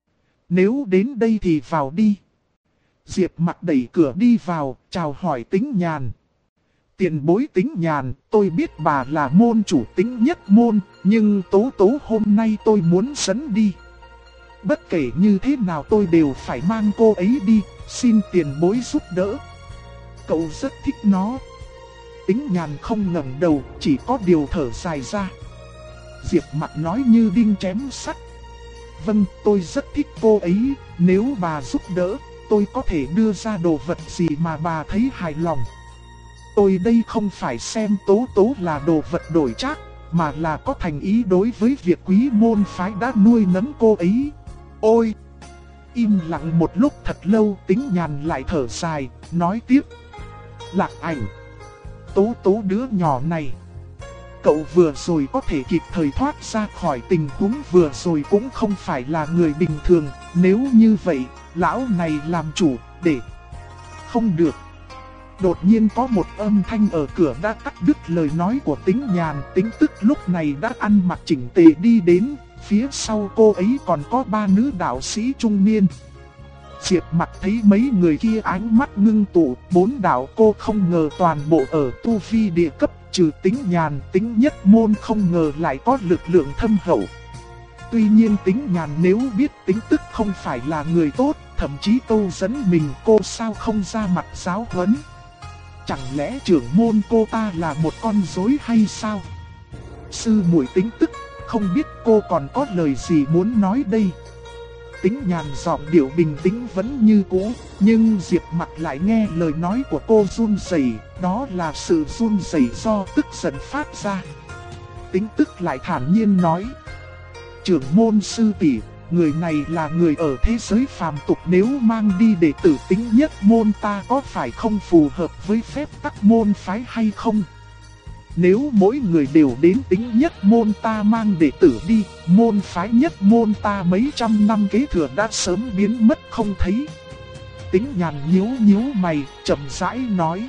Nếu đến đây thì vào đi. Diệp Mặc đẩy cửa đi vào, chào hỏi Tính Nhàn. Tiền bối Tính Nhàn, tôi biết bà là môn chủ Tính Nhất môn, nhưng Tố Tố hôm nay tôi muốn dẫn đi. Bất kể như thế nào tôi đều phải mang cô ấy đi, xin tiền bối giúp đỡ. Cậu rất thích nó. Tính Nhàn không ngẩng đầu, chỉ có điều thở dài ra. Diệp Mặc nói như đinh chém sắt. Vâng, tôi rất thích cô ấy, nếu bà giúp đỡ, tôi có thể đưa ra đồ vật gì mà bà thấy hài lòng. Tôi đây không phải xem Tố Tố là đồ vật đổi trác, mà là có thành ý đối với việc quý môn phái đã nuôi nấng cô ấy. Ôi! Im lặng một lúc thật lâu, Tính Nhàn lại thở dài, nói tiếp. Lạc Ảnh! Tố Tố đứa nhỏ này, cậu vừa rồi có thể kịp thời thoát ra khỏi tình huống vừa rồi cũng không phải là người bình thường. Nếu như vậy, lão này làm chủ, để... Không được. Đột nhiên có một âm thanh ở cửa đã cắt đứt lời nói của Tính Nhàn. Tính Tức lúc này đã ăn mặc chỉnh tề đi đến, phía sau cô ấy còn có 3 nữ đạo sĩ trung niên. Diệp Mặc thấy mấy người kia ánh mắt ngưng tụ, 4 đạo cô không ngờ toàn bộ ở tu vi địa cấp, trừ Tính Nhàn, Tính Nhất môn không ngờ lại có lực lượng thâm hậu. Tuy nhiên Tính Nhàn nếu biết Tính Tức không phải là người tốt, thậm chí câu dẫn mình, cô sao không ra mặt giáo huấn. Chẳng lẽ trưởng môn cô ta là một con rối hay sao? Sư muội Tính Tức, không biết cô còn có lời gì muốn nói đây? Tính Nhàn giọng điệu bình tĩnh vẫn như cũ, nhưng Diệp Mặc lại nghe lời nói của cô run rẩy, đó là sự run rẩy do tức giận phát ra. Tính Tức lại thản nhiên nói. Trưởng môn sư tỷ, người này là người ở thế giới phàm tục, nếu mang đi đệ tử Tính Nhất môn ta có phải không phù hợp với phép tắc môn phái hay không? Nếu mỗi người đều đến Tính Nhất môn ta mang đệ tử đi, môn phái Nhất môn ta mấy trăm năm kế thừa đã sớm biến mất không thấy. Tính Nhàn nhíu mày, chậm rãi nói.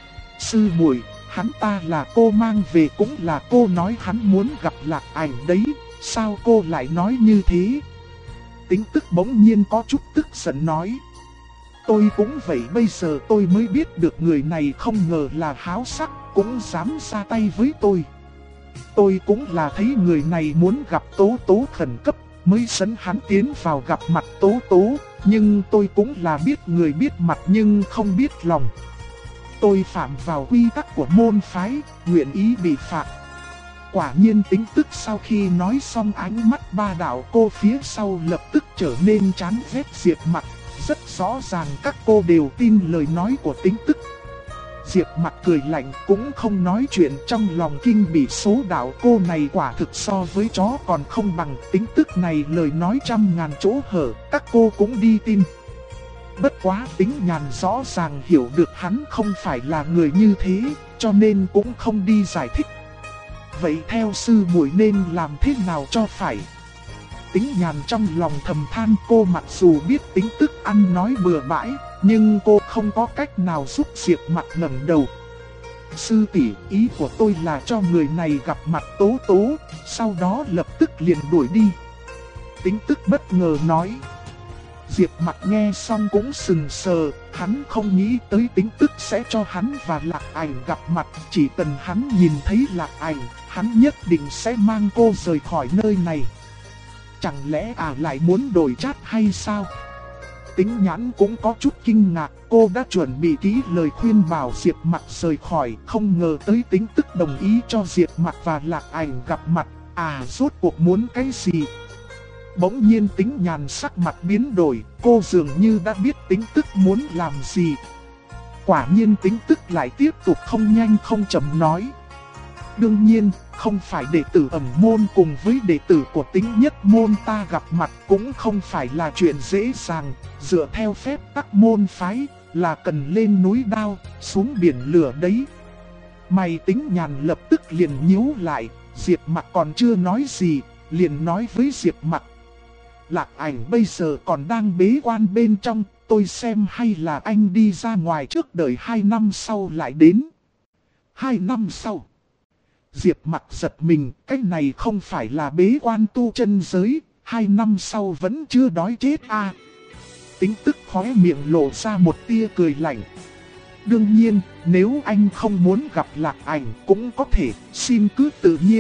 Sư muội, hắn ta là cô mang về cũng là cô nói hắn muốn gặp Lạc Ảnh đấy, sao cô lại nói như thế? Tính Tức bỗng nhiên có chút tức giận nói. Tôi cũng vậy, bây giờ tôi mới biết được người này không ngờ là háo sắc, cũng dám ra tay với tôi. Tôi cũng là thấy người này muốn gặp Tố Tố khẩn cấp, mới dẫn hắn tiến vào gặp mặt Tố Tố. Nhưng tôi cũng là biết người biết mặt nhưng không biết lòng. Tôi phạm vào quy tắc của môn phái, nguyện ý bị phạt. Quả nhiên Tính Tức sau khi nói xong, ánh mắt ba đạo cô phía sau lập tức trở nên chán ghét Diệp Mặc. Rất rõ ràng các cô đều tin lời nói của Tính Tức. Diệp Mặc cười lạnh cũng không nói chuyện, trong lòng kinh bị số đạo cô này quả thực so với chó còn không bằng. Tính Tức này lời nói trăm ngàn chỗ hở, các cô cũng đi tin. Bất quá Tính Nhàn rõ ràng hiểu được hắn không phải là người như thế, cho nên cũng không đi giải thích. Vậy theo sư muội nên làm thế nào cho phải? Tính Nhàn trong lòng thầm than, cô mặc dù biết Tính Tức ăn nói bừa bãi, nhưng cô không có cách nào giúp Diệp Mặc ngẩng đầu. Sư tỷ, ý của tôi là cho người này gặp mặt Tố Tố, sau đó lập tức liền đuổi đi. Tính Tức bất ngờ nói. Diệp Mặc nghe xong cũng sừng sờ, hắn không nghĩ tới Tính Tức sẽ cho hắn và Lạc Ảnh gặp mặt. Chỉ cần hắn nhìn thấy Lạc Ảnh, hắn nhất định sẽ mang cô rời khỏi nơi này. Chẳng lẽ lại muốn đổi trát hay sao? Tính Nhãn cũng có chút kinh ngạc, cô đã chuẩn bị kỹ lời khuyên bảo Diệp Mặc rời khỏi, không ngờ tới Tính Tức đồng ý cho Diệp Mặc và Lạc Ảnh gặp mặt. Rốt cuộc muốn cái gì? Bỗng nhiên Tính Nhàn sắc mặt biến đổi, cô dường như đã biết Tính Tức muốn làm gì. Quả nhiên Tính Tức lại tiếp tục không nhanh không chậm nói. Đương nhiên, không phải đệ tử Ẩn môn cùng với đệ tử của Tính Nhất môn ta gặp mặt cũng không phải là chuyện dễ dàng. Dựa theo phép tắc môn phái là cần lên núi đao, xuống biển lửa đấy. Mày Tính Nhàn lập tức liền nhíu lại, Diệp Mặc còn chưa nói gì, liền nói với Diệp Mặc. Lạc Ảnh bây giờ còn đang bế quan bên trong, tôi xem hay là anh đi ra ngoài trước, đợi 2 năm sau lại đến. 2 năm sau? Diệp Mặc giật mình, cái này không phải là bế quan tu chân giới, 2 năm sau vẫn chưa đói chết à. Tính Tức khóe miệng lộ ra một tia cười lạnh. Đương nhiên, nếu anh không muốn gặp Lạc Ảnh cũng có thể, xin cứ tự nhiên.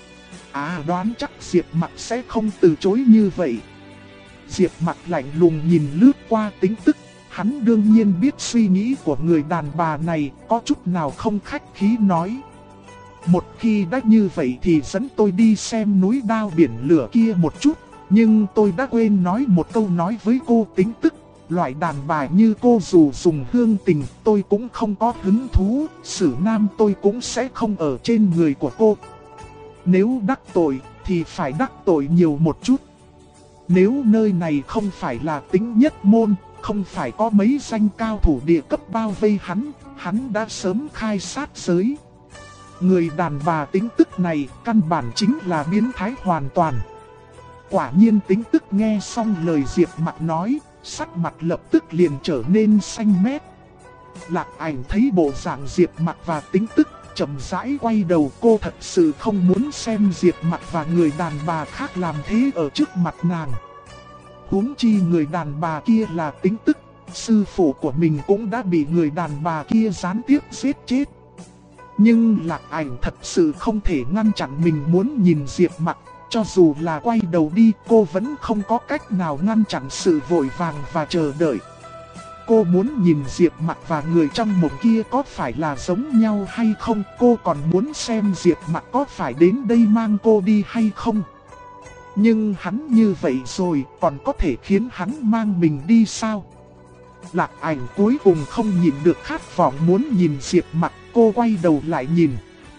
Đoán chắc Diệp Mặc sẽ không từ chối như vậy. Diệp Mặc lạnh lùng nhìn lướt qua Tính Tức, hắn đương nhiên biết suy nghĩ của người đàn bà này, có chút nào không khách khí nói. Một khi đã như vậy thì dẫn tôi đi xem núi đao biển lửa kia một chút, nhưng tôi đã quên nói một câu nói với cô. Tính Tức, loại đàn bà như cô dù dùng hương tình tôi cũng không có hứng thú, xử nam tôi cũng sẽ không ở trên người của cô. Nếu đắc tội thì phải đắc tội nhiều một chút. Nếu nơi này không phải là Tính Nhất môn, không phải có mấy danh cao thủ địa cấp bao vây hắn đã sớm khai sát giới. Người đàn bà Tính Tức này căn bản chính là biến thái hoàn toàn. Quả nhiên Tính Tức nghe xong lời Diệp Mặc nói, sắc mặt lập tức liền trở nên xanh mét. Lạc Ảnh thấy bộ dạng Diệp Mặc và Tính Tức, chậm rãi quay đầu. Cô thật sự không muốn xem Diệp Mặc và người đàn bà khác làm thế ở trước mặt nàng. Huống chi người đàn bà kia là Tính Tức, sư phụ của mình cũng đã bị người đàn bà kia gián tiếp giết chết. Nhưng Lạc Ảnh thật sự không thể ngăn chặn mình muốn nhìn Diệp Mặc, cho dù là quay đầu đi cô vẫn không có cách nào ngăn chặn sự vội vàng và chờ đợi. Cô muốn nhìn Diệp Mặc và người trong mộng kia có phải là giống nhau hay không, cô còn muốn xem Diệp Mặc có phải đến đây mang cô đi hay không. Nhưng hắn như vậy rồi còn có thể khiến hắn mang mình đi sao? Lạc Ảnh cuối cùng không nhìn được khát vọng muốn nhìn Diệp Mặc, cô quay đầu lại nhìn.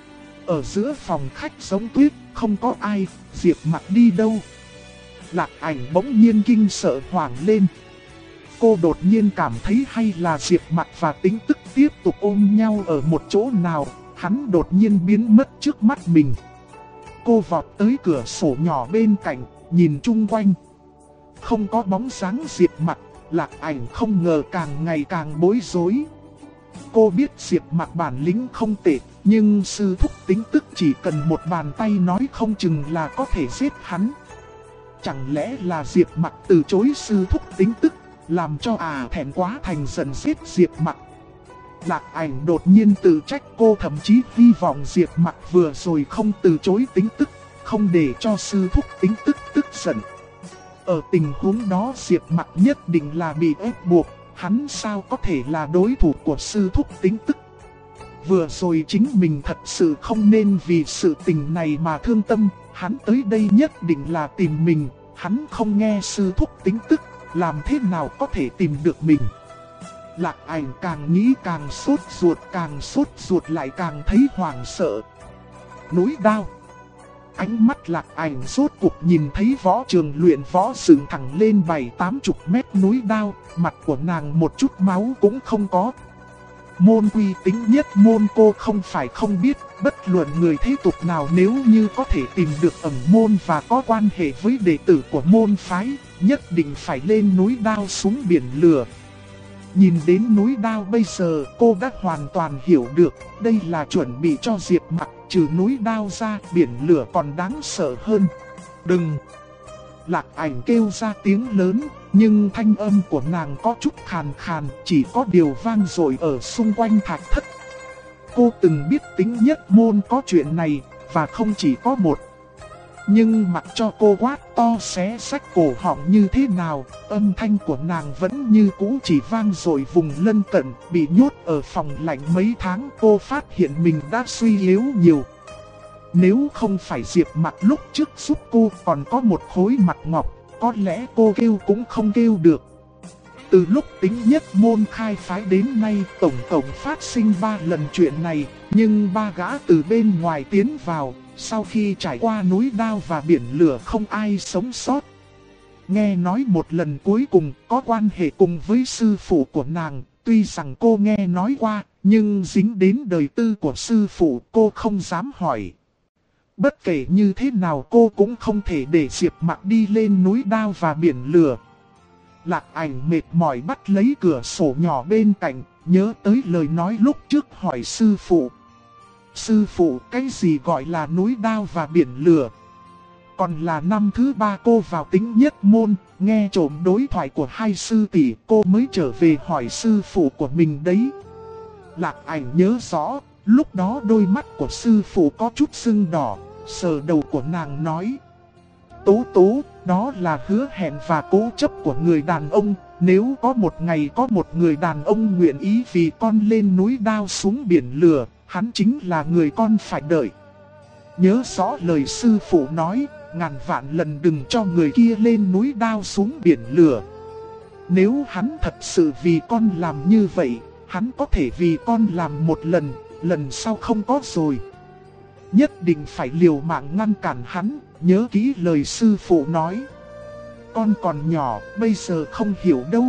Ở giữa phòng khách giống tuyết, không có ai, Diệp Mặc đi đâu? Lạc Ảnh bỗng nhiên kinh sợ hoảng lên. Cô đột nhiên cảm thấy hay là Diệp Mặc và Tính Tức tiếp tục ôm nhau ở một chỗ nào, hắn đột nhiên biến mất trước mắt mình. Cô vọt tới cửa sổ nhỏ bên cạnh, nhìn chung quanh. Không có bóng dáng Diệp Mặc, Lạc Ảnh không ngờ càng ngày càng bối rối. Cô biết Diệp Mặc bản lĩnh không tệ, nhưng sư thúc Tính Tức chỉ cần một bàn tay nói không chừng là có thể giết hắn. Chẳng lẽ là Diệp Mặc từ chối sư thúc Tính Tức, làm cho thẹn quá thành giận giết Diệp Mặc. Lạc Ảnh đột nhiên tự trách, cô thậm chí hy vọng Diệp Mặc vừa rồi không từ chối Tính Tức, không để cho sư thúc Tính Tức tức giận. Ở tình huống đó Diệp Mặc nhất định là bị ép buộc, hắn sao có thể là đối thủ của sư thúc Tính Tức. Vừa rồi chính mình thật sự không nên vì sự tình này mà thương tâm, hắn tới đây nhất định là tìm mình, hắn không nghe sư thúc Tính Tức, làm thế nào có thể tìm được mình. Lạc Ảnh càng nghĩ càng sốt ruột lại càng thấy hoảng sợ. Núi đao. Ánh mắt Lạc Ảnh rốt cuộc nhìn thấy võ trường luyện võ dựng thẳng lên 7-80 mét núi đao, mặt của nàng một chút máu cũng không có. Môn Quy Tính Nhất môn cô không phải không biết, bất luận người thế tục nào nếu như có thể tìm được ẩn môn và có quan hệ với đệ tử của môn phái, nhất định phải lên núi đao xuống biển lửa. Nhìn đến núi đao bây giờ cô đã hoàn toàn hiểu được, đây là chuẩn bị cho Diệp Mặc, trừ núi đao ra biển lửa còn đáng sợ hơn. Đừng! Lạc Ảnh kêu ra tiếng lớn, nhưng thanh âm của nàng có chút khàn khàn, chỉ có điều vang dội ở xung quanh thạch thất. Cô từng biết Tính Nhất môn có chuyện này, và không chỉ có một. Nhưng mặc cho cô quát to xé rách cổ họng như thế nào, âm thanh của nàng vẫn như cũ chỉ vang dội vùng lân cận. Bị nhốt ở phòng lạnh mấy tháng cô phát hiện mình đã suy yếu nhiều. Nếu không phải Diệp Mặc lúc trước giúp cô còn có một khối mặt ngọc, có lẽ cô kêu cũng không kêu được. Từ lúc Tính Nhất môn khai phái đến nay tổng cộng phát sinh 3 lần chuyện này, nhưng 3 gã từ bên ngoài tiến vào. Sau khi trải qua núi đao và biển lửa không ai sống sót. Nghe nói một lần cuối cùng có quan hệ cùng với sư phụ của nàng, tuy rằng cô nghe nói qua, nhưng dính đến đời tư của sư phụ cô không dám hỏi. Bất kể như thế nào cô cũng không thể để Diệp Mặc đi lên núi đao và biển lửa. Lạc Ảnh mệt mỏi bắt lấy cửa sổ nhỏ bên cạnh, nhớ tới lời nói lúc trước hỏi sư phụ. Sư phụ, cái gì gọi là núi đao và biển lửa? Còn là năm thứ 3 cô vào Tính Nhất môn, nghe trộm đối thoại của hai sư tỷ, cô mới trở về hỏi sư phụ của mình đấy. Lạc Ảnh nhớ rõ, lúc đó đôi mắt của sư phụ có chút sưng đỏ, sờ đầu của nàng nói. Tố tố, đó là hứa hẹn và cố chấp của người đàn ông, nếu có một ngày có một người đàn ông nguyện ý vì con lên núi đao xuống biển lửa, hắn chính là người con phải đợi. Nhớ rõ lời sư phụ nói, ngàn vạn lần đừng cho người kia lên núi đao xuống biển lửa. Nếu hắn thật sự vì con làm như vậy, hắn có thể vì con làm một lần, lần sau không có rồi. Nhất định phải liều mạng ngăn cản hắn, nhớ kỹ lời sư phụ nói. Con còn nhỏ, bây giờ không hiểu đâu.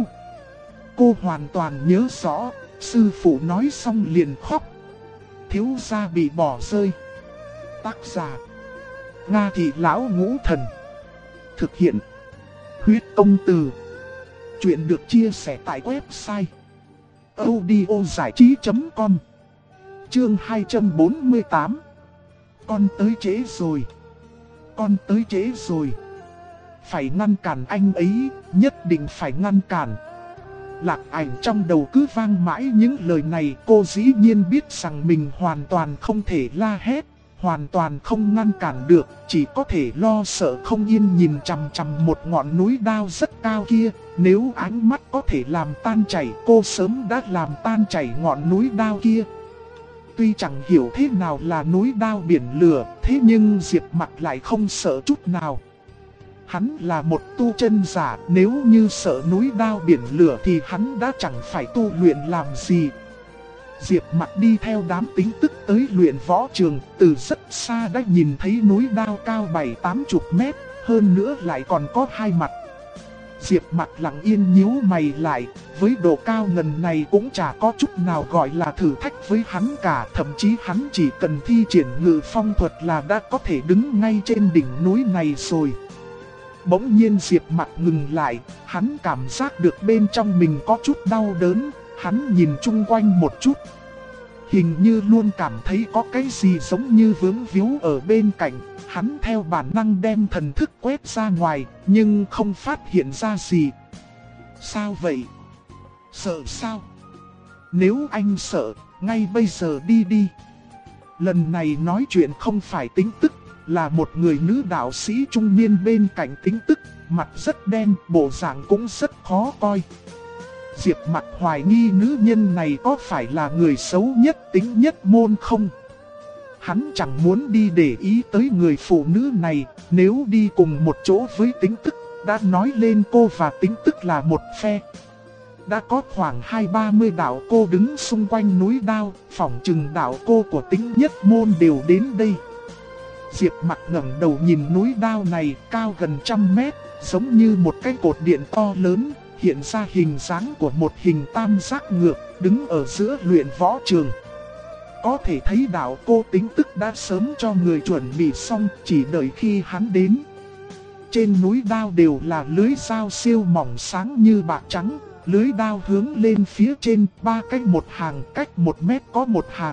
Cô hoàn toàn nhớ rõ, sư phụ nói xong liền khóc. Thiếu gia bị bỏ rơi. Tác giả Nga Thị Lão Ngũ Thần. Thực hiện Huyết Công Từ. Chuyện được chia sẻ tại website audiozảichí.com. Chương 248. Con tới trễ rồi. Con tới trễ rồi. Phải ngăn cản anh ấy, nhất định phải ngăn cản. Lạc Ảnh trong đầu cứ vang mãi những lời này, cô dĩ nhiên biết rằng mình hoàn toàn không thể la hét, hoàn toàn không ngăn cản được, chỉ có thể lo sợ không yên nhìn chằm chằm một ngọn núi đao rất cao kia. Nếu ánh mắt có thể làm tan chảy, cô sớm đã làm tan chảy ngọn núi đao kia. Tuy chẳng hiểu thế nào là núi đao biển lửa, thế nhưng Diệp Mặc lại không sợ chút nào. Hắn là một tu chân giả, nếu như sợ núi đao biển lửa thì hắn đã chẳng phải tu luyện làm gì. Diệp Mặc đi theo đám Tính Tức tới luyện võ trường, từ rất xa đã nhìn thấy núi đao cao 7-80 mét, hơn nữa lại còn có hai mặt. Diệp Mặc lặng yên nhíu mày lại, với độ cao ngần này cũng chả có chút nào gọi là thử thách với hắn cả, thậm chí hắn chỉ cần thi triển ngự phong thuật là đã có thể đứng ngay trên đỉnh núi này rồi. Bỗng nhiên Diệp Mặc ngừng lại, hắn cảm giác được bên trong mình có chút đau đớn, hắn nhìn chung quanh một chút. Hình như luôn cảm thấy có cái gì giống như vướng víu ở bên cạnh, hắn theo bản năng đem thần thức quét ra ngoài, nhưng không phát hiện ra gì. Sao vậy? Sợ sao? Nếu anh sợ, ngay bây giờ đi đi. Lần này nói chuyện không phải Tính Tức, là một người nữ đạo sĩ trung niên bên cạnh Tính Tức, mặt rất đen, bộ dạng cũng rất khó coi. Diệp Mặc hoài nghi nữ nhân này có phải là người xấu nhất Tính Nhất Môn không? Hắn chẳng muốn đi để ý tới người phụ nữ này, nếu đi cùng một chỗ với Tính Tức, đã nói lên cô và Tính Tức là một phe. Đã có khoảng 20-30 đạo cô đứng xung quanh núi đao, phỏng chừng đạo cô của Tính Nhất Môn đều đến đây. Diệp Mặc ngẩng đầu nhìn núi đao này cao gần 100 mét, giống như một cái cột điện to lớn, hiện ra hình dáng của một hình tam giác ngược, đứng ở giữa luyện võ trường. Có thể thấy đạo cô Tính Tức đã sớm cho người chuẩn bị xong, chỉ đợi khi hắn đến. Trên núi đao đều là lưới dao siêu mỏng sáng như bạc trắng, lưới đao hướng lên phía trên, 3 cách một hàng, cách 1 mét có một hàng.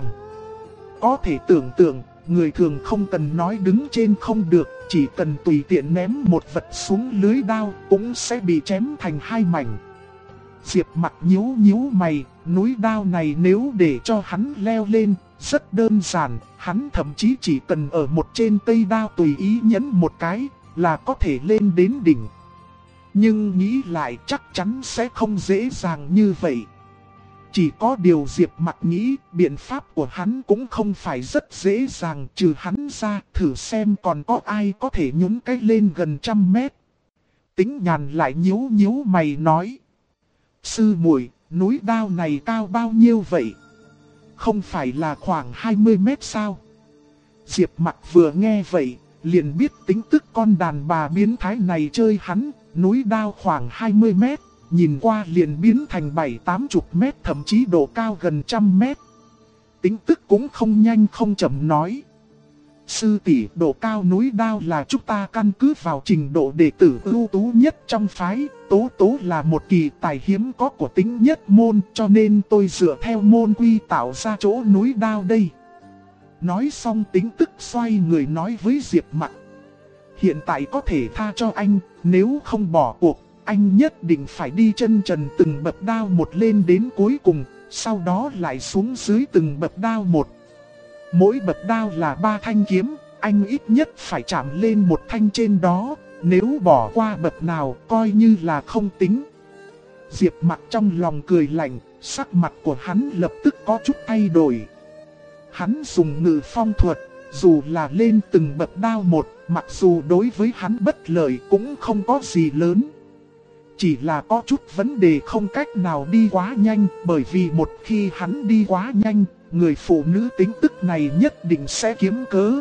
Có thể tưởng tượng, người thường không cần nói đứng trên không được, chỉ cần tùy tiện ném một vật xuống lưới đao cũng sẽ bị chém thành 2 mảnh. Diệp Mặc nhíu mày, núi đao này nếu để cho hắn leo lên, rất đơn giản, hắn thậm chí chỉ cần ở một trên cây đao tùy ý nhấn một cái là có thể lên đến đỉnh. Nhưng nghĩ lại chắc chắn sẽ không dễ dàng như vậy. Chỉ có điều Diệp Mặc nghĩ biện pháp của hắn cũng không phải rất dễ dàng, trừ hắn ra thử xem còn có ai có thể nhún cái lên gần 100 mét. Tính Nhàn lại nhíu mày nói: sư muội, núi đao này cao bao nhiêu vậy? Không phải là khoảng 20 mét sao? Diệp Mặc vừa nghe vậy, liền biết Tính Tức con đàn bà biến thái này chơi hắn. Núi đao khoảng 20 mét, nhìn qua liền biến thành 70-80 mét, thậm chí độ cao gần 100 mét. Tính Tức cũng không nhanh không chậm nói: sư tỷ, độ cao núi đao là chúng ta căn cứ vào trình độ đệ tử ưu tú nhất trong phái. Tố Tố là một kỳ tài hiếm có của Tính Nhất Môn, cho nên tôi dựa theo môn quy tạo ra chỗ núi đao đây. Nói xong Tính Tức xoay người nói với Diệp Mặc: hiện tại có thể tha cho anh, nếu không bỏ cuộc, anh nhất định phải đi chân trần từng bậc đao một lên đến cuối cùng, sau đó lại xuống dưới từng bậc đao một. Mỗi bậc đao là 3 thanh kiếm, anh ít nhất phải chạm lên một thanh trên đó, nếu bỏ qua bậc nào coi như là không tính. Diệp Mặc trong lòng cười lạnh, sắc mặt của hắn lập tức có chút thay đổi. Hắn dùng ngự phong thuật, dù là lên từng bậc đao một, mặc dù đối với hắn bất lợi cũng không có gì lớn. Chỉ là có chút vấn đề không cách nào đi quá nhanh, bởi vì một khi hắn đi quá nhanh, người phụ nữ Tính Tức này nhất định sẽ kiếm cớ.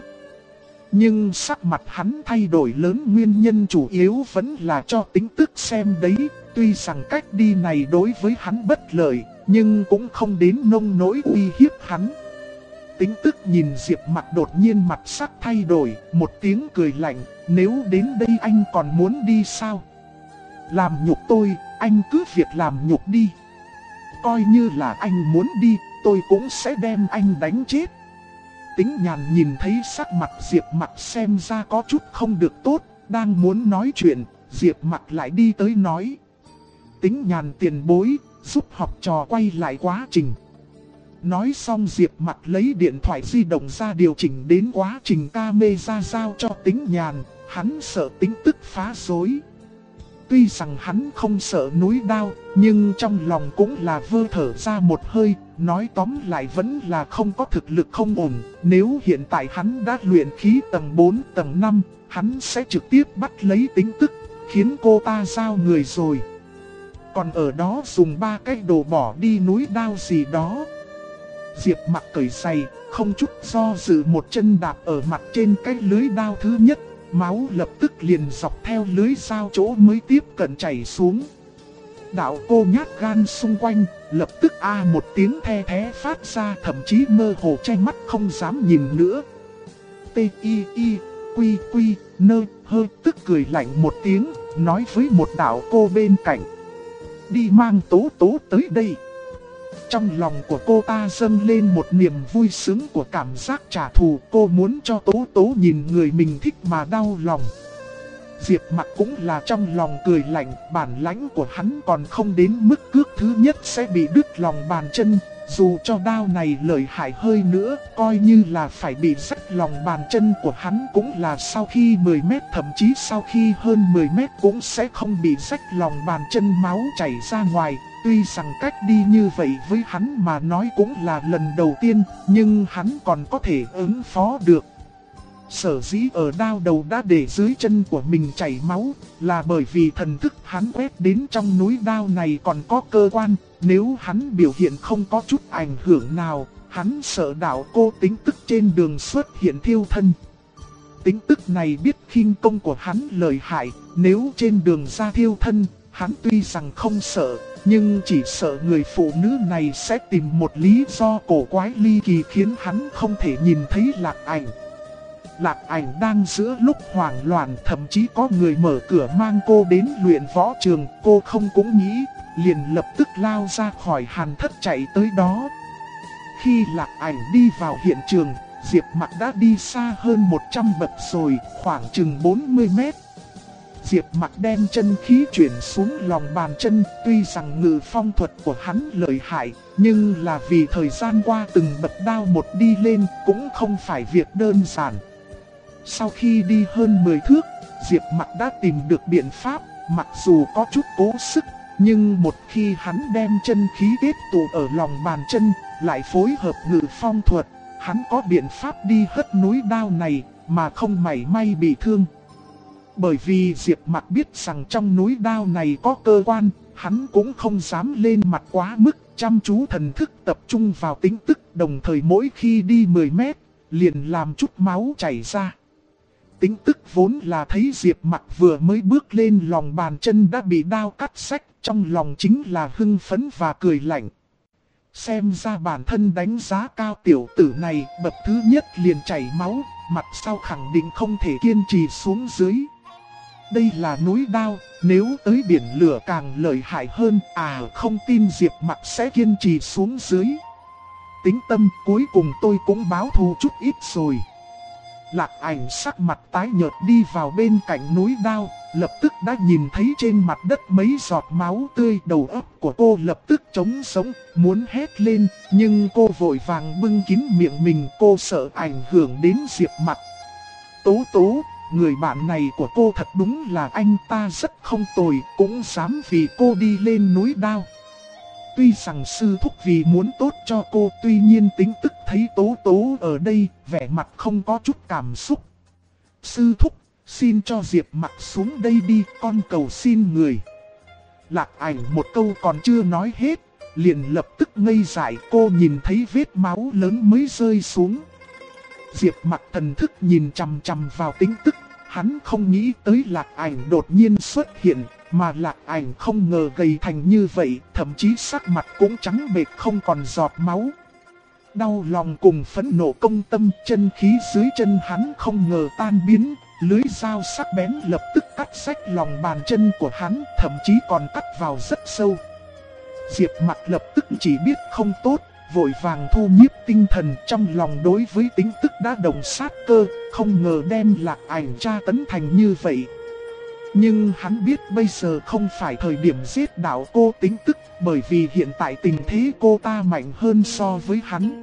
Nhưng sắc mặt hắn thay đổi lớn, nguyên nhân chủ yếu vẫn là cho Tính Tức xem đấy. Tuy rằng cách đi này đối với hắn bất lợi, nhưng cũng không đến nông nỗi uy hiếp hắn. Tính Tức nhìn Diệp Mặc đột nhiên mặt sắc thay đổi, một tiếng cười lạnh: nếu đến đây anh còn muốn đi sao? Làm nhục tôi, anh cứ việc làm nhục đi. Coi như là anh muốn đi, tôi cũng sẽ đem anh đánh chết. Tính Nhàn nhìn thấy sắc mặt Diệp Mặc xem ra có chút không được tốt, đang muốn nói chuyện, Diệp Mặc lại đi tới nói: Tính Nhàn tiền bối, giúp học trò quay lại quá trình. Nói xong Diệp Mặc lấy điện thoại di động ra điều chỉnh đến quá trình camera giao cho Tính Nhàn, hắn sợ Tính Tức phá rối. Tuy rằng hắn không sợ núi đao, nhưng trong lòng cũng là vơ thở ra một hơi, nói tóm lại vẫn là không có thực lực không ổn. Nếu hiện tại hắn đã luyện khí tầng 4, tầng 5, hắn sẽ trực tiếp bắt lấy Tính Tức, khiến cô ta giao người rồi. Còn ở đó dùng 3 cái đồ bỏ đi núi đao gì đó. Diệp Mặc cởi giày, không chút do dự một chân đạp ở mặt trên cái lưới đao thứ nhất. Máu lập tức liền dọc theo lưới dao chỗ mới tiếp cận chảy xuống. Đạo cô nhát gan xung quanh, lập tức một tiếng the thé phát ra, thậm chí mơ hồ che mắt không dám nhìn nữa. T-I-I-Q-Q-N-H tức cười lạnh một tiếng, nói với một đạo cô bên cạnh: đi mang Tố Tố tới đây. Trong lòng của cô ta dâng lên một niềm vui sướng của cảm giác trả thù, cô muốn cho Tố Tố nhìn người mình thích mà đau lòng. Diệp Mặc cũng là trong lòng cười lạnh, bản lãnh của hắn còn không đến mức cước thứ nhất sẽ bị đứt lòng bàn chân, Dù cho đao này lợi hại hơi nữa, coi như là phải bị rách lòng bàn chân của hắn cũng là sau khi 10 mét, thậm chí sau khi hơn 10 mét cũng sẽ không bị rách lòng bàn chân máu chảy ra ngoài. Tuy rằng cách đi như vậy với hắn mà nói cũng là lần đầu tiên, nhưng hắn còn có thể ứng phó được. Sở dĩ ở đao đầu đã để dưới chân của mình chảy máu, là bởi vì thần thức hắn quét đến trong núi đao này còn có cơ quan. Nếu hắn biểu hiện không có chút ảnh hưởng nào, hắn sợ đạo cô tính tức trên đường xuất hiện thiêu thân. Tính tức này biết khinh công của hắn lợi hại, nếu trên đường ra thiêu thân, hắn tuy rằng không sợ, nhưng chỉ sợ người phụ nữ này sẽ tìm một lý do cổ quái ly kỳ khiến hắn không thể nhìn thấy Lạc Ảnh. Lạc Ảnh đang giữa lúc hoảng loạn, thậm chí có người mở cửa mang cô đến luyện võ trường, cô không cũng nghĩ, liền lập tức lao ra khỏi hàn thất chạy tới đó. Khi Lạc Ảnh đi vào hiện trường, Diệp Mặc đã đi xa hơn 100 bậc rồi, khoảng chừng 40 mét. Diệp Mặc đem chân khí chuyển xuống lòng bàn chân, tuy rằng ngự phong thuật của hắn lợi hại, nhưng là vì thời gian qua từng bậc đao một đi lên cũng không phải việc đơn giản. Sau khi đi hơn 10 thước, Diệp Mặc đã tìm được biện pháp, mặc dù có chút cố sức, nhưng một khi hắn đem chân khí kết tụ ở lòng bàn chân, lại phối hợp ngự phong thuật, hắn có biện pháp đi hất núi đao này mà không mảy may bị thương. Bởi vì Diệp Mặc biết rằng trong núi đao này có cơ quan, hắn cũng không dám lên mặt quá mức, chăm chú thần thức tập trung vào tính tức, đồng thời mỗi khi đi 10 mét, liền làm chút máu chảy ra. Tính tức vốn là thấy Diệp Mặc vừa mới bước lên lòng bàn chân đã bị đao cắt rách, trong lòng chính là hưng phấn và cười lạnh. Xem ra bản thân đánh giá cao tiểu tử này, bậc thứ nhất liền chảy máu, mặt sau khẳng định không thể kiên trì xuống dưới. Đây là núi đao, nếu tới biển lửa càng lợi hại hơn, không tin Diệp Mặc sẽ kiên trì xuống dưới. Tính tâm, cuối cùng tôi cũng báo thù chút ít rồi. Lạc Ảnh sắc mặt tái nhợt đi vào bên cạnh núi đao, lập tức đã nhìn thấy trên mặt đất mấy giọt máu tươi. Đầu óc của cô lập tức trống sống, muốn hét lên, nhưng cô vội vàng bưng kín miệng mình, cô sợ ảnh hưởng đến Diệp Mặc. Tố tố, người bạn này của cô thật đúng là anh ta rất không tồi, cũng dám vì cô đi lên núi đao. Tuy rằng sư thúc vì muốn tốt cho cô, tuy nhiên tính tức thấy tố tố ở đây, vẻ mặt không có chút cảm xúc. Sư thúc, xin cho Diệp Mặc xuống đây đi, con cầu xin người. Lạc Ảnh một câu còn chưa nói hết, liền lập tức ngây dại, cô nhìn thấy vết máu lớn mới rơi xuống. Diệp Mặc thần thức nhìn chằm chằm vào tính tức, hắn không nghĩ tới Lạc Ảnh đột nhiên xuất hiện, mà Lạc Ảnh không ngờ gầy thành như vậy, thậm chí sắc mặt cũng trắng bệch không còn giọt máu. Đau lòng cùng phẫn nộ công tâm, chân khí dưới chân hắn không ngờ tan biến, lưới dao sắc bén lập tức cắt rách lòng bàn chân của hắn, thậm chí còn cắt vào rất sâu. Diệp Mặc lập tức chỉ biết không tốt, vội vàng thu nhiếp tinh thần, trong lòng đối với tính tức đã động sát cơ, không ngờ đem Lạc Ảnh tra tấn thành như vậy. Nhưng hắn biết bây giờ không phải thời điểm giết đạo cô tính tức, bởi vì hiện tại tình thế cô ta mạnh hơn so với hắn.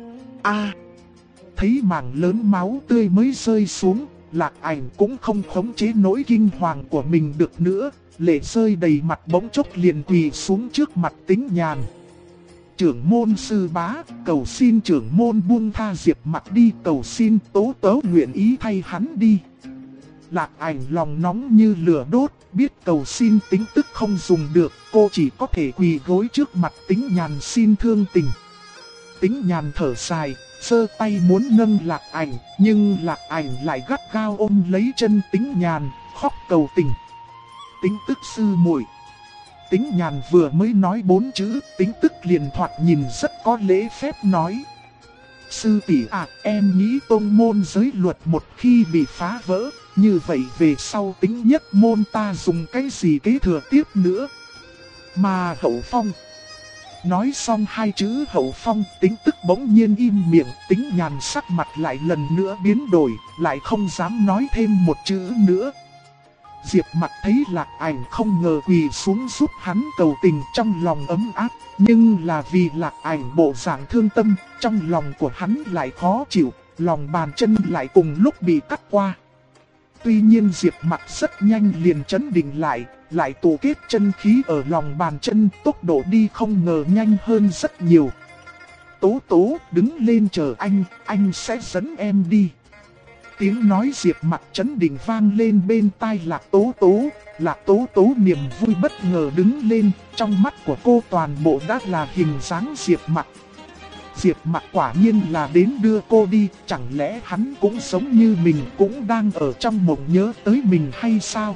Thấy mảng lớn máu tươi mới rơi xuống, Lạc Ảnh cũng không khống chế nỗi kinh hoàng của mình được nữa, lệ rơi đầy mặt, bỗng chốc liền quỳ xuống trước mặt Tính Nhàn. Trưởng môn sư bá, cầu xin trưởng môn buông tha Diệp Mặc đi, cầu xin tố tố nguyện ý thay hắn đi. Lạc Ảnh lòng nóng như lửa đốt, biết cầu xin tính tức không dùng được, cô chỉ có thể quỳ gối trước mặt Tính Nhàn xin thương tình. Tính Nhàn thở dài, giơ tay muốn nâng Lạc Ảnh, nhưng Lạc Ảnh lại gắt gao ôm lấy chân Tính Nhàn, khóc cầu tình. Tính tức sư muội. Tính Nhàn vừa mới nói 4 chữ, tính tức liền thoạt nhìn rất có lễ phép nói. Sư tỷ em nghĩ tôn môn giới luật một khi bị phá vỡ, như vậy về sau Tính nhất môn ta dùng cái gì kế thừa tiếp nữa. Mà Hậu Phong. Nói xong 2 chữ Hậu Phong, tính tức bỗng nhiên im miệng, Tính Nhàn sắc mặt lại lần nữa biến đổi, lại không dám nói thêm một chữ nữa. Diệp Mặc thấy Lạc Ảnh không ngờ quỳ xuống giúp hắn cầu tình, trong lòng ấm áp. Nhưng là vì Lạc Ảnh bộ dạng thương tâm, trong lòng của hắn lại khó chịu, lòng bàn chân lại cùng lúc bị cắt qua. Tuy nhiên Diệp Mặc rất nhanh liền trấn định lại tụ kết chân khí ở lòng bàn chân, tốc độ đi không ngờ nhanh hơn rất nhiều. Tố tố, đứng lên chờ anh sẽ dẫn em đi. Tiếng nói Diệp Mặc trấn định vang lên bên tai Lạc Tố Tố. Lạc Tố Tố niềm vui bất ngờ đứng lên, trong mắt của cô toàn bộ đã là hình dáng Diệp Mặc. Diệp Mặc quả nhiên là đến đưa cô đi, chẳng lẽ hắn cũng giống như mình, cũng đang ở trong mộng nhớ tới mình hay sao?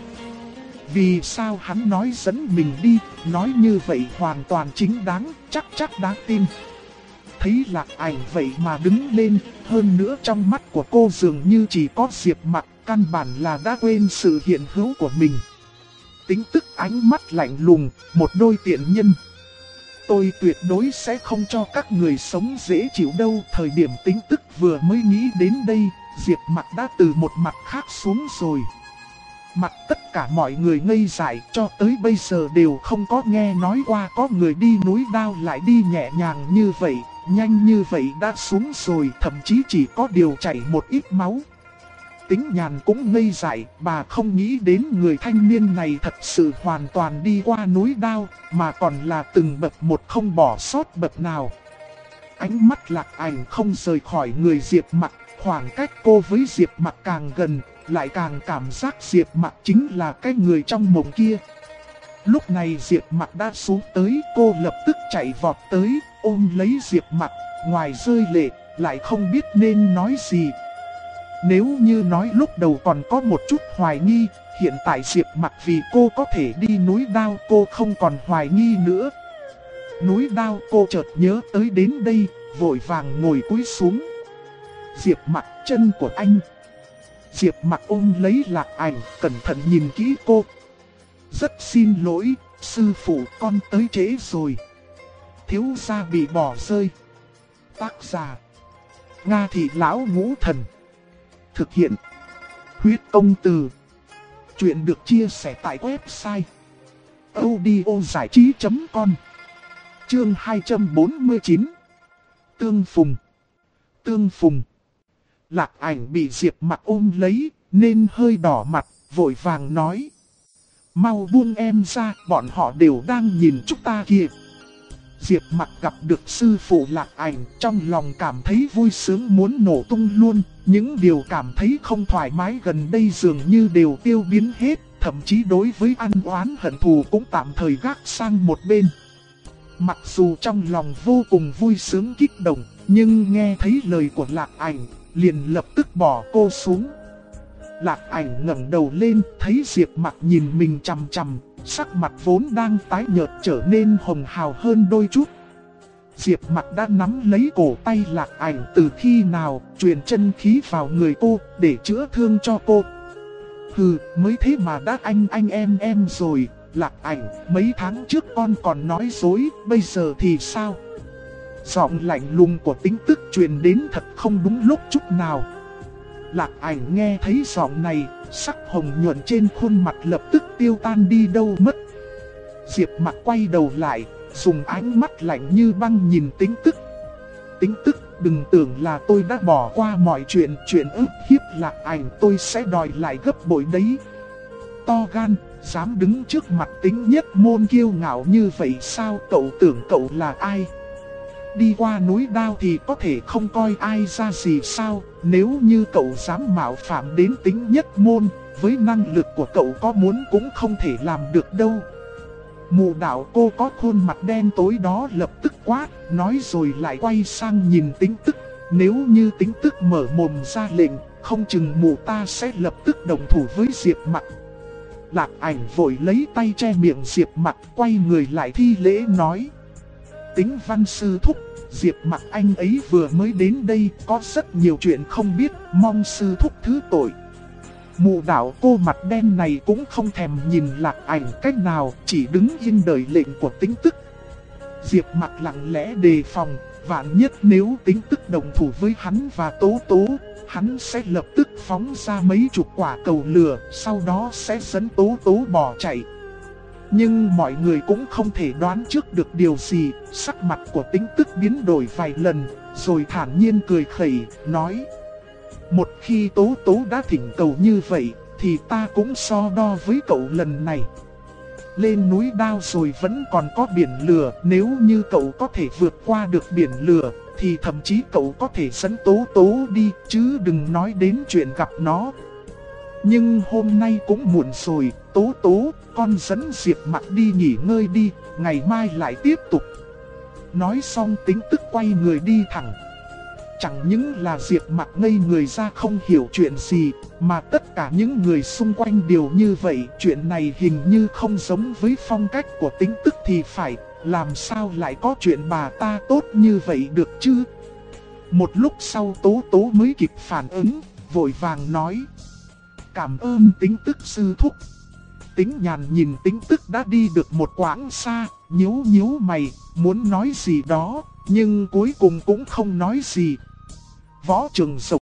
Vì sao hắn nói dẫn mình đi, nói như vậy hoàn toàn chính đáng, chắc đáng tin. Thấy Lạc Ảnh vậy mà đứng lên, hơn nữa trong mắt của cô dường như chỉ có Diệp Mặc, căn bản là đã quên sự hiện hữu của mình. Tính tức ánh mắt lạnh lùng, một đôi tiện nhân. Tôi tuyệt đối sẽ không cho các người sống dễ chịu đâu. Thời điểm Tính tức vừa mới nghĩ đến đây, Diệp Mặc đã từ một mặt khác xuống rồi. Mặt tất cả mọi người ngây dại, cho tới bây giờ đều không có nghe nói qua có người đi núi Đao lại đi nhẹ nhàng như vậy, nhanh như vậy đã xuống rồi, thậm chí chỉ có điều chảy một ít máu. Tính Nhàn cũng ngây dại, bà không nghĩ đến người thanh niên này thật sự hoàn toàn đi qua núi Đao, mà còn là từng bậc một không bỏ sót bậc nào. Ánh mắt Lạc Ảnh không rời khỏi người Diệp Mặc, khoảng cách cô với Diệp Mặc càng gần, lại càng cảm giác Diệp Mặc chính là cái người trong mộng kia. Lúc này Diệp Mặc đã xuống tới, cô lập tức chạy vọt tới, ôm lấy Diệp Mặc, ngoài rơi lệ, lại không biết nên nói gì. Nếu như nói lúc đầu còn có một chút hoài nghi, hiện tại Diệp Mặc vì cô có thể đi núi Đao, cô không còn hoài nghi nữa. Núi Đao, cô chợt nhớ tới đến đây, vội vàng ngồi cúi xuống. Diệp Mặc, chân của anh. Diệp Mặc ôm lấy Lạc Ảnh, cẩn thận nhìn kỹ cô. Rất xin lỗi, sư phụ, con tới trễ rồi. Thiếu gia bị bỏ rơi. Tác giả: Nga Thị Lão Ngũ Thần. Thực hiện: Huyết Công Từ. Chuyện được chia sẻ tại website audiozảichí.com. Chương 249. Tương phùng. Lạc Ảnh bị Diệp Mặc ôm lấy, nên hơi đỏ mặt, vội vàng nói: Mau buông em ra, bọn họ đều đang nhìn chúng ta kìa. Diệp Mặc gặp được sư phụ Lạc Ảnh, trong lòng cảm thấy vui sướng muốn nổ tung luôn. Những điều cảm thấy không thoải mái gần đây dường như đều tiêu biến hết, thậm chí đối với ăn oán hận thù cũng tạm thời gác sang một bên. Mặc dù trong lòng vô cùng vui sướng kích động, nhưng nghe thấy lời của Lạc Ảnh, liền lập tức bỏ cô xuống. Lạc Ảnh ngẩng đầu lên, thấy Diệp Mặc nhìn mình chằm chằm, sắc mặt vốn đang tái nhợt trở nên hồng hào hơn đôi chút. Diệp Mặc đã nắm lấy cổ tay Lạc Ảnh từ khi nào, truyền chân khí vào người cô để chữa thương cho cô. Hừ, mới thế mà đã anh em rồi. Lạc Ảnh, mấy tháng trước con còn nói dối, bây giờ thì sao? Giọng lạnh lùng của Tính Tức truyền đến thật không đúng lúc chút nào. Lạc Ảnh nghe thấy giọng này, sắc hồng nhuận trên khuôn mặt lập tức tiêu tan đi đâu mất. Diệp Mặc quay đầu lại, dùng ánh mắt lạnh như băng nhìn Tính Tức. Tính Tức, đừng tưởng là tôi đã bỏ qua mọi chuyện ức hiếp Lạc Ảnh tôi sẽ đòi lại gấp bội đấy. To gan, dám đứng trước mặt Tính Nhất Môn kiêu ngạo như vậy sao? Cậu tưởng cậu là ai? Đi qua núi Đao thì có thể không coi ai ra gì sao? Nếu như cậu dám mạo phạm đến Tính Nhất Môn, với năng lực của cậu có muốn cũng không thể làm được đâu. Mụ đạo cô có khuôn mặt đen tối đó lập tức quát, nói rồi lại quay sang nhìn Tính Tức. Nếu như Tính Tức mở mồm ra lệnh, không chừng mụ ta sẽ lập tức đồng thủ với Diệp Mặc. Lạc Ảnh vội lấy tay che miệng Diệp Mặc, quay người lại thi lễ nói: Tính Văn sư thúc, Diệp Mặc anh ấy vừa mới đến đây, có rất nhiều chuyện không biết, mong sư thúc thứ tội. Mụ đạo cô mặt đen này cũng không thèm nhìn Lạc Ảnh cách nào, chỉ đứng yên đợi lệnh của Tính Tức. Diệp Mặc lặng lẽ đề phòng, vạn nhất nếu Tính Tức đồng thủ với hắn và Tố Tố, hắn sẽ lập tức phóng ra mấy chục quả cầu lửa, sau đó sẽ dẫn Tố Tố bỏ chạy. Nhưng mọi người cũng không thể đoán trước được điều gì, sắc mặt của Tính Tức biến đổi vài lần, rồi thản nhiên cười khẩy, nói: một khi Tố Tố đã thỉnh cầu như vậy, thì ta cũng so đo với cậu lần này. Lên núi đao rồi vẫn còn có biển lửa, nếu như cậu có thể vượt qua được biển lửa, thì thậm chí cậu có thể dẫn Tố Tố đi, chứ đừng nói đến chuyện gặp nó. Nhưng hôm nay cũng muộn rồi, Tố Tố, con dẫn Diệp Mặc đi nghỉ ngơi đi, ngày mai lại tiếp tục. Nói xong Tính Tức quay người đi thẳng. Chẳng những là Diệp Mặc ngây người ra không hiểu chuyện gì, mà tất cả những người xung quanh đều như vậy. Chuyện này hình như không giống với phong cách của Tính Tức thì phải, làm sao lại có chuyện bà ta tốt như vậy được chứ? Một lúc sau Tố Tố mới kịp phản ứng, vội vàng nói: cảm ơn Tính Tức sư thúc. Tính Nhàn nhìn Tính Tức đã đi được một quãng xa, nhíu mày, muốn nói gì đó, nhưng cuối cùng cũng không nói gì. Võ trường rộng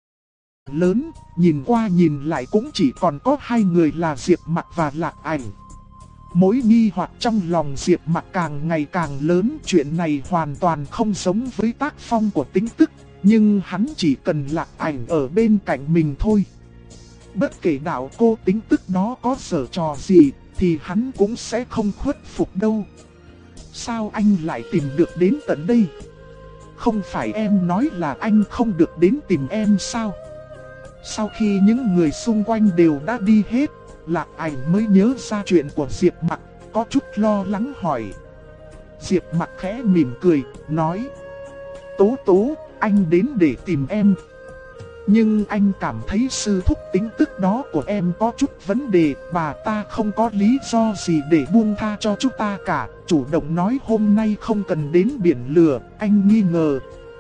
lớn, nhìn qua nhìn lại cũng chỉ còn có hai người là Diệp Mặc và Lạc Ảnh. Mối nghi hoặc trong lòng Diệp Mặc càng ngày càng lớn, chuyện này hoàn toàn không giống với tác phong của Tính Tức, nhưng hắn chỉ cần Lạc Ảnh ở bên cạnh mình thôi. Bất kể đạo cô Tính Tức đó có giở trò gì, thì hắn cũng sẽ không khuất phục đâu. Sao anh lại tìm được đến tận đây? Không phải em nói là anh không được đến tìm em sao? Sau khi những người xung quanh đều đã đi hết, Lạc Ảnh mới nhớ ra chuyện của Diệp Mặc, có chút lo lắng hỏi. Diệp Mặc khẽ mỉm cười, nói: Tố Tố, anh đến để tìm em. Nhưng anh cảm thấy sư thúc Tính Tức đó của em có chút vấn đề, bà ta không có lý do gì để buông tha cho chúng ta cả, chủ động nói hôm nay không cần đến biển lửa, anh nghi ngờ.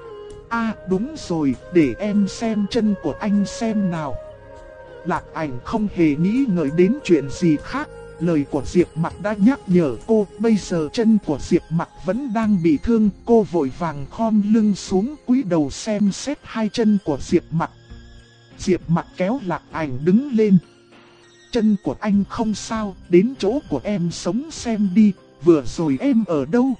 Đúng rồi, để em xem chân của anh xem nào. Lạc Ảnh không hề nghĩ ngợi đến chuyện gì khác, lời của Diệp Mặc đã nhắc nhở cô, bây giờ chân của Diệp Mặc vẫn đang bị thương, cô vội vàng khom lưng xuống cúi đầu xem xét hai chân của Diệp Mặc. Diệp Mặc kéo Lạc Ảnh đứng lên. Chân của anh không sao, đến chỗ của em sống xem đi, vừa rồi em ở đâu?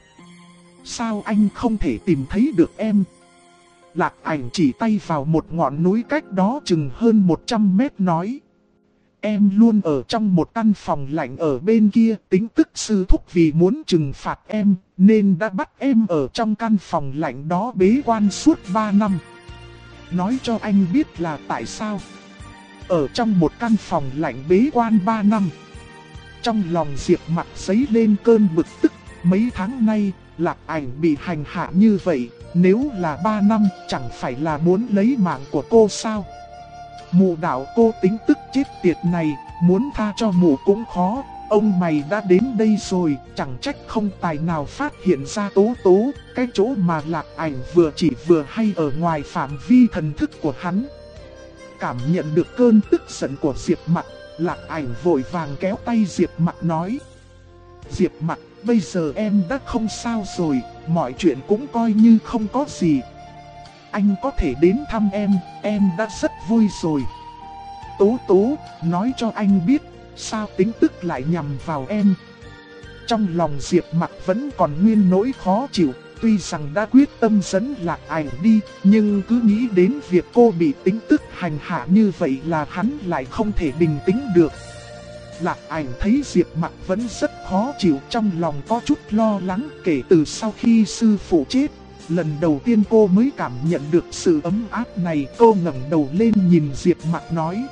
Sao anh không thể tìm thấy được em? Lạc Ảnh chỉ tay vào một ngọn núi cách đó chừng hơn 100 mét nói: em luôn ở trong một căn phòng lạnh ở bên kia, Tính Tức sư thúc vì muốn trừng phạt em, nên đã bắt em ở trong căn phòng lạnh đó bế quan suốt 3 năm. Nói cho anh biết là tại sao. Ở trong một căn phòng lạnh bế quan 3 năm. Trong lòng Diệp Mặc dấy lên cơn bực tức, mấy tháng nay, Lạc Ảnh bị hành hạ như vậy, nếu là 3 năm chẳng phải là muốn lấy mạng của cô sao? Mụ đạo cô Tính Tức chết tiệt này, muốn tha cho mụ cũng khó, ông mày đã đến đây rồi, chẳng trách không tài nào phát hiện ra Tố Tố, cái chỗ mà Lạc Ảnh vừa chỉ vừa hay ở ngoài phạm vi thần thức của hắn. Cảm nhận được cơn tức giận của Diệp Mặc, Lạc Ảnh vội vàng kéo tay Diệp Mặc nói: Diệp Mặc, bây giờ em đã không sao rồi, mọi chuyện cũng coi như không có gì. Anh có thể đến thăm em đã rất vui rồi. Tố Tố, nói cho anh biết, sao Tính Tức lại nhằm vào em? Trong lòng Diệp Mặc vẫn còn nguyên nỗi khó chịu, tuy rằng đã quyết tâm dẫn Lạc Ảnh đi, nhưng cứ nghĩ đến việc cô bị Tính Tức hành hạ như vậy là hắn lại không thể bình tĩnh được. Lạc Ảnh thấy Diệp Mặc vẫn rất khó chịu, trong lòng có chút lo lắng. Kể từ sau khi sư phụ chết, lần đầu tiên cô mới cảm nhận được sự ấm áp này. Cô ngẩng đầu lên nhìn Diệp Mặc nói: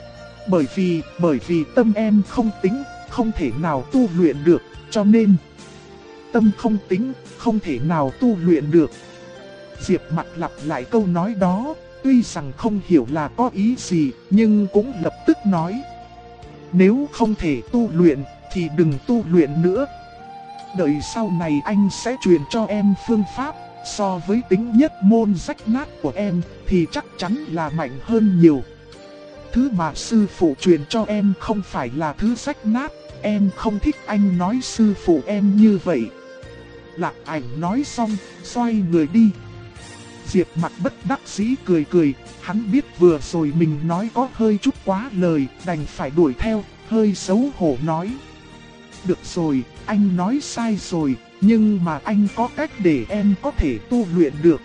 Bởi vì tâm em không tính, không thể nào tu luyện được, cho nên tâm không tính, không thể nào tu luyện được. Diệp Mặc lặp lại câu nói đó, tuy rằng không hiểu là có ý gì, nhưng cũng lập tức nói: nếu không thể tu luyện, thì đừng tu luyện nữa. Đợi sau này anh sẽ truyền cho em phương pháp, so với tính nhất môn rách nát của em, thì chắc chắn là mạnh hơn nhiều. Thứ mà sư phụ truyền cho em không phải là thứ rách nát, em không thích anh nói sư phụ em như vậy. Lạc Ảnh nói xong, xoay người đi. Diệp Mặc bất đắc dĩ cười cười, hắn biết vừa rồi mình nói có hơi chút quá lời, đành phải đuổi theo, hơi xấu hổ nói. Được rồi, anh nói sai rồi, nhưng mà anh có cách để em có thể tu luyện được.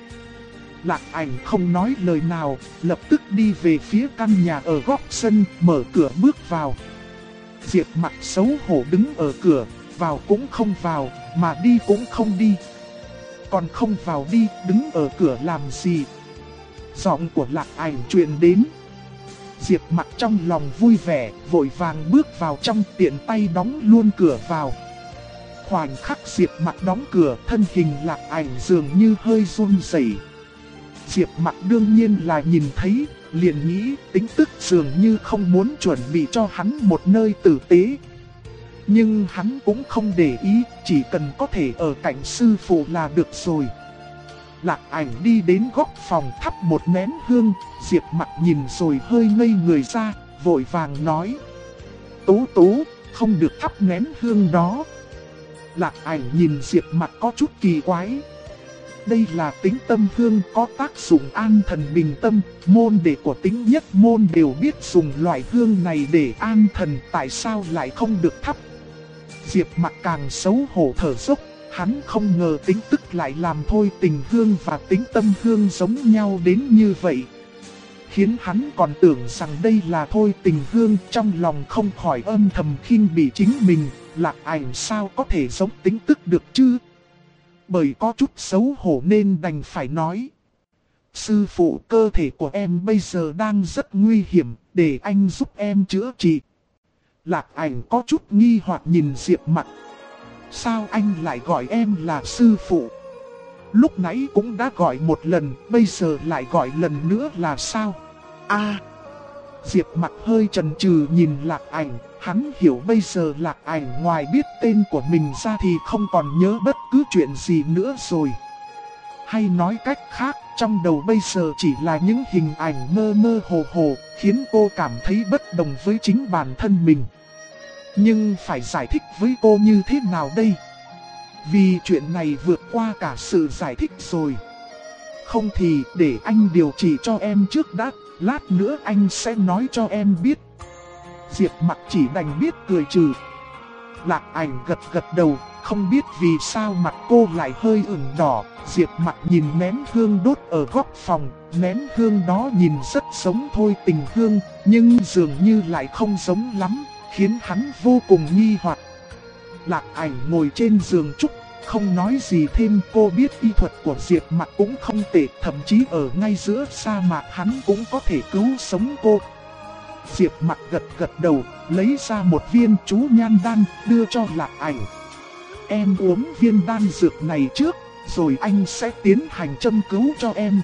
Lạc Ảnh không nói lời nào, lập tức đi về phía căn nhà ở góc sân, mở cửa bước vào. Diệp Mặc xấu hổ đứng ở cửa, vào cũng không vào, mà đi cũng không đi. Còn không vào đi, đứng ở cửa làm gì? Giọng của Lạc Ảnh truyền đến. Diệp Mặc trong lòng vui vẻ, vội vàng bước vào trong, tiện tay đóng luôn cửa vào. Khoảnh khắc Diệp Mặc đóng cửa, thân hình Lạc Ảnh dường như hơi run rẩy. Diệp Mặc đương nhiên là nhìn thấy, liền nghĩ Tính Tức dường như không muốn chuẩn bị cho hắn một nơi tử tế. Nhưng hắn cũng không để ý, chỉ cần có thể ở cạnh sư phụ là được rồi. Lạc Ảnh đi đến góc phòng thắp một nén hương, Diệp Mặc nhìn rồi hơi ngây người ra, vội vàng nói. Tú Tú, không được thắp nén hương đó. Lạc Ảnh nhìn Diệp Mặc có chút kỳ quái. Đây là Tính Tâm hương có tác dụng an thần bình tâm, môn đệ của Tính Nhất môn đều biết dùng loại hương này để an thần, tại sao lại không được thắp? Diệp Mặc càng xấu hổ thở dốc, hắn không ngờ Tính Tức lại làm Thôi Tình hương và Tính Tâm hương giống nhau đến như vậy. Khiến hắn còn tưởng rằng đây là Thôi Tình hương, trong lòng không khỏi âm thầm khinh bỉ chính mình, Lạc Ảnh sao có thể giống Tính Tức được chứ? Bởi có chút xấu hổ nên đành phải nói. Sư phụ, cơ thể của em bây giờ đang rất nguy hiểm, để anh giúp em chữa trị. Lạc Ảnh có chút nghi hoặc nhìn Diệp Mặc. Sao anh lại gọi em là sư phụ? Lúc nãy cũng đã gọi một lần, bây giờ lại gọi lần nữa là sao? Diệp Mặc hơi chần chừ nhìn Lạc Ảnh, hắn hiểu bây giờ Lạc Ảnh ngoài biết tên của mình ra thì không còn nhớ bất cứ chuyện gì nữa rồi. Hay nói cách khác, trong đầu bây giờ chỉ là những hình ảnh mơ mơ hồ hồ, khiến cô cảm thấy bất đồng với chính bản thân mình. Nhưng phải giải thích với cô như thế nào đây? Vì chuyện này vượt qua cả sự giải thích rồi. Không thì để anh điều trị cho em trước đã, lát nữa anh sẽ nói cho em biết. Diệp Mặc chỉ đành biết cười trừ. Lạc Ảnh gật gật đầu, không biết vì sao mặt cô lại hơi ửng đỏ. Diệp Mặc nhìn nén hương đốt ở góc phòng, nén hương đó nhìn rất giống Thôi Tình hương, nhưng dường như lại không giống lắm, khiến hắn vô cùng nghi hoặc. Lạc Ảnh ngồi trên giường trúc, không nói gì thêm. Cô biết y thuật của Diệp Mặc cũng không tệ, thậm chí ở ngay giữa sa mạc hắn cũng có thể cứu sống cô. Diệp Mặc gật gật đầu, lấy ra một viên chú nhan đan, đưa cho Lạc Ảnh. Em uống viên đan dược này trước, rồi anh sẽ tiến hành châm cứu cho em.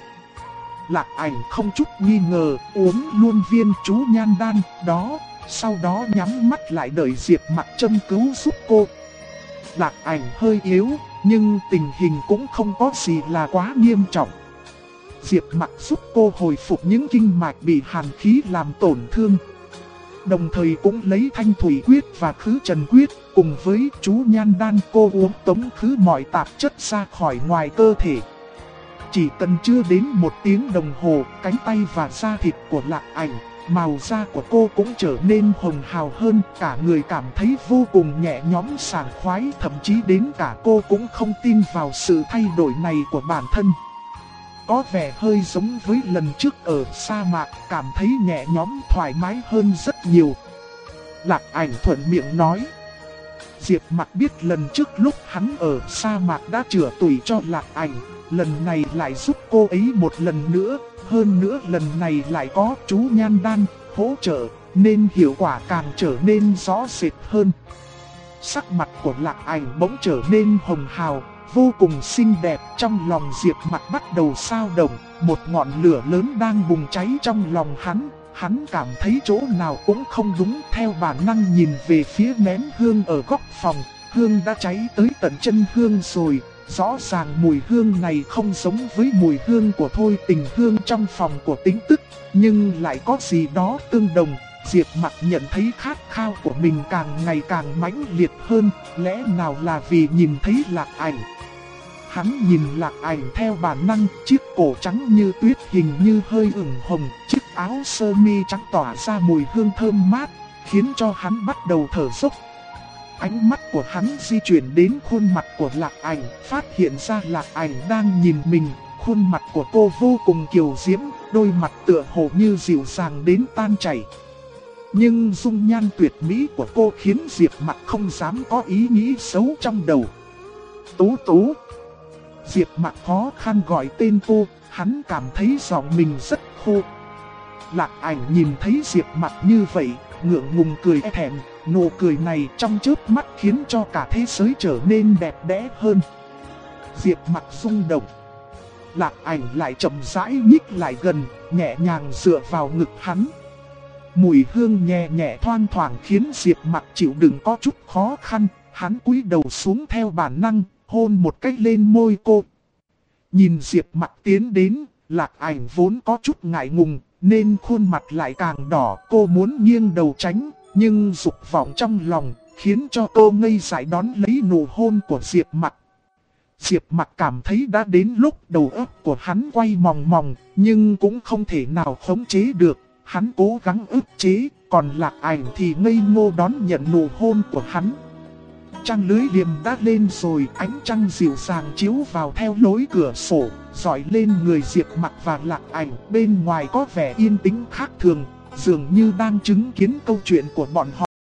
Lạc Ảnh không chút nghi ngờ, uống luôn viên chú nhan đan đó, sau đó nhắm mắt lại đợi Diệp Mặc châm cứu giúp cô. Lạc Ảnh hơi yếu, nhưng tình hình cũng không có gì là quá nghiêm trọng. Diệp Mặc giúp cô hồi phục những kinh mạch bị hàn khí làm tổn thương. Đồng thời cũng lấy Thanh Thủy Quyết và Khứ Trần Quyết, cùng với chú nhan đan cô uống tống khứ mọi tạp chất ra khỏi ngoài cơ thể. Chỉ cần chưa đến 1 tiếng đồng hồ, cánh tay và da thịt của Lạc Ảnh, màu da của cô cũng trở nên hồng hào hơn, cả người cảm thấy vô cùng nhẹ nhõm sảng khoái, thậm chí đến cả cô cũng không tin vào sự thay đổi này của bản thân. Có vẻ hơi giống với lần trước ở sa mạc, cảm thấy nhẹ nhõm thoải mái hơn rất nhiều. Lạc Ảnh thuận miệng nói. Diệp Mặc biết lần trước lúc hắn ở sa mạc đã chữa tủy cho Lạc Ảnh, lần này lại giúp cô ấy một lần nữa, hơn nữa lần này lại có chú nhan đan hỗ trợ, nên hiệu quả càng trở nên rõ rệt hơn. Sắc mặt của Lạc Ảnh bỗng trở nên hồng hào, vô cùng xinh đẹp. Trong lòng Diệp Mặc bắt đầu xao động, một ngọn lửa lớn đang bùng cháy trong lòng hắn cảm thấy chỗ nào cũng không đúng, theo bản năng nhìn về phía nén hương ở góc phòng. Hương đã cháy tới tận chân hương rồi, rõ ràng mùi hương này không giống với mùi hương của Thôi Tình hương trong phòng của Tính Tức, nhưng lại có gì đó tương đồng. Diệp Mặc nhận thấy khát khao của mình càng ngày càng mãnh liệt hơn, lẽ nào là vì nhìn thấy Lạc Ảnh. Hắn nhìn Lạc Ảnh theo bản năng, chiếc cổ trắng như tuyết hình như hơi ửng hồng, chiếc áo sơ mi trắng tỏa ra mùi hương thơm mát, khiến cho hắn bắt đầu thở dốc. Ánh mắt của hắn di chuyển đến khuôn mặt của Lạc Ảnh, phát hiện ra Lạc Ảnh đang nhìn mình. Khuôn mặt của cô vô cùng kiều diễm, đôi mặt tựa hồ như dịu dàng đến tan chảy. Nhưng dung nhan tuyệt mỹ của cô khiến Diệp Mặc không dám có ý nghĩ xấu trong đầu. Tú Tú. Diệp Mặc khó khăn gọi tên cô, hắn cảm thấy giọng mình rất khô. Lạc Ảnh nhìn thấy Diệp Mặc như vậy, ngượng ngùng cười e thẹn, nụ cười này trong chớp mắt khiến cho cả thế giới trở nên đẹp đẽ hơn. Diệp Mặc rung động. Lạc Ảnh lại chậm rãi nhích lại gần, nhẹ nhàng dựa vào ngực hắn. Mùi hương nhẹ nhẹ thoang thoảng khiến Diệp Mặc chịu đựng có chút khó khăn, hắn cúi đầu xuống theo bản năng, hôn một cái lên môi cô. Nhìn Diệp Mặc tiến đến, Lạc Ảnh vốn có chút ngại ngùng, nên khuôn mặt lại càng đỏ. Cô muốn nghiêng đầu tránh, nhưng dục vọng trong lòng khiến cho cô ngây dại đón lấy nụ hôn của Diệp Mặc. Diệp Mặc cảm thấy đã đến lúc đầu óc của hắn quay mòng mòng, nhưng cũng không thể nào khống chế được. Hắn cố gắng ức chế, còn Lạc Ảnh thì ngây ngô đón nhận nụ hôn của hắn. Trăng lưới liềm đã lên rồi, ánh trăng dịu dàng chiếu vào theo lối cửa sổ, dọi lên người Diệp Mặc và Lạc Ảnh. Bên ngoài có vẻ yên tĩnh khác thường, dường như đang chứng kiến câu chuyện của bọn họ.